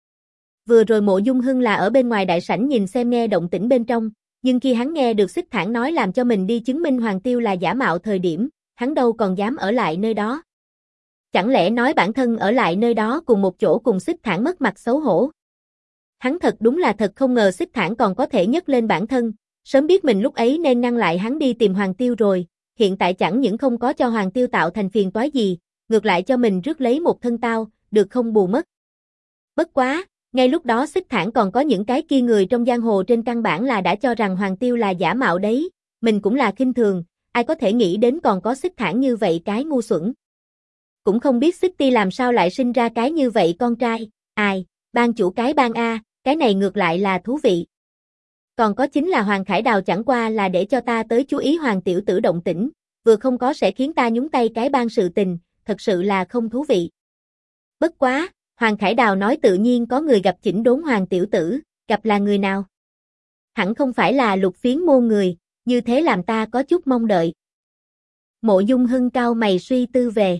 Vừa rồi Mộ Dung Hưng là ở bên ngoài đại sảnh nhìn xem nghe động tĩnh bên trong, nhưng khi hắn nghe được Xích Thản nói làm cho mình đi chứng minh Hoàng Tiêu là giả mạo thời điểm, hắn đâu còn dám ở lại nơi đó. Chẳng lẽ nói bản thân ở lại nơi đó cùng một chỗ cùng Xích Thản mất mặt xấu hổ. Hắn thật đúng là thật không ngờ Xích Thản còn có thể nhấc lên bản thân, sớm biết mình lúc ấy nên ngăn lại hắn đi tìm Hoàng Tiêu rồi, hiện tại chẳng những không có cho Hoàng Tiêu tạo thành phiền toái gì, ngược lại cho mình rước lấy một thân tao, được không bù mất. Bất quá, ngay lúc đó Xích Thản còn có những cái kia người trong giang hồ trên căn bản là đã cho rằng Hoàng Tiêu là giả mạo đấy, mình cũng là khinh thường, ai có thể nghĩ đến còn có Xích Thản như vậy cái ngu xuẩn. Cũng không biết Xích Ti làm sao lại sinh ra cái như vậy con trai, ai, ban chủ cái ban A, cái này ngược lại là thú vị. Còn có chính là Hoàng Khải Đào chẳng qua là để cho ta tới chú ý Hoàng tiểu tử động tĩnh, vừa không có sẽ khiến ta nhúng tay cái ban sự tình, thật sự là không thú vị. Bất quá, Hoàng Khải Đào nói tự nhiên có người gặp chỉnh đốn Hoàng tiểu tử, gặp là người nào? Hẳn không phải là Lục Phiến môn người, như thế làm ta có chút mong đợi. Mộ Dung Hưng cao mày suy tư về.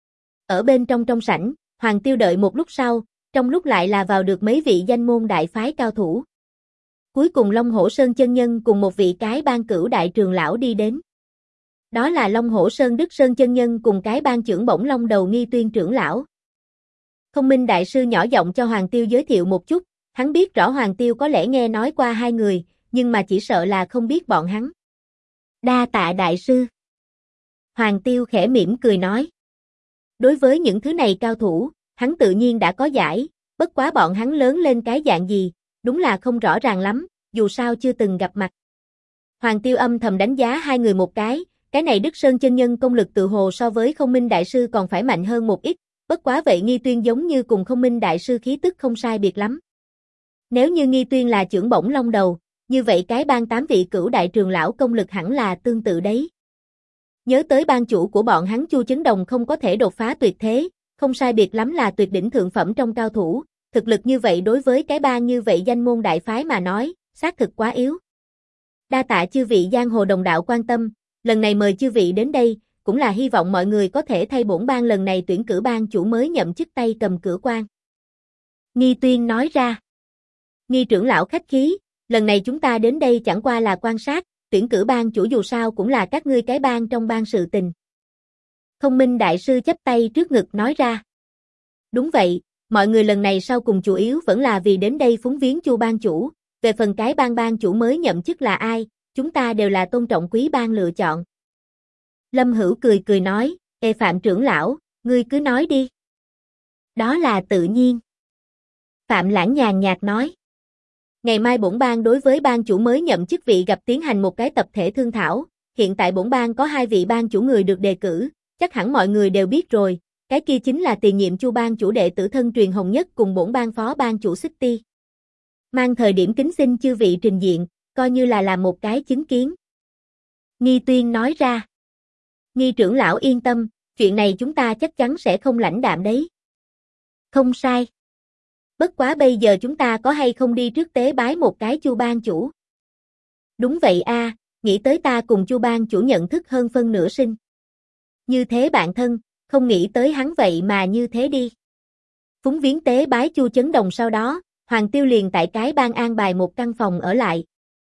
Ở bên trong sảnh, Hoàng Tiêu đợi một lúc sau, trong lúc lại là vào được mấy vị danh môn đại phái cao thủ. Cuối cùng Long Hổ Sơn chân nhân cùng một vị cái ban cửu đại trường lão đi đến. Đó là Long Hổ Sơn Đức Sơn chân nhân cùng cái ban trưởng bổng Long Đầu Nghi Tuyên trưởng lão. Không Minh đại sư nhỏ giọng cho Hoàng Tiêu giới thiệu một chút, hắn biết rõ Hoàng Tiêu có lẽ nghe nói qua hai người, nhưng mà chỉ sợ là không biết bọn hắn. Đa tạ đại sư. Hoàng Tiêu khẽ mỉm cười nói. Đối với những thứ này cao thủ, hắn tự nhiên đã có giải, bất quá bọn hắn lớn lên cái dạng gì, đúng là không rõ ràng lắm, dù sao chưa từng gặp mặt. Hoàng Tiêu âm thầm đánh giá hai người một cái này Đức Sơn chân nhân công lực tự hồ so với Không Minh đại sư còn phải mạnh hơn một ít, bất quá vậy Nghi Tuyên giống như cùng Không Minh đại sư khí tức không sai biệt lắm. Nếu như Nghi Tuyên là trưởng bổng Long Đầu, như vậy cái ban 8 vị cửu đại trường lão công lực hẳn là tương tự đấy. Nhớ tới ban chủ của bọn hắn Chu Chấn Đồng không có thể đột phá tuyệt thế, không sai biệt lắm là tuyệt đỉnh thượng phẩm trong cao thủ, thực lực như vậy đối với cái ban như vậy danh môn đại phái mà nói, xác thực quá yếu. Đa tạ chư vị giang hồ đồng đạo quan tâm, lần này mời chư vị đến đây, cũng là hy vọng mọi người có thể thay bổn ban lần này tuyển cử ban chủ mới nhậm chức tay cầm cửa quan. Nghi Tuyên nói ra. Nghi trưởng lão khách khí, lần này chúng ta đến đây chẳng qua là quan sát, tuyển cử ban chủ dù sao cũng là các ngươi cái ban trong ban sự tình. Không Minh đại sư chắp tay trước ngực nói ra. Đúng vậy, mọi người lần này sau cùng chủ yếu vẫn là vì đến đây phúng viếng Chu ban chủ, về phần cái ban chủ mới nhậm chức là ai, chúng ta đều là tôn trọng quý ban lựa chọn. Lâm Hữu cười cười nói, Phạm trưởng lão, ngươi cứ nói đi. Đó là tự nhiên. Phạm Lãng nhàn nhạt nói. Ngày mai bổn ban đối với ban chủ mới nhậm chức vị gặp tiến hành một cái tập thể thương thảo, hiện tại bổn ban có 2 vị ban chủ người được đề cử, chắc hẳn mọi người đều biết rồi, cái kia chính là tiền nhiệm Chu ban chủ đệ tử thân truyền Hồng Nhất cùng bổn ban phó ban chủ Xích Ti. Mang thời điểm kính xin chư vị trình diện, coi như là làm một cái chứng kiến. Nghi Tuyên nói ra. Nghi trưởng lão yên tâm, chuyện này chúng ta chắc chắn sẽ không lãnh đạm đấy. Không sai. Bất quá bây giờ chúng ta có hay không đi trước tế bái một cái Chu ban chủ? Đúng vậy a, nghĩ tới ta cùng Chu ban chủ nhận thức hơn phân nửa sinh. Như thế bạn thân, không nghĩ tới hắn vậy mà như thế đi. Phúng viếng tế bái Chu Chấn Đồng sau đó, Hoàng Tiêu liền tại cái ban an bài một căn phòng ở lại.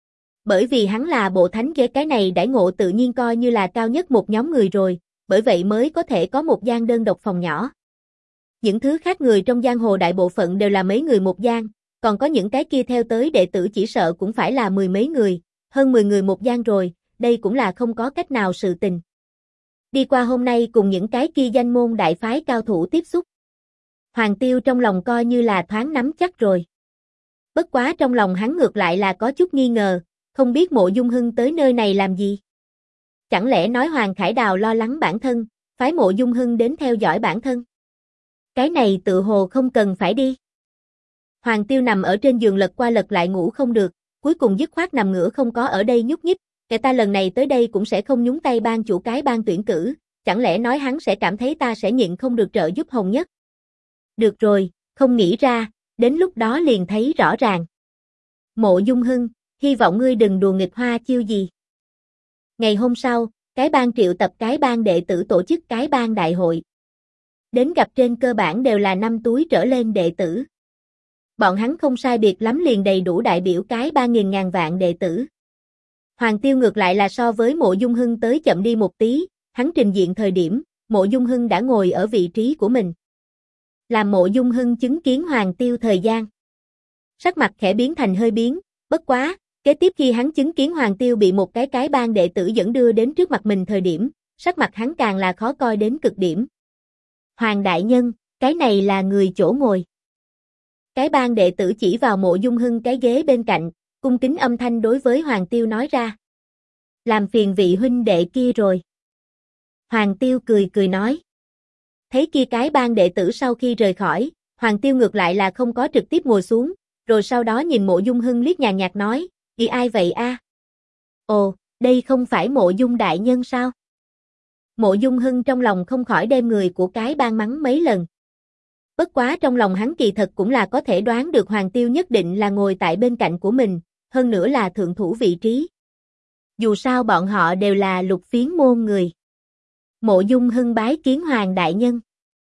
Bởi vì hắn là bộ thánh ghế cái này đãi ngộ tự nhiên coi như là cao nhất một nhóm người rồi, bởi vậy mới có thể có một gian đơn độc phòng nhỏ. Những thứ khác người trong giang hồ đại bộ phận đều là mấy người một gian, còn có những cái kia theo tới đệ tử chỉ sợ cũng phải là 10 mấy người, hơn 10 người một gian rồi, đây cũng là không có cách nào sự tình. Đi qua hôm nay cùng những cái kia danh môn đại phái cao thủ tiếp xúc. Hoàng Tiêu trong lòng coi như là thoáng nắm chắc rồi. Bất quá trong lòng hắn ngược lại là có chút nghi ngờ, không biết Mộ Dung Hưng tới nơi này làm gì. Chẳng lẽ nói Hoàng Khải Đào lo lắng bản thân, phái Mộ Dung Hưng đến theo dõi bản thân. Cái này tự hồ không cần phải đi. Hoàng Tiêu nằm ở trên giường lật qua lật lại ngủ không được, cuối cùng dứt khoát nằm ngửa không có ở đây nhúc nhích, kẻ ta lần này tới đây cũng sẽ không nhúng tay ban chủ cái ban tuyển cử, chẳng lẽ nói hắn sẽ cảm thấy ta sẽ nhịn không được trợ giúp Hồng Nhất. Được rồi, không nghĩ ra, đến lúc đó liền thấy rõ ràng. Mộ Dung Hưng, hy vọng ngươi đừng đùa nghịch hoa chiêu gì. Ngày hôm sau, cái ban triệu tập cái ban đệ tử tổ chức cái ban đại hội. Đến gặp trên cơ bản đều là 5 túi trở lên đệ tử. Bọn hắn không sai biệt lắm liền đầy đủ đại biểu cái 3.000 ngàn vạn đệ tử. Hoàng Tiêu ngược lại là so với Mộ Dung Hưng tới chậm đi một tí, hắn trình diện thời điểm, Mộ Dung Hưng đã ngồi ở vị trí của mình. Làm Mộ Dung Hưng chứng kiến Hoàng Tiêu thời gian. Sắc mặt khẽ biến thành hơi biến, bất quá, kế tiếp khi hắn chứng kiến Hoàng Tiêu bị một cái ban đệ tử dẫn đưa đến trước mặt mình thời điểm, sắc mặt hắn càng là khó coi đến cực điểm. Hoàng đại nhân, cái này là người chỗ ngồi. Cái ban đệ tử chỉ vào Mộ Dung Hưng cái ghế bên cạnh, cung kính âm thanh đối với Hoàng Tiêu nói ra. Làm phiền vị huynh đệ kia rồi. Hoàng Tiêu cười cười nói. Thấy kia cái ban đệ tử sau khi rời khỏi, Hoàng Tiêu ngược lại là không có trực tiếp ngồi xuống, rồi sau đó nhìn Mộ Dung Hưng liếc nhàn nhạt nói, đi ai vậy a? Ồ, đây không phải Mộ Dung đại nhân sao? Mộ Dung Hưng trong lòng không khỏi đem người của cái ban mắng mấy lần. Bất quá trong lòng hắn kỳ thật cũng là có thể đoán được Hoàng Tiêu nhất định là ngồi tại bên cạnh của mình, hơn nữa là thượng thủ vị trí. Dù sao bọn họ đều là Lục Phiến môn người. Mộ Dung Hưng bái kiến Hoàng đại nhân.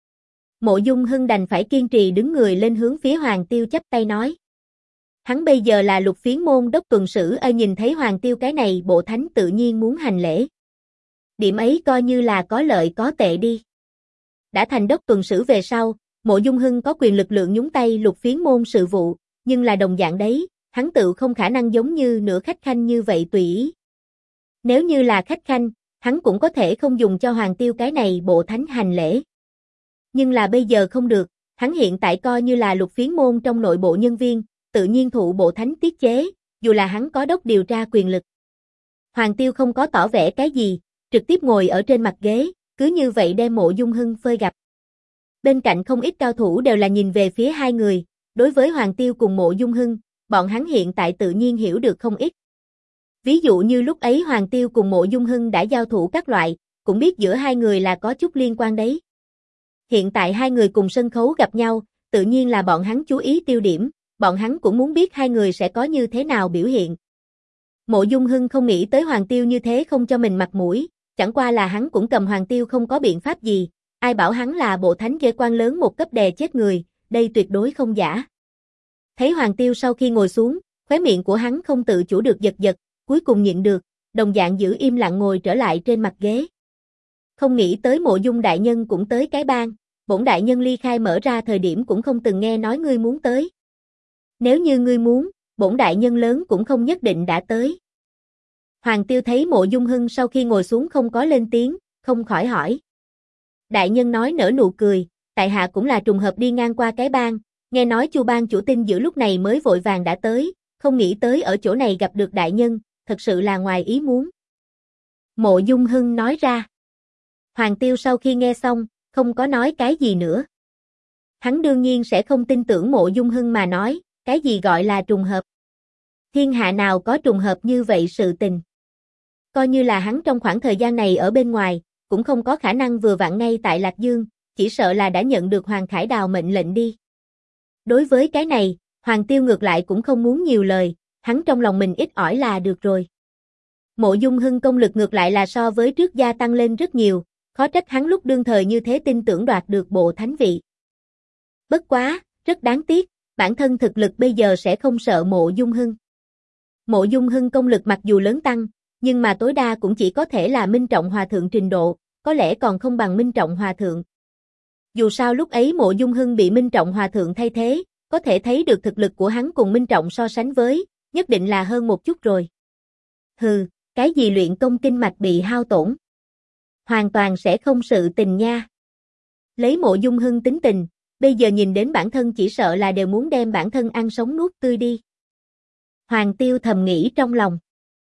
Mộ Dung Hưng đành phải kiên trì đứng người lên hướng phía Hoàng Tiêu chắp tay nói. Hắn bây giờ là Lục Phiến môn đốc tuần sử, nhìn thấy Hoàng Tiêu cái này bộ thánh tự nhiên muốn hành lễ. Điểm ấy coi như là có lợi có tệ đi. Đã thành đốc tuần sử về sau, Mộ Dung Hưng có quyền lực lượng nhúng tay Lục Phiến môn sự vụ, nhưng là đồng dạng đấy, hắn tự không khả năng giống như nửa khách khanh như vậy tùy ý. Nếu như là khách khanh, hắn cũng có thể không dùng cho Hoàng Tiêu cái này bộ thánh hành lễ. Nhưng là bây giờ không được, hắn hiện tại coi như là Lục Phiến môn trong nội bộ nhân viên, tự nhiên thụ bộ thánh tiết chế, dù là hắn có đốc điều tra quyền lực. Hoàng Tiêu không có tỏ vẻ cái gì, trực tiếp ngồi ở trên mặt ghế, cứ như vậy đem Mộ Dung Hưng phơi gặp. Bên cạnh không ít cao thủ đều là nhìn về phía hai người, đối với Hoàng Tiêu cùng Mộ Dung Hưng, bọn hắn hiện tại tự nhiên hiểu được không ít. Ví dụ như lúc ấy Hoàng Tiêu cùng Mộ Dung Hưng đã giao thủ các loại, cũng biết giữa hai người là có chút liên quan đấy. Hiện tại hai người cùng sân khấu gặp nhau, tự nhiên là bọn hắn chú ý tiêu điểm, bọn hắn cũng muốn biết hai người sẽ có như thế nào biểu hiện. Mộ Dung Hưng không nghĩ tới Hoàng Tiêu như thế không cho mình mặt mũi, chẳng qua là hắn cũng cầm Hoàng Tiêu không có biện pháp gì, ai bảo hắn là bộ thánh ghê quan lớn một cấp đè chết người, đây tuyệt đối không giả. Thấy Hoàng Tiêu sau khi ngồi xuống, khóe miệng của hắn không tự chủ được giật giật, cuối cùng nhịn được, đồng dạng giữ im lặng ngồi trở lại trên mặt ghế. Không nghĩ tới Mộ Dung đại nhân cũng tới cái bang, bổn đại nhân ly khai mở ra thời điểm cũng không từng nghe nói ngươi muốn tới. Nếu như ngươi muốn, bổn đại nhân lớn cũng không nhất định đã tới. Hoàng Tiêu thấy Mộ Dung Hưng sau khi ngồi xuống không có lên tiếng, không khỏi hỏi. Đại nhân nói nở nụ cười, tại hạ cũng là trùng hợp đi ngang qua cái bang, nghe nói Chu bang chủ tin giữa lúc này mới vội vàng đã tới, không nghĩ tới ở chỗ này gặp được đại nhân, thật sự là ngoài ý muốn. Mộ Dung Hưng nói ra. Hoàng Tiêu sau khi nghe xong, không có nói cái gì nữa. Hắn đương nhiên sẽ không tin tưởng Mộ Dung Hưng mà nói, cái gì gọi là trùng hợp. Thiên hạ nào có trùng hợp như vậy sự tình. Coi như là hắn trong khoảng thời gian này ở bên ngoài, cũng không có khả năng vừa vặn ngay tại Lạc Dương, chỉ sợ là đã nhận được Hoàng Khải Đào mệnh lệnh đi. Đối với cái này, Hoàng Tiêu ngược lại cũng không muốn nhiều lời, hắn trong lòng mình ít ỏi là được rồi. Mộ Dung Hưng công lực ngược lại là so với trước gia tăng lên rất nhiều, khó trách hắn lúc đương thời như thế tin tưởng đoạt được bộ thánh vị. Bất quá, rất đáng tiếc, bản thân thực lực bây giờ sẽ không sợ Mộ Dung Hưng. Mộ Dung Hưng công lực mặc dù lớn tăng, nhưng mà tối đa cũng chỉ có thể là Minh Trọng Hòa Thượng trình độ, có lẽ còn không bằng Minh Trọng Hòa Thượng. Dù sao lúc ấy Mộ Dung Hưng bị Minh Trọng Hòa Thượng thay thế, có thể thấy được thực lực của hắn cùng Minh Trọng so sánh với, nhất định là hơn một chút rồi. Hừ, cái gì luyện công kinh mạch bị hao tổn? Hoàn toàn sẽ không sự tình nha. Lấy Mộ Dung Hưng tính tình, bây giờ nhìn đến bản thân chỉ sợ là đều muốn đem bản thân ăn sống nuốt tươi đi. Hoàng Tiêu thầm nghĩ trong lòng.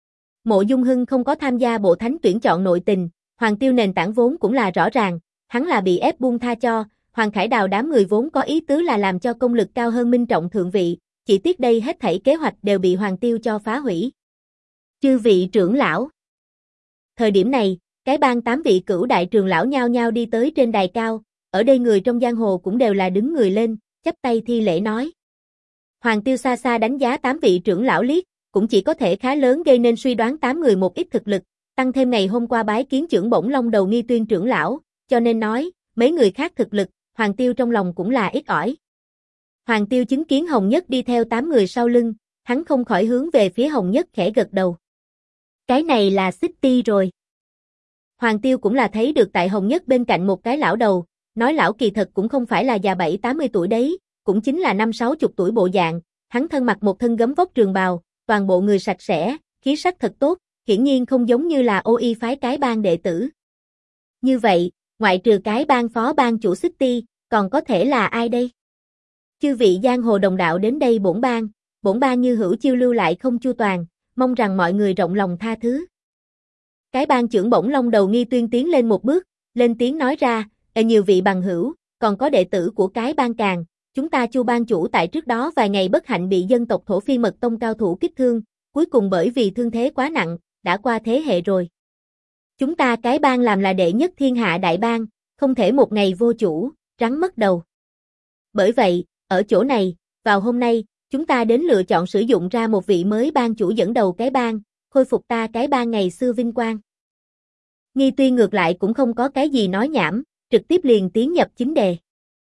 Mộ Dung Hưng không có tham gia bộ thánh tuyển chọn nội tình, Hoàng Tiêu nền tảng vốn cũng là rõ ràng, hắn là bị ép buông tha cho, Hoàng Khải Đào đám người vốn có ý tứ là làm cho công lực cao hơn Minh Trọng thượng vị, chỉ tiếc đây hết thảy kế hoạch đều bị Hoàng Tiêu cho phá hủy. Chư vị trưởng lão. Thời điểm này, cái bang 8 vị cửu đại trưởng lão nhao nhao đi tới trên đài cao, ở đây người trong giang hồ cũng đều là đứng người lên, chắp tay thi lễ nói. Hoàng Tiêu xa xa đánh giá 8 vị trưởng lão liếc, cũng chỉ có thể khá lớn gây nên suy đoán 8 người một ít thực lực, tăng thêm ngày hôm qua bái kiến trưởng bổng long đầu Nghi Tuyên trưởng lão, cho nên nói, mấy người khác thực lực, Hoàng Tiêu trong lòng cũng là ít ỏi. Hoàng Tiêu chứng kiến Hồng Nhất đi theo 8 người sau lưng, hắn không khỏi hướng về phía Hồng Nhất khẽ gật đầu. Cái này là Xích Ti rồi. Hoàng Tiêu cũng là thấy được tại Hồng Nhất bên cạnh một cái lão đầu, nói lão kỳ thật cũng không phải là già 7-80 tuổi đấy, cũng chính là 50-60 tuổi bộ dạng, hắn thân mặc một thân gấm vóc trường bào, toàn bộ người sạch sẽ, khí sắc thật tốt, hiển nhiên không giống như là ô y phái cái bang đệ tử. Như vậy, ngoại trừ cái bang phó bang chủ Xích Ti, còn có thể là ai đây? Chư vị giang hồ đồng đạo đến đây bổn bang như hữu chiêu lưu lại không chu toàn, mong rằng mọi người rộng lòng tha thứ. Cái bang trưởng bổng long đầu Nghi Tuyên tiến lên một bước, lên tiếng nói ra, nhiều vị bằng hữu, còn có đệ tử của cái bang càng, chúng ta Chu bang chủ tại trước đó vài ngày bất hạnh bị dân tộc Thổ Phi Mật Tông cao thủ kích thương, cuối cùng bởi vì thương thế quá nặng, đã qua thế hệ rồi. Chúng ta cái bang làm là đệ nhất thiên hạ đại bang, không thể một ngày vô chủ, rắn mất đầu. Bởi vậy, ở chỗ này, vào hôm nay, chúng ta đến lựa chọn sử dụng ra một vị mới bang chủ dẫn đầu cái bang, khôi phục ta cái bang ngày xưa vinh quang. Nghi Tuyên ngược lại cũng không có cái gì nói nhảm, trực tiếp liền tiến nhập chính đề.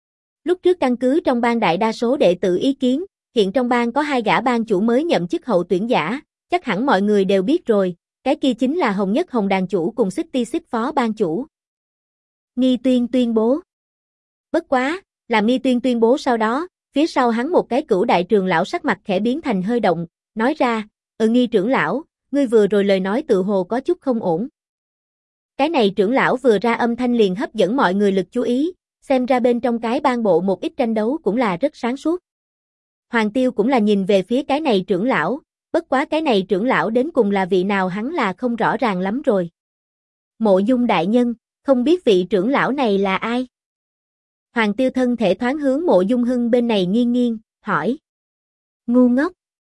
Lúc trước căn cứ trong bang đại đa số đệ tử ý kiến, hiện trong bang có 2 gã bang chủ mới nhậm chức hậu tuyển giả, chắc hẳn mọi người đều biết rồi, Cái kia chính là Hồng Nhất Hồng đàn chủ cùng Xích phó ban chủ. Nghi Tuyên tuyên bố. Bất quá, làm Nghi Tuyên tuyên bố sau đó, phía sau hắn một cái cửu đại trưởng lão sắc mặt khẽ biến thành hơi động, nói ra, Nghi trưởng lão, ngươi vừa rồi lời nói tự hồ có chút không ổn. Cái này trưởng lão vừa ra âm thanh liền hấp dẫn mọi người lực chú ý, xem ra bên trong cái ban bộ một ít tranh đấu cũng là rất sáng suốt. Hoàng Tiêu cũng là nhìn về phía cái này trưởng lão, bất quá cái này trưởng lão đến cùng là vị nào hắn là không rõ ràng lắm rồi. Mộ Dung đại nhân, không biết vị trưởng lão này là ai? Hoàng Tiêu thân thể thoáng hướng Mộ Dung Hưng bên này nghiêng nghiêng, hỏi. Ngu ngốc.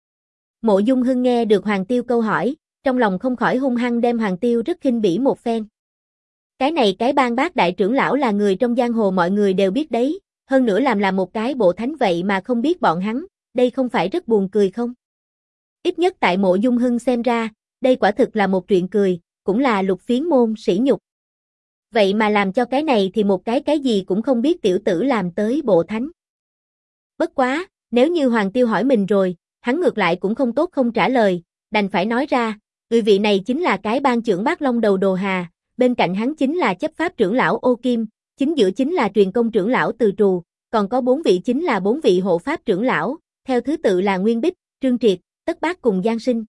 Mộ Dung Hưng nghe được Hoàng Tiêu câu hỏi, trong lòng không khỏi hung hăng đem Hoàng Tiêu rất khinh bỉ một phen. Cái này cái ban bác đại trưởng lão là người trong giang hồ mọi người đều biết đấy, hơn nữa làm là một cái bộ thánh vậy mà không biết bọn hắn, đây không phải rất buồn cười không? Ít nhất tại Mộ Dung Hưng xem ra, đây quả thực là một chuyện cười, cũng là lục phiến môn sỉ nhục. Vậy mà làm cho cái này thì một cái gì cũng không biết tiểu tử làm tới bộ thánh. Bất quá, nếu như Hoàng Tiêu hỏi mình rồi, hắn ngược lại cũng không tốt không trả lời, đành phải nói ra, người vị này chính là cái ban trưởng Bác Long đầu Đồ Hà, bên cạnh hắn chính là chấp pháp trưởng lão Ô Kim, chính giữa chính là truyền công trưởng lão Từ Trù, còn có 4 vị chính là 4 vị hộ pháp trưởng lão, theo thứ tự là Nguyên Bích, Trương Triệt, Tất Bác cùng Giang Sinh.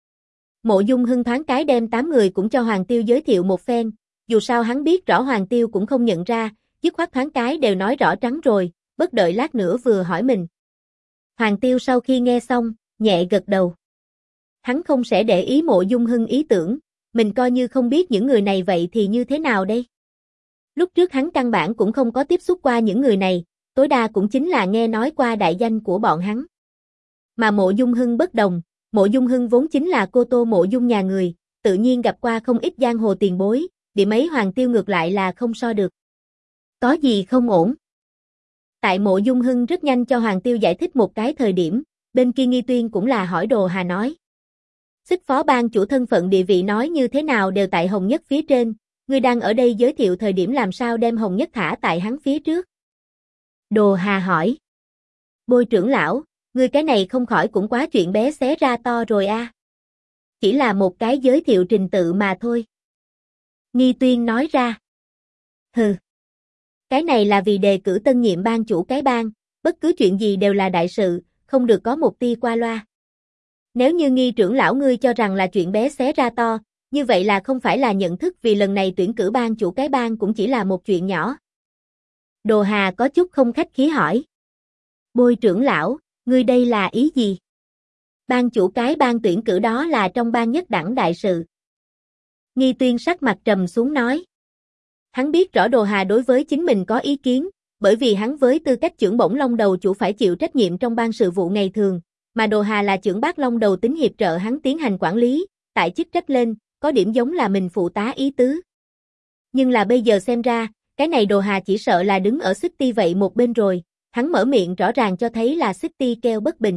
Mộ Dung Hưng thoáng cái đem 8 người cũng cho Hoàng Tiêu giới thiệu một phen, dù sao hắn biết rõ Hoàng Tiêu cũng không nhận ra, dứt khoát thoáng cái đều nói rõ trắng rồi, bất đợi lát nữa vừa hỏi mình. Hoàng Tiêu sau khi nghe xong, nhẹ gật đầu. Hắn không sẽ để ý Mộ Dung Hưng ý tưởng, mình coi như không biết những người này vậy thì như thế nào đây? Lúc trước hắn căn bản cũng không có tiếp xúc qua những người này, tối đa cũng chính là nghe nói qua đại danh của bọn hắn. Mà Mộ Dung Hưng bất đồng, Mộ Dung Hưng vốn chính là cô Tô Mộ Dung nhà người, tự nhiên gặp qua không ít giang hồ tiền bối, điểm ấy Hoàng Tiêu ngược lại là không so được. Có gì không ổn? Tại Mộ Dung Hưng rất nhanh cho Hoàng Tiêu giải thích một cái thời điểm, bên kia Nghi Tuyên cũng là hỏi Đồ Hà nói. Xích phó ban chủ thân phận địa vị nói như thế nào đều tại Hồng Nhất phía trên, ngươi đang ở đây giới thiệu thời điểm làm sao đem Hồng Nhất thả tại hắn phía trước? Đồ Hà hỏi. Bôi trưởng lão, ngươi cái này không khỏi cũng quá chuyện bé xé ra to rồi a. Chỉ là một cái giới thiệu trình tự mà thôi. Nghi Tuyên nói ra. Hừ. Cái này là vì đề cử tân nhiệm ban chủ cái bang, bất cứ chuyện gì đều là đại sự, không được có một tia qua loa. Nếu như Nghi trưởng lão ngươi cho rằng là chuyện bé xé ra to, như vậy là không phải là nhận thức vì lần này tuyển cử ban chủ cái bang cũng chỉ là một chuyện nhỏ. Đồ Hà có chút không khách khí hỏi. Bôi trưởng lão, ngươi đây là ý gì? Ban chủ cái bang tuyển cử đó là trong ban nhất đẳng đại sự. Nghi Tuyên sắc mặt trầm xuống nói. Hắn biết rõ Đồ Hà đối với chính mình có ý kiến, bởi vì hắn với tư cách trưởng bổng Long đầu chủ phải chịu trách nhiệm trong ban sự vụ ngày thường, mà Đồ Hà là trưởng Bác Long đầu tính hiệp trợ hắn tiến hành quản lý, tại chức trách lên, có điểm giống là mình phụ tá ý tứ. Nhưng là bây giờ xem ra, cái này Đồ Hà chỉ sợ là đứng ở City vậy một bên rồi, hắn mở miệng rõ ràng cho thấy là City keo bất bình.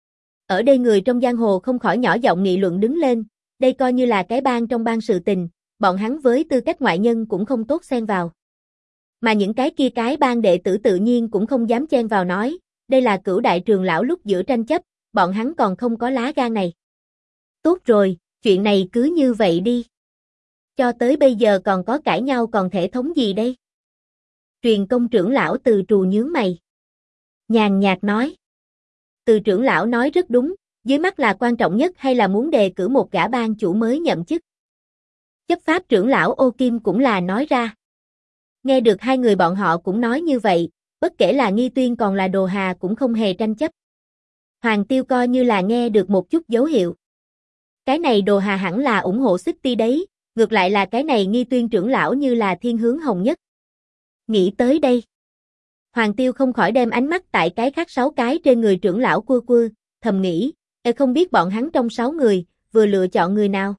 Ở đây người trong giang hồ không khỏi nhỏ giọng nghị luận đứng lên, đây coi như là cái bang trong bang sự tình, bọn hắn với tư cách ngoại nhân cũng không tốt xen vào. Mà những cái kia cái bang đệ tử tự nhiên cũng không dám chen vào nói, đây là cửu đại trường lão lúc giữa tranh chấp, bọn hắn còn không có lá gan này. Tốt rồi, chuyện này cứ như vậy đi. Cho tới bây giờ còn có cãi nhau còn thể thống gì đây? Truyền công trưởng lão Từ Trù nhướng mày. Nhàn nhạt nói. Từ trưởng lão nói rất đúng, dưới mắt là quan trọng nhất hay là muốn đề cử một gã ban chủ mới nhậm chức. Chấp pháp trưởng lão Ô Kim cũng là nói ra. Nghe được hai người bọn họ cũng nói như vậy, bất kể là Nghi Tuyên còn là Đồ Hà cũng không hề tranh chấp. Hoàng Tiêu coi như là nghe được một chút dấu hiệu. Cái này Đồ Hà hẳn là ủng hộ City đấy, ngược lại là cái này Nghi Tuyên trưởng lão như là thiên hướng Hồng Nhất. Nghĩ tới đây. Hoàng Tiêu không khỏi đem ánh mắt tại cái khác 6 cái trên người trưởng lão cua, thầm nghĩ, không biết bọn hắn trong 6 người, vừa lựa chọn người nào.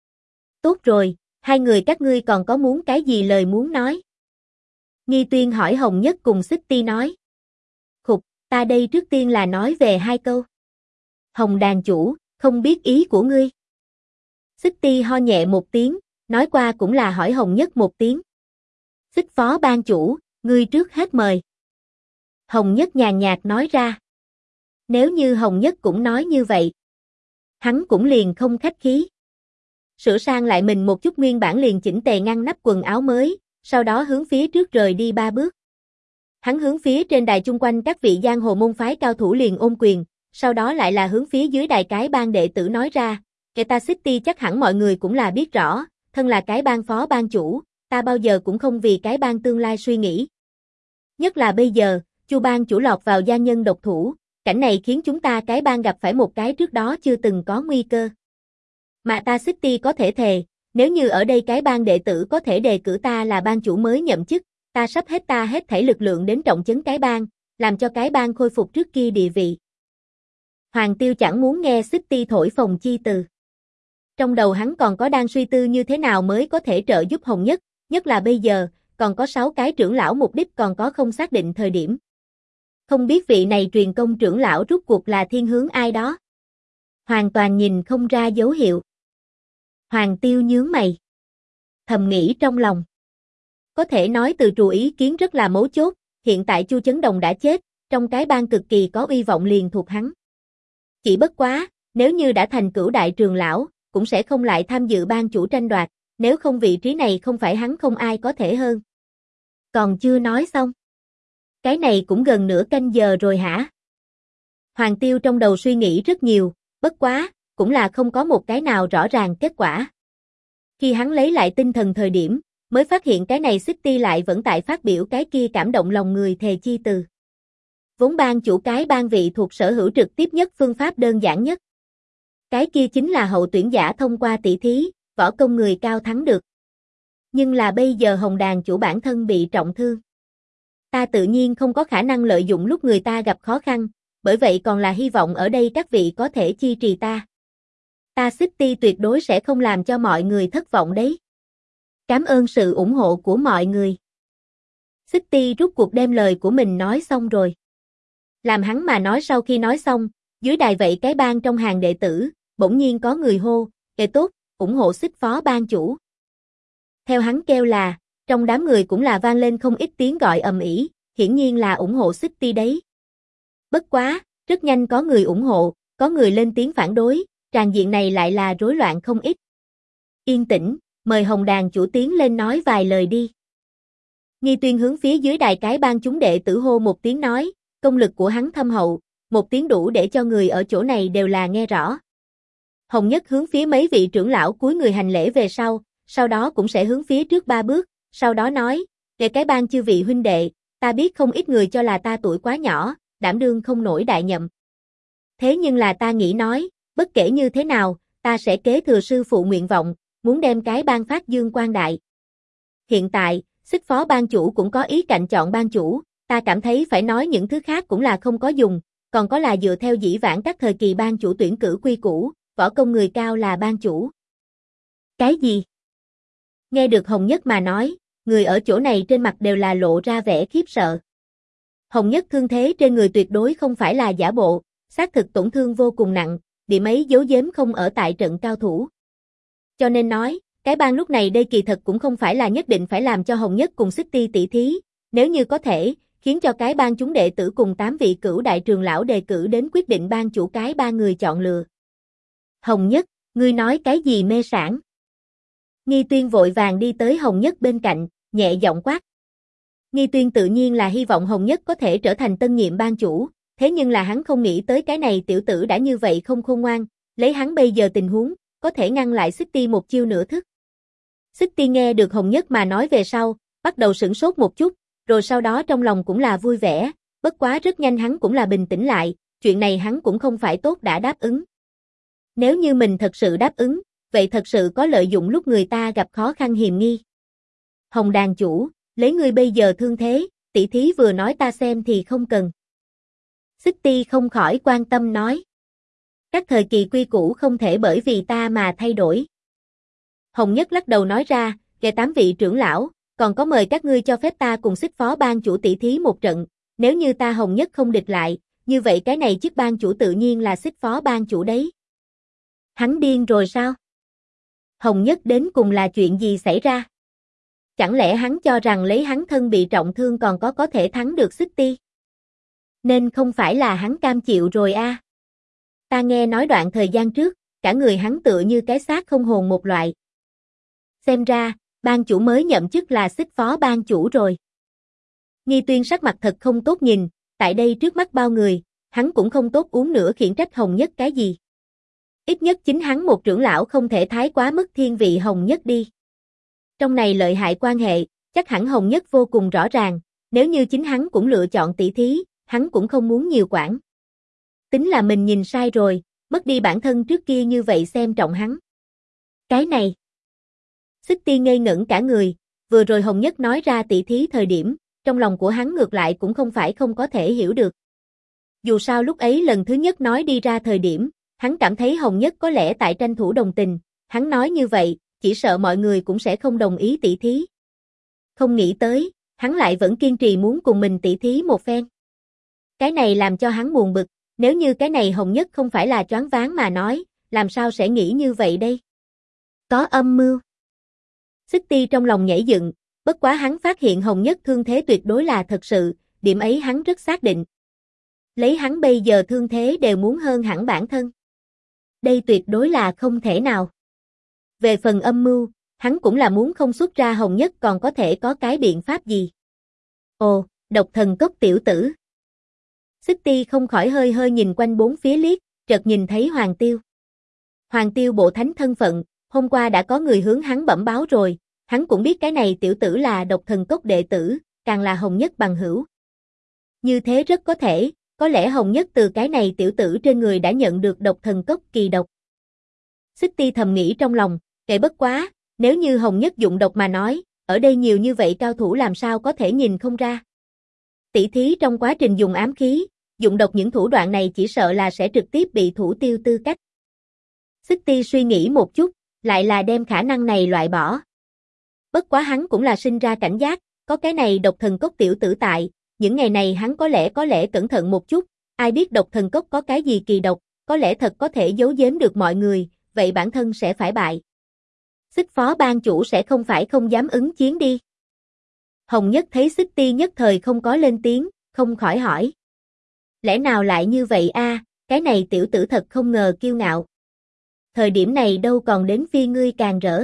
Tốt rồi, hai người các ngươi còn có muốn cái gì lời muốn nói? Nghi Tuyên hỏi Hồng Nhất cùng City nói. Khục, ta đây trước tiên là nói về 2 câu. Hồng đàn chủ, không biết ý của ngươi. City ho nhẹ một tiếng, nói qua cũng là hỏi Hồng Nhất một tiếng. Xích phó ban chủ, ngươi trước hết mời. Hồng Nhất nhàn nhạt nói ra. Nếu như Hồng Nhất cũng nói như vậy, hắn cũng liền không khách khí. sửa sang lại mình một chút nguyên bản liền chỉnh tề ngăn nắp quần áo mới, sau đó hướng phía trước rời đi 3 bước. Hắn hướng phía trên đài chung quanh các vị giang hồ môn phái cao thủ liền ôm quyền, sau đó lại là hướng phía dưới đài cái bang đệ tử nói ra, Eta City chắc hẳn mọi người cũng là biết rõ, thân là cái bang phó bang chủ, ta bao giờ cũng không vì cái bang tương lai suy nghĩ. Nhất là bây giờ, Chu bang chủ lọt vào gian nhân độc thủ, cảnh này khiến chúng ta cái bang gặp phải một cái trước đó chưa từng có nguy cơ. Mà ta City có thể thề, nếu như ở đây cái bang đệ tử có thể đề cử ta là bang chủ mới nhậm chức, ta sắp hết thảy lực lượng đến trọng trấn cái bang, làm cho cái bang khôi phục trước kia địa vị. Hoàng Tiêu chẳng muốn nghe City thổi phồng chi từ. Trong đầu hắn còn có đang suy tư như thế nào mới có thể trợ giúp Hồng Nhất, nhất là bây giờ, còn có 6 cái trưởng lão mục đích còn có không xác định thời điểm. Không biết vị này truyền công trưởng lão rút cuộc là thiên hướng ai đó. Hoàn toàn nhìn không ra dấu hiệu. Hoàng Tiêu nhướng mày. Thầm nghĩ trong lòng. Có thể nói từ trù ý kiến rất là mấu chốt, hiện tại Chu Chấn Đồng đã chết, trong cái bang cực kỳ có uy vọng liền thuộc hắn. Chỉ bất quá, nếu như đã thành cửu đại trường lão, cũng sẽ không lại tham dự bang chủ tranh đoạt, nếu không vị trí này không phải hắn không ai có thể hơn. Còn chưa nói xong. Cái này cũng gần nửa canh giờ rồi hả? Hoàng Tiêu trong đầu suy nghĩ rất nhiều, bất quá, cũng là không có một cái nào rõ ràng kết quả. Khi hắn lấy lại tinh thần thời điểm, mới phát hiện cái này City lại vẫn tại phát biểu cái kia cảm động lòng người thề chi từ. Vốn bang chủ cái bang vị thuộc sở hữu trực tiếp nhất phương pháp đơn giản nhất. Cái kia chính là hậu tuyển giả thông qua tỷ thí, võ công người cao thắng được. Nhưng là bây giờ Hồng Đàn chủ bản thân bị trọng thương. Ta tự nhiên không có khả năng lợi dụng lúc người ta gặp khó khăn, bởi vậy còn là hy vọng ở đây các vị có thể chi trì ta. Ta City tuyệt đối sẽ không làm cho mọi người thất vọng đấy. Cảm ơn sự ủng hộ của mọi người. City rút cuộc đem lời của mình nói xong rồi. Làm hắn mà nói sau khi nói xong, dưới đài vậy cái bang trong hàng đệ tử, bỗng nhiên có người hô, "Ê tốt, ủng hộ Xích phó bang chủ." Theo hắn kêu là, trong đám người cũng là vang lên không ít tiếng gọi ầm ĩ, hiển nhiên là ủng hộ City đấy. Bất quá, rất nhanh có người ủng hộ, có người lên tiếng phản đối, tràng diện này lại là rối loạn không ít. Yên tĩnh, mời Hồng Đàn chủ tiến lên nói vài lời đi. Nghi Tuyên hướng phía dưới đài cái bang chúng đệ tử hô một tiếng nói, công lực của hắn thâm hậu, một tiếng đủ để cho người ở chỗ này đều là nghe rõ. Hồng Nhất hướng phía mấy vị trưởng lão cúi người hành lễ về sau đó cũng sẽ hướng phía trước 3 bước, sau đó nói, để cái bang chư vị huynh đệ, ta biết không ít người cho là ta tuổi quá nhỏ, đảm đương không nổi đại nhậm. Thế nhưng là ta nghĩ nói, bất kể như thế nào, ta sẽ kế thừa sư phụ nguyện vọng, muốn đem cái bang phát dương quang đại. Hiện tại, Xích phó bang chủ cũng có ý cạnh chọn bang chủ, ta cảm thấy phải nói những thứ khác cũng là không có dùng, còn có là dựa theo dĩ vãng các thời kỳ bang chủ tuyển cử quy củ, võ công người cao là bang chủ. Cái gì? Nghe được Hồng Nhất mà nói, người ở chỗ này trên mặt đều là lộ ra vẻ khiếp sợ. Hồng Nhất thương thế trên người tuyệt đối không phải là giả bộ, xác thực tổn thương vô cùng nặng, điểm ấy giấu giếm không ở tại trận cao thủ. Cho nên nói, cái bang lúc này đây kỳ thật cũng không phải là nhất định phải làm cho Hồng Nhất cùng City tỷ thí, nếu như có thể, khiến cho cái bang chúng đệ tử cùng 8 vị cửu đại trường lão đề cử đến quyết định bang chủ cái 3 người chọn lựa. Hồng Nhất, ngươi nói cái gì mê sảng? Nghi Tuyên vội vàng đi tới Hồng Nhất bên cạnh, nhẹ giọng quát. Nghi Tuyên tự nhiên là hy vọng Hồng Nhất có thể trở thành tân nhiệm bang chủ, thế nhưng là hắn không nghĩ tới cái này tiểu tử đã như vậy không khôn ngoan, lấy hắn bây giờ tình huống, có thể ngăn lại City một chiêu nửa thức. City nghe được Hồng Nhất mà nói về sau, bắt đầu sửng sốt một chút, rồi sau đó trong lòng cũng là vui vẻ, bất quá rất nhanh hắn cũng là bình tĩnh lại, chuyện này hắn cũng không phải tốt đã đáp ứng. Nếu như mình thật sự đáp ứng, vậy thật sự có lợi dụng lúc người ta gặp khó khăn hiềm nghi. Hồng Đàn chủ, lấy ngươi bây giờ thương thế, tỷ thí vừa nói ta xem thì không cần. City không khỏi quan tâm nói. Các thời kỳ quy củ không thể bởi vì ta mà thay đổi. Hồng Nhất lắc đầu nói ra, kể 8 vị trưởng lão, còn có mời các ngươi cho phép ta cùng Xích phó bang chủ tỷ thí một trận, nếu như ta Hồng Nhất không địch lại, như vậy cái này chức bang chủ tự nhiên là Xích phó bang chủ đấy. Hắn điên rồi sao? Hồng Nhất đến cùng là chuyện gì xảy ra? Chẳng lẽ hắn cho rằng lấy hắn thân bị trọng thương còn có thể thắng được City? Nên không phải là hắn cam chịu rồi a? Ta nghe nói đoạn thời gian trước, cả người hắn tựa như cái xác không hồn một loại. Xem ra, ban chủ mới nhậm chức là Xích phó ban chủ rồi. Nghi Tuyên sắc mặt thật không tốt nhìn, tại đây trước mắt bao người, hắn cũng không tốt uống nữa khiển trách Hồng Nhất cái gì. Ít nhất chính hắn một trưởng lão không thể thái quá mức thiên vị Hồng Nhất đi. Trong này lợi hại quan hệ, chắc hẳn Hồng Nhất vô cùng rõ ràng, nếu như chính hắn cũng lựa chọn tỷ thí, hắn cũng không muốn nhiều quản. Tính là mình nhìn sai rồi, mất đi bản thân trước kia như vậy xem trọng hắn. Cái này. Xích Ti ngây ngẩn cả người, vừa rồi Hồng Nhất nói ra tỷ thí thời điểm, trong lòng của hắn ngược lại cũng không phải không có thể hiểu được. Dù sao lúc ấy lần thứ nhất nói đi ra thời điểm, hắn cảm thấy Hồng Nhất có lẽ tại tranh thủ đồng tình, hắn nói như vậy, chỉ sợ mọi người cũng sẽ không đồng ý tỷ thí. Không nghĩ tới, hắn lại vẫn kiên trì muốn cùng mình tỷ thí một phen. Cái này làm cho hắn buồn bực, nếu như cái này Hồng Nhất không phải là choáng váng mà nói, làm sao sẽ nghĩ như vậy đây? Có âm mưu. Xích Ti trong lòng nhảy dựng, bất quá hắn phát hiện Hồng Nhất thương thế tuyệt đối là thật sự, điểm ấy hắn rất xác định. Lấy hắn bây giờ thương thế đều muốn hơn hẳn bản thân. Đây tuyệt đối là không thể nào. Về phần âm mưu, hắn cũng là muốn không xuất ra Hồng Nhất còn có thể có cái biện pháp gì. Ồ, độc thần cốc tiểu tử. Xích Ti không khỏi hơi hơi nhìn quanh bốn phía liếc, chợt nhìn thấy Hoàng Tiêu. Hoàng Tiêu bộ thánh thân phận, hôm qua đã có người hướng hắn bẩm báo rồi, hắn cũng biết cái này tiểu tử là độc thần cốc đệ tử, càng là Hồng Nhất bằng hữu. Như thế rất có lẽ Hồng Nhất từ cái này tiểu tử trên người đã nhận được độc thần cốc kỳ độc. Xích Ti thầm nghĩ trong lòng, kệ bất quá, nếu như Hồng Nhất dụng độc mà nói, ở đây nhiều như vậy cao thủ làm sao có thể nhìn không ra. Tỷ thí trong quá trình dùng ám khí, dụng độc những thủ đoạn này chỉ sợ là sẽ trực tiếp bị thủ tiêu tư cách. Xích Ti suy nghĩ một chút, lại là đem khả năng này loại bỏ. Bất quá hắn cũng là sinh ra cảnh giác, có cái này độc thần cốc tiểu tử tại, những ngày này hắn có lẽ cẩn thận một chút, ai biết độc thần cốc có cái gì kỳ độc, có lẽ thật có thể giấu giếm được mọi người, vậy bản thân sẽ phải bại. Xích phó ban chủ sẽ không phải không dám ứng chiến đi. Hồng Nhất thấy Xích Ti nhất thời không có lên tiếng, không khỏi hỏi. Lẽ nào lại như vậy a? Cái này tiểu tử thật không ngờ kiêu ngạo. Thời điểm này đâu còn đến phi ngươi càng rỡ.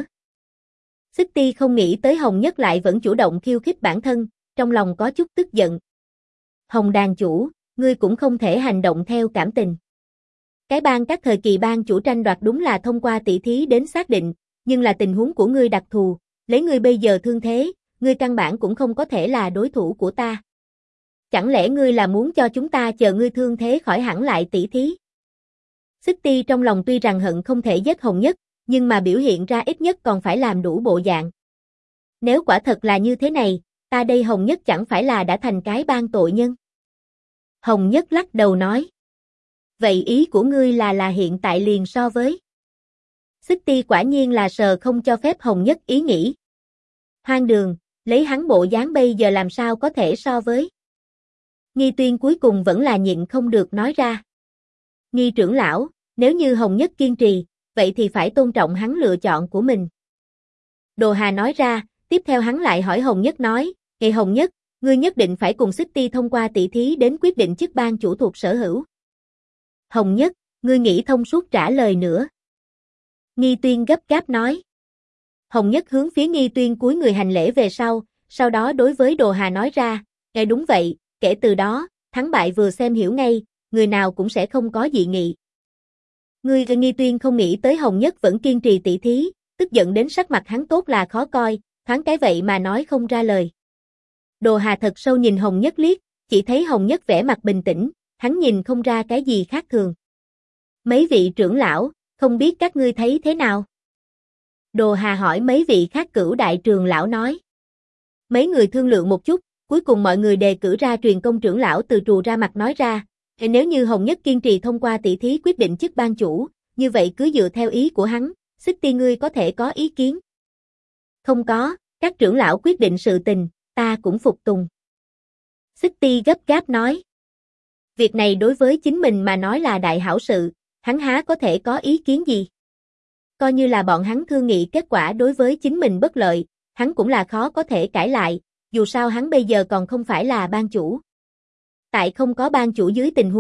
Xích Ti không nghĩ tới Hồng Nhất lại vẫn chủ động khiêu khích bản thân, trong lòng có chút tức giận. Hồng đàn chủ, ngươi cũng không thể hành động theo cảm tình. Cái bang các thời kỳ bang chủ tranh đoạt đúng là thông qua tỷ thí đến xác định, nhưng là tình huống của ngươi đặc thù, lấy ngươi bây giờ thương thế, ngươi căn bản cũng không có thể là đối thủ của ta. Chẳng lẽ ngươi là muốn cho chúng ta chờ ngươi thương thế khỏi hẳn lại tỷ thí? Xích Ti trong lòng tuy rằng hận không thể giết Hồng Nhất, nhưng mà biểu hiện ra ít nhất còn phải làm đủ bộ dạng. Nếu quả thật là như thế này, ta đây Hồng Nhất chẳng phải là đã thành cái bang tội nhân? Hồng Nhất lắc đầu nói. Vậy ý của ngươi là hiện tại liền so với. Xích Ti quả nhiên là sờ không cho phép Hồng Nhất ý nghĩ. Hoang đường, lấy hắn bộ dáng bây giờ làm sao có thể so với. Nghi Tuyên cuối cùng vẫn là nhịn không được nói ra. Nghi trưởng lão, nếu như Hồng Nhất kiên trì, vậy thì phải tôn trọng hắn lựa chọn của mình. Đồ Hà nói ra, tiếp theo hắn lại hỏi Hồng Nhất nói, Ngày Hồng Nhất, ngươi nhất định phải cùng Xích Ti thông qua tỷ thí đến quyết định chức ban chủ thuộc sở hữu. Hồng Nhất, ngươi nghĩ thông suốt trả lời nữa. Nghi Tuyên gấp gáp nói. Hồng Nhất hướng phía Nghi Tuyên cúi người hành lễ về sau đó đối với Đồ Hà nói ra, đúng vậy, kể từ đó, thắng bại vừa xem hiểu ngay, người nào cũng sẽ không có dị nghị. Nghi Tuyên không nghĩ tới Hồng Nhất vẫn kiên trì tỷ thí, tức giận đến sắc mặt hắn tốt là khó coi, thoáng cái vậy mà nói không ra lời. Đồ Hà thật sâu nhìn Hồng Nhất liếc, chỉ thấy Hồng Nhất vẻ mặt bình tĩnh, hắn nhìn không ra cái gì khác thường. Mấy vị trưởng lão, không biết các ngươi thấy thế nào? Đồ Hà hỏi mấy vị khác cửu đại trường lão nói. Mấy người thương lượng một chút, cuối cùng mọi người đề cử ra truyền công trưởng lão từ trù ra mặt nói ra, nếu như Hồng Nhất kiên trì thông qua tỷ thí quyết định chức ban chủ, như vậy cứ dựa theo ý của hắn, Xích Ti ngươi có thể có ý kiến. Không có, các trưởng lão quyết định sự tình, ta cũng phục tùng. Xích Ti gấp gáp nói. Việc này đối với chính mình mà nói là đại hảo sự, hắn há có thể có ý kiến gì. Coi như là bọn hắn thương nghị kết quả đối với chính mình bất lợi, hắn cũng là khó có thể cãi lại, dù sao hắn bây giờ còn không phải là ban chủ. Tại không có ban chủ dưới tình huống,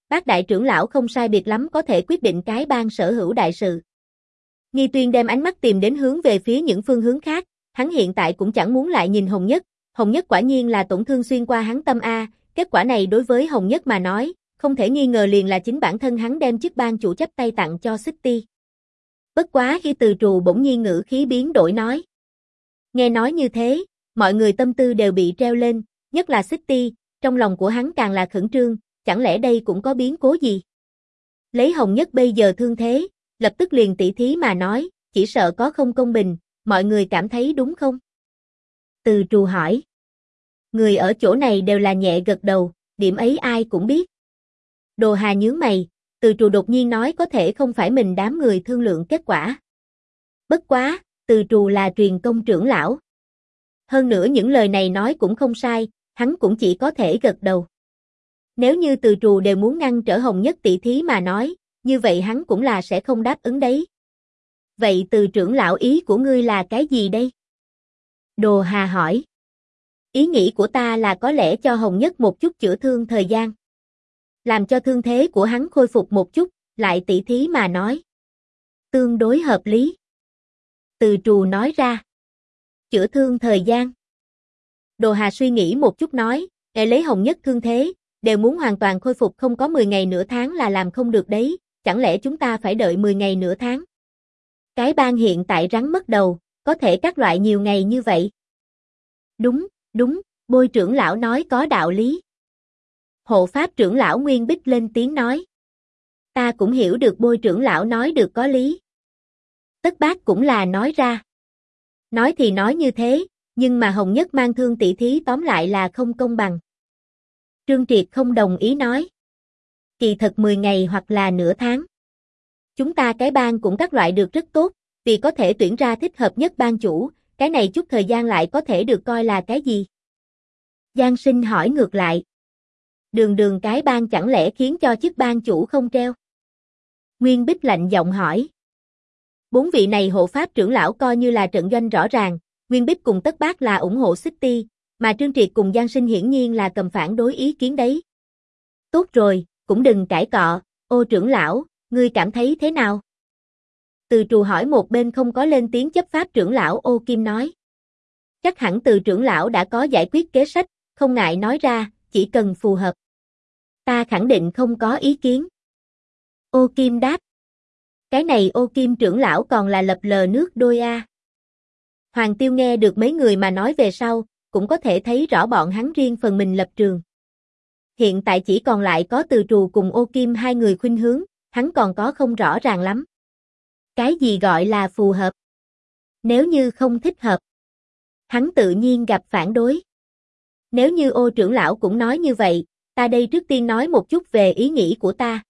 Bác đại trưởng lão không sai biệt lắm có thể quyết định cái bang sở hữu đại sự. Nghi Tuyên đem ánh mắt tìm đến hướng về phía những phương hướng khác, hắn hiện tại cũng chẳng muốn lại nhìn Hồng Nhất, Hồng Nhất quả nhiên là tổn thương xuyên qua hắn tâm a, kết quả này đối với Hồng Nhất mà nói, không thể nghi ngờ liền là chính bản thân hắn đem chức bang chủ chắp tay tặng cho City. Bất quá khi Từ Trù bỗng nhiên ngữ khí biến đổi nói. Nghe nói như thế, mọi người tâm tư đều bị treo lên, nhất là City, trong lòng của hắn càng là khẩn trương, chẳng lẽ đây cũng có biến cố gì? Lấy Hồng Nhất bây giờ thương thế, lập tức liền tỉ thí mà nói, chỉ sợ có không công bình, mọi người cảm thấy đúng không? Từ Trù hỏi. Người ở chỗ này đều là nhẹ gật đầu, điểm ấy ai cũng biết. Đồ Hà nhướng mày, Từ Trù đột nhiên nói có thể không phải mình đám người thương lượng kết quả. Bất quá, Từ Trù là truyền công trưởng lão. Hơn nữa những lời này nói cũng không sai, hắn cũng chỉ có thể gật đầu. Nếu như Từ Trù đều muốn ngăn trở Hồng Nhất tỷ thí mà nói, như vậy hắn cũng là sẽ không đáp ứng đấy. Vậy Từ trưởng lão ý của ngươi là cái gì đây? Đồ Hà hỏi. Ý nghĩ của ta là có lẽ cho Hồng Nhất một chút chữa thương thời gian. Làm cho thương thế của hắn khôi phục một chút, lại tỷ thí mà nói. Tương đối hợp lý. Từ Trù nói ra. Chữa thương thời gian. Đồ Hà suy nghĩ một chút nói, lấy Hồng Nhất thương thế, đều muốn hoàn toàn khôi phục không có 10 ngày nửa tháng là làm không được đấy, chẳng lẽ chúng ta phải đợi 10 ngày nửa tháng? Cái bang hiện tại rắn mất đầu, có thể các loại nhiều ngày như vậy. Đúng, Bôi trưởng lão nói có đạo lý. Hộ pháp trưởng lão Nguyên Bích lên tiếng nói. Ta cũng hiểu được Bôi trưởng lão nói được có lý. Tất Bác cũng là nói ra. Nói thì nói như thế, nhưng mà Hồng Nhất mang thương tỷ thí tóm lại là không công bằng. Trương Triệt không đồng ý nói. Kỳ thật 10 ngày hoặc là nửa tháng. Chúng ta cái bang cũng các loại được rất tốt, vì có thể tuyển ra thích hợp nhất bang chủ, cái này chút thời gian lại có thể được coi là cái gì? Giang Sinh hỏi ngược lại. Đường cái bang chẳng lẽ khiến cho chức bang chủ không treo? Nguyên Bích lạnh giọng hỏi. 4 vị này hộ pháp trưởng lão coi như là trận doanh rõ ràng, Nguyên Bích cùng Tất Bác là ủng hộ City, mà Trương Triệt cùng Giang Sinh hiển nhiên là cầm phản đối ý kiến đấy. Tốt rồi, cũng đừng cãi cọ, Ô trưởng lão, ngươi cảm thấy thế nào? Từ Trù hỏi một bên không có lên tiếng chấp pháp trưởng lão Ô Kim nói. Chắc hẳn Từ trưởng lão đã có giải quyết kế sách, không ngại nói ra, chỉ cần phù hợp. Ta khẳng định không có ý kiến. Ô Kim đáp. Cái này Ô Kim trưởng lão còn là lập lờ nước đôi a. Hoàng Tiêu nghe được mấy người mà nói về sau, cũng có thể thấy rõ bọn hắn riêng phần mình lập trường. Hiện tại chỉ còn lại có Từ Trù cùng Ô Kim hai người khuynh hướng, hắn còn có không rõ ràng lắm. Cái gì gọi là phù hợp? Nếu như không thích hợp, hắn tự nhiên gặp phản đối. Nếu như Ô trưởng lão cũng nói như vậy, ta đây trước tiên nói một chút về ý nghĩ của ta.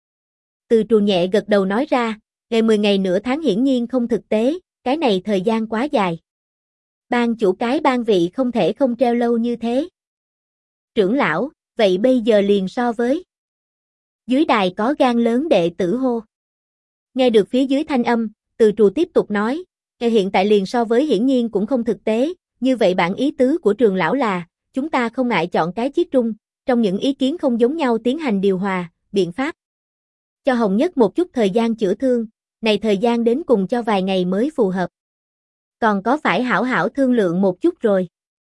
Từ Trù nhẹ gật đầu nói ra, ngày 10 ngày nửa tháng hiển nhiên không thực tế, cái này thời gian quá dài. Ban chủ cái ban vị không thể không treo lâu như thế. Trưởng lão, vậy bây giờ liền so với. Dưới đài có gan lớn đệ tử hô. Nghe được phía dưới thanh âm, Từ Trù tiếp tục nói, hiện tại liền so với hiển nhiên cũng không thực tế, như vậy bản ý tứ của trường lão là, chúng ta không ngại chọn cái chiết trung, trong những ý kiến không giống nhau tiến hành điều hòa, biện pháp. Cho Hồng Nhất một chút thời gian chữa thương, này thời gian đến cùng cho vài ngày mới phù hợp. Còn có phải hảo hảo thương lượng một chút rồi.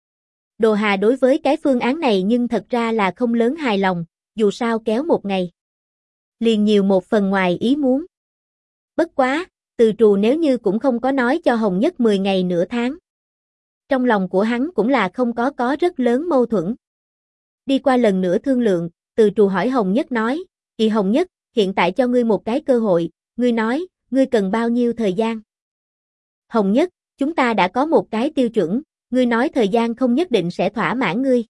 Đồ Hà đối với cái phương án này nhưng thật ra là không lớn hài lòng, dù sao kéo một ngày. Liền nhiều một phần ngoài ý muốn. Bất quá, Từ Trù nếu như cũng không có nói cho Hồng Nhất 10 ngày nửa tháng. Trong lòng của hắn cũng là không có rất lớn mâu thuẫn. Đi qua lần nữa thương lượng, Từ Trù hỏi Hồng Nhất nói, Kỳ Hồng Nhất, hiện tại cho ngươi một cái cơ hội, ngươi nói, ngươi cần bao nhiêu thời gian? Hồng Nhất, chúng ta đã có một cái tiêu chuẩn, ngươi nói thời gian không nhất định sẽ thỏa mãn ngươi.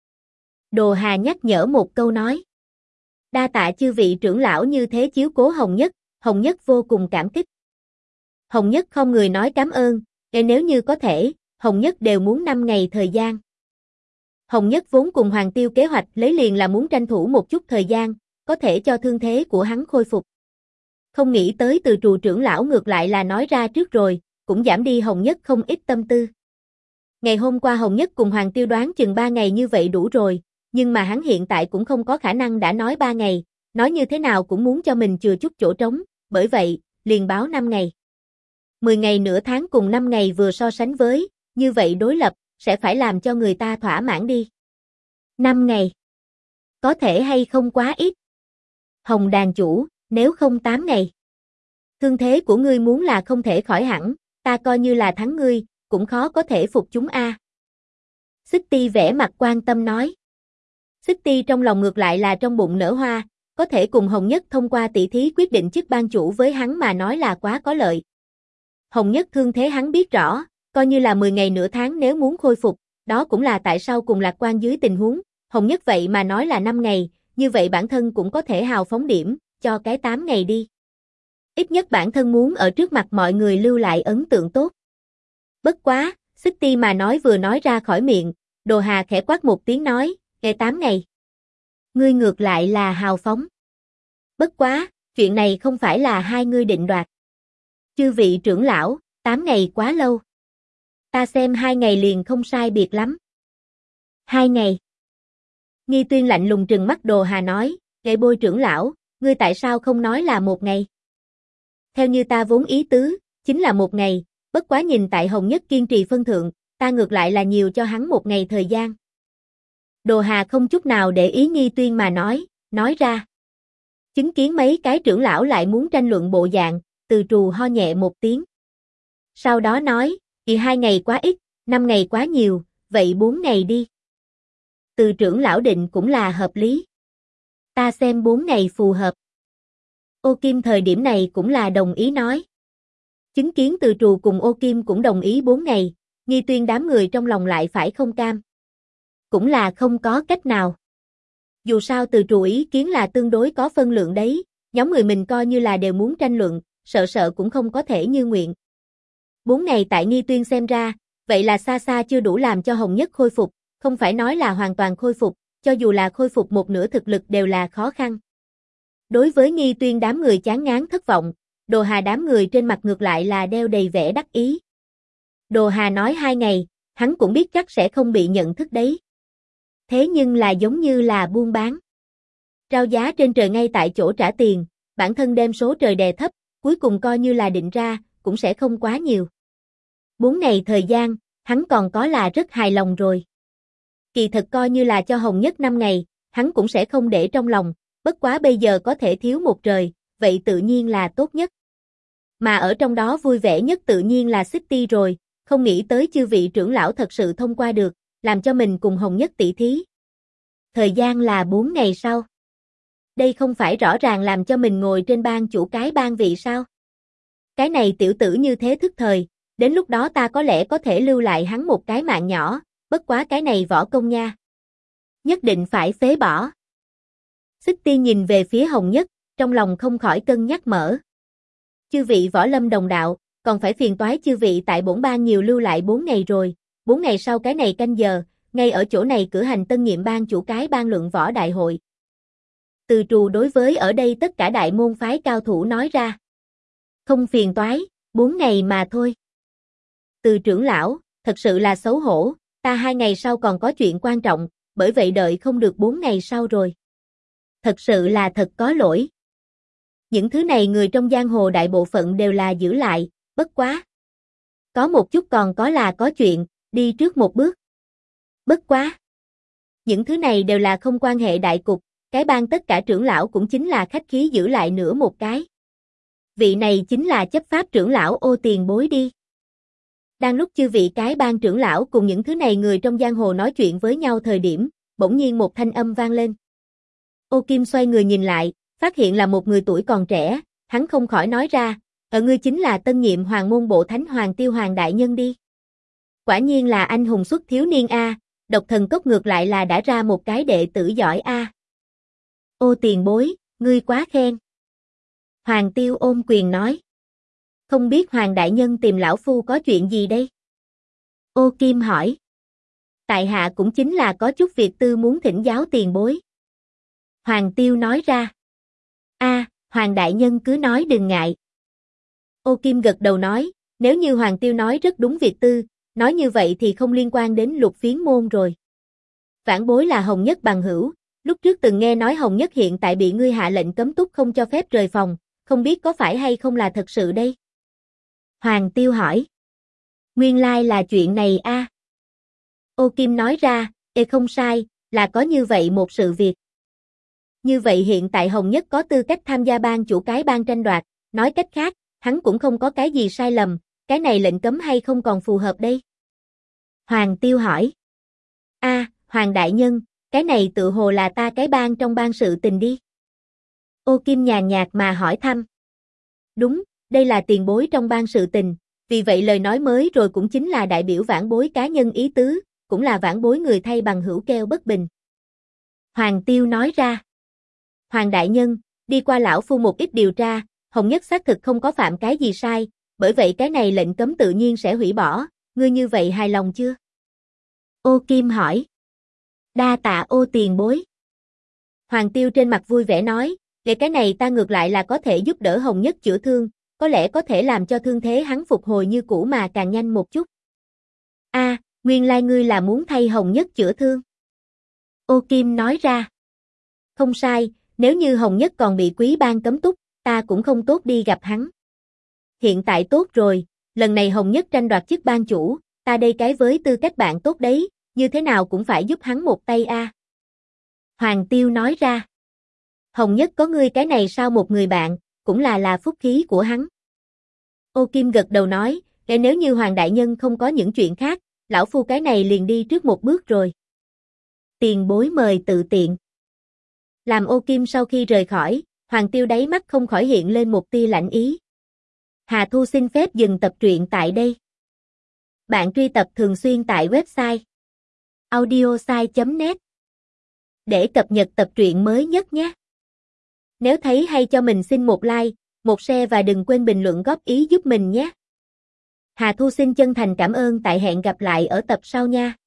Đồ Hà nhắc nhở một câu nói. Đa tạ chư vị trưởng lão như thế chiếu cố Hồng Nhất vô cùng cảm kích. Hồng Nhất không người nói cảm ơn, nếu như có thể, Hồng Nhất đều muốn 5 ngày thời gian. Hồng Nhất vốn cùng Hoàng Tiêu kế hoạch lấy liền là muốn tranh thủ một chút thời gian, có thể cho thương thế của hắn khôi phục. Không nghĩ tới Từ Trù trưởng lão ngược lại là nói ra trước rồi, cũng giảm đi Hồng Nhất không ít tâm tư. Ngày hôm qua Hồng Nhất cùng Hoàng Tiêu đoán chừng 3 ngày như vậy đủ rồi, nhưng mà hắn hiện tại cũng không có khả năng đã nói 3 ngày, nói như thế nào cũng muốn cho mình chừa chút chỗ trống, bởi vậy, liền báo 5 ngày. 10 ngày nửa tháng cùng 5 ngày vừa so sánh với, như vậy đối lập, sẽ phải làm cho người ta thỏa mãn đi. 5 ngày. Có thể hay không quá ít? Hồng đàn chủ, nếu không 8 ngày. Thương thế của ngươi muốn là không thể khỏi hẳn, ta coi như là thắng ngươi, cũng khó có thể phục chúng a. Xích Ti vẻ mặt quan tâm nói. Xích Ti trong lòng ngược lại là trong bụng nở hoa, có thể cùng Hồng Nhất thông qua tỷ thí quyết định chức ban chủ với hắn mà nói là quá có lợi. Hồng Nhất thương thế hắn biết rõ, coi như là 10 ngày nửa tháng nếu muốn khôi phục, đó cũng là tại sao cùng Lạc Quan dưới tình huống, Hồng Nhất vậy mà nói là 5 ngày, như vậy bản thân cũng có thể hào phóng điểm, cho cái 8 ngày đi. Ít nhất bản thân muốn ở trước mặt mọi người lưu lại ấn tượng tốt. Bất quá, Xích Ti mà nói vừa nói ra khỏi miệng, Đồ Hà khẽ quát một tiếng nói, nghe 8 ngày. Ngươi ngược lại là hào phóng. Bất quá, chuyện này không phải là hai ngươi định đoạt. Chư vị trưởng lão, 8 ngày quá lâu. Ta xem 2 ngày liền không sai biệt lắm. 2 ngày. Nghi Tuyên lạnh lùng trừng mắt Đồ Hà nói, Nghệ Bôi trưởng lão, ngươi tại sao không nói là 1 ngày? Theo như ta vốn ý tứ, chính là 1 ngày, bất quá nhìn tại Hồng Nhất kiên trì phân thượng, ta ngược lại là nhiều cho hắn 1 ngày thời gian. Đồ Hà không chút nào để ý Nghi Tuyên mà nói ra. Chứng kiến mấy cái trưởng lão lại muốn tranh luận bộ dạng, Từ Trù ho nhẹ một tiếng. Sau đó nói, 2 ngày quá ít, 5 ngày quá nhiều, vậy 4 ngày đi. Từ trưởng lão định cũng là hợp lý. Ta xem 4 ngày phù hợp. Ô Kim thời điểm này cũng là đồng ý nói. Chứng kiến Từ Trù cùng Ô Kim cũng đồng ý 4 ngày, Nghi Tuyên đám người trong lòng lại phải không cam. Cũng là không có cách nào. Dù sao Từ Trù ý kiến là tương đối có phân lượng đấy, nhóm người mình coi như là đều muốn tranh luận, sợ cũng không có thể như nguyện. 4 ngày tại Nghi Tuyên xem ra, vậy là xa xa chưa đủ làm cho Hồng Nhất khôi phục, không phải nói là hoàn toàn khôi phục, cho dù là khôi phục một nửa thực lực đều là khó khăn. Đối với Nghi Tuyên đám người chán ngán thất vọng, Đồ Hà đám người trên mặt ngược lại là đeo đầy vẻ đắc ý. Đồ Hà nói 2 ngày, hắn cũng biết chắc sẽ không bị nhận thức đấy. Thế nhưng là giống như là buôn bán. Trao giá trên trời ngay tại chỗ trả tiền, bản thân đem số trời đè thấp, cuối cùng coi như là định ra, cũng sẽ không quá nhiều. 4 ngày thời gian, hắn còn có là rất hài lòng rồi. Kỳ thật coi như là cho Hồng Nhất 5 ngày, hắn cũng sẽ không để trong lòng, bất quá bây giờ có thể thiếu một trời, vậy tự nhiên là tốt nhất. Mà ở trong đó vui vẻ nhất tự nhiên là Xích Ti rồi, không nghĩ tới chư vị trưởng lão thật sự thông qua được, làm cho mình cùng Hồng Nhất tỷ thí. Thời gian là 4 ngày sau. Đây không phải rõ ràng làm cho mình ngồi trên ban chủ cái ban vị sao? Cái này tiểu tử như thế thức thời, đến lúc đó ta có lẽ có thể lưu lại hắn một cái mạng nhỏ, bất quá cái này võ công nha. Nhất định phải phế bỏ. Xích Ti nhìn về phía Hồng Nhất, trong lòng không khỏi cân nhắc mở. Chư vị võ lâm đồng đạo, còn phải phiền toái chư vị tại bổn ban nhiều lưu lại 4 ngày rồi, 4 ngày sau cái này canh giờ, ngay ở chỗ này cử hành tân nhiệm ban chủ cái ban luận võ đại hội. Từ Trù đối với ở đây tất cả đại môn phái cao thủ nói ra. Không phiền toái, 4 ngày mà thôi. Từ trưởng lão, thật sự là xấu hổ, ta 2 ngày sau còn có chuyện quan trọng, bởi vậy đợi không được 4 ngày sau rồi. Thật sự là thật có lỗi. Những thứ này người trong giang hồ đại bộ phận đều là giữ lại, bất quá. Có một chút còn có là có chuyện, đi trước một bước. Bất quá. Những thứ này đều là không quan hệ đại cục, cái ban tất cả trưởng lão cũng chính là khách khí giữ lại nữa một cái. Vị này chính là chấp pháp trưởng lão Ô Tiền Bối đi. Đang lúc chư vị cái ban trưởng lão cùng những thứ này người trong giang hồ nói chuyện với nhau thời điểm, bỗng nhiên một thanh âm vang lên. Ô Kim xoay người nhìn lại, phát hiện là một người tuổi còn trẻ, hắn không khỏi nói ra, ngươi chính là tân nhiệm hoàng môn bộ thánh hoàng Tiêu Hoàng đại nhân đi. Quả nhiên là anh hùng xuất thiếu niên a, Độc Thần Cốc ngược lại là đã ra một cái đệ tử giỏi a. Ô Tiền Bối, ngươi quá khen. Hoàng Tiêu ôm quyền nói. Không biết Hoàng đại nhân tìm lão phu có chuyện gì đây? Ô Kim hỏi. Tại hạ cũng chính là có chút việc tư muốn thỉnh giáo Tiền Bối. Hoàng Tiêu nói ra. Hoàng đại nhân cứ nói đừng ngại. Ô Kim gật đầu nói, nếu như Hoàng Tiêu nói rất đúng việc tư, nói như vậy thì không liên quan đến Lục Phiến môn rồi. Vãn Bối là Hồng Nhất bằng hữu, Lúc trước từng nghe nói Hồng Nhất hiện tại bị ngươi hạ lệnh cấm túc không cho phép rời phòng, không biết có phải hay không là thật sự đây? Hoàng Tiêu hỏi. Nguyên lai là chuyện này a. Ô Kim nói ra, không sai, là có như vậy một sự việc. Như vậy hiện tại Hồng Nhất có tư cách tham gia ban chủ cái ban tranh đoạt, nói cách khác, hắn cũng không có cái gì sai lầm, cái này lệnh cấm hay không còn phù hợp đây? Hoàng Tiêu hỏi. Hoàng đại nhân, cái này tự hồ là ta cái ban trong ban sự tình đi. Ô Kim nhàn nhạt mà hỏi thăm. Đúng, đây là tiền bối trong ban sự tình, vì vậy lời nói mới rồi cũng chính là đại biểu vãn bối cá nhân ý tứ, cũng là vãn bối người thay bằng hữu keo bất bình. Hoàng Tiêu nói ra. Hoàng đại nhân, đi qua lão phu một ít điều tra, Hồng Nhất xác thực không có phạm cái gì sai, bởi vậy cái này lệnh cấm tự nhiên sẽ hủy bỏ, ngươi như vậy hài lòng chưa? Ô Kim hỏi. Đa tạ ô tiền bối. Hoàng Tiêu trên mặt vui vẻ nói, để cái này ta ngược lại là có thể giúp đỡ Hồng Nhất chữa thương, có lẽ có thể làm cho thương thế hắn phục hồi như cũ mà càng nhanh một chút. Nguyên lai ngươi là muốn thay Hồng Nhất chữa thương. Ô Kim nói ra. Không sai, nếu như Hồng Nhất còn bị quý ban cấm túc, ta cũng không tốt đi gặp hắn. Hiện tại tốt rồi, lần này Hồng Nhất tranh đoạt chức ban chủ, ta đây cái với tư cách bạn tốt đấy, như thế nào cũng phải giúp hắn một tay a. Hoàng Tiêu nói ra. Hồng Nhất có ngươi cái này sao một người bạn, cũng là phúc khí của hắn. Ô Kim gật đầu nói, nếu như Hoàng đại nhân không có những chuyện khác, lão phu cái này liền đi trước một bước rồi. Tiền bối mời tự tiện. Làm Ô Kim sau khi rời khỏi, Hoàng Tiêu đáy mắt không khỏi hiện lên một tia lạnh ý. Hà Thu xin phép dừng tập truyện tại đây. Bạn truy tập thường xuyên tại website audiosai.net để cập nhật tập truyện mới nhất nhé. Nếu thấy hay cho mình xin một like, một share và đừng quên bình luận góp ý giúp mình nhé. Hà Thu xin chân thành cảm ơn, tại hẹn gặp lại ở tập sau nha.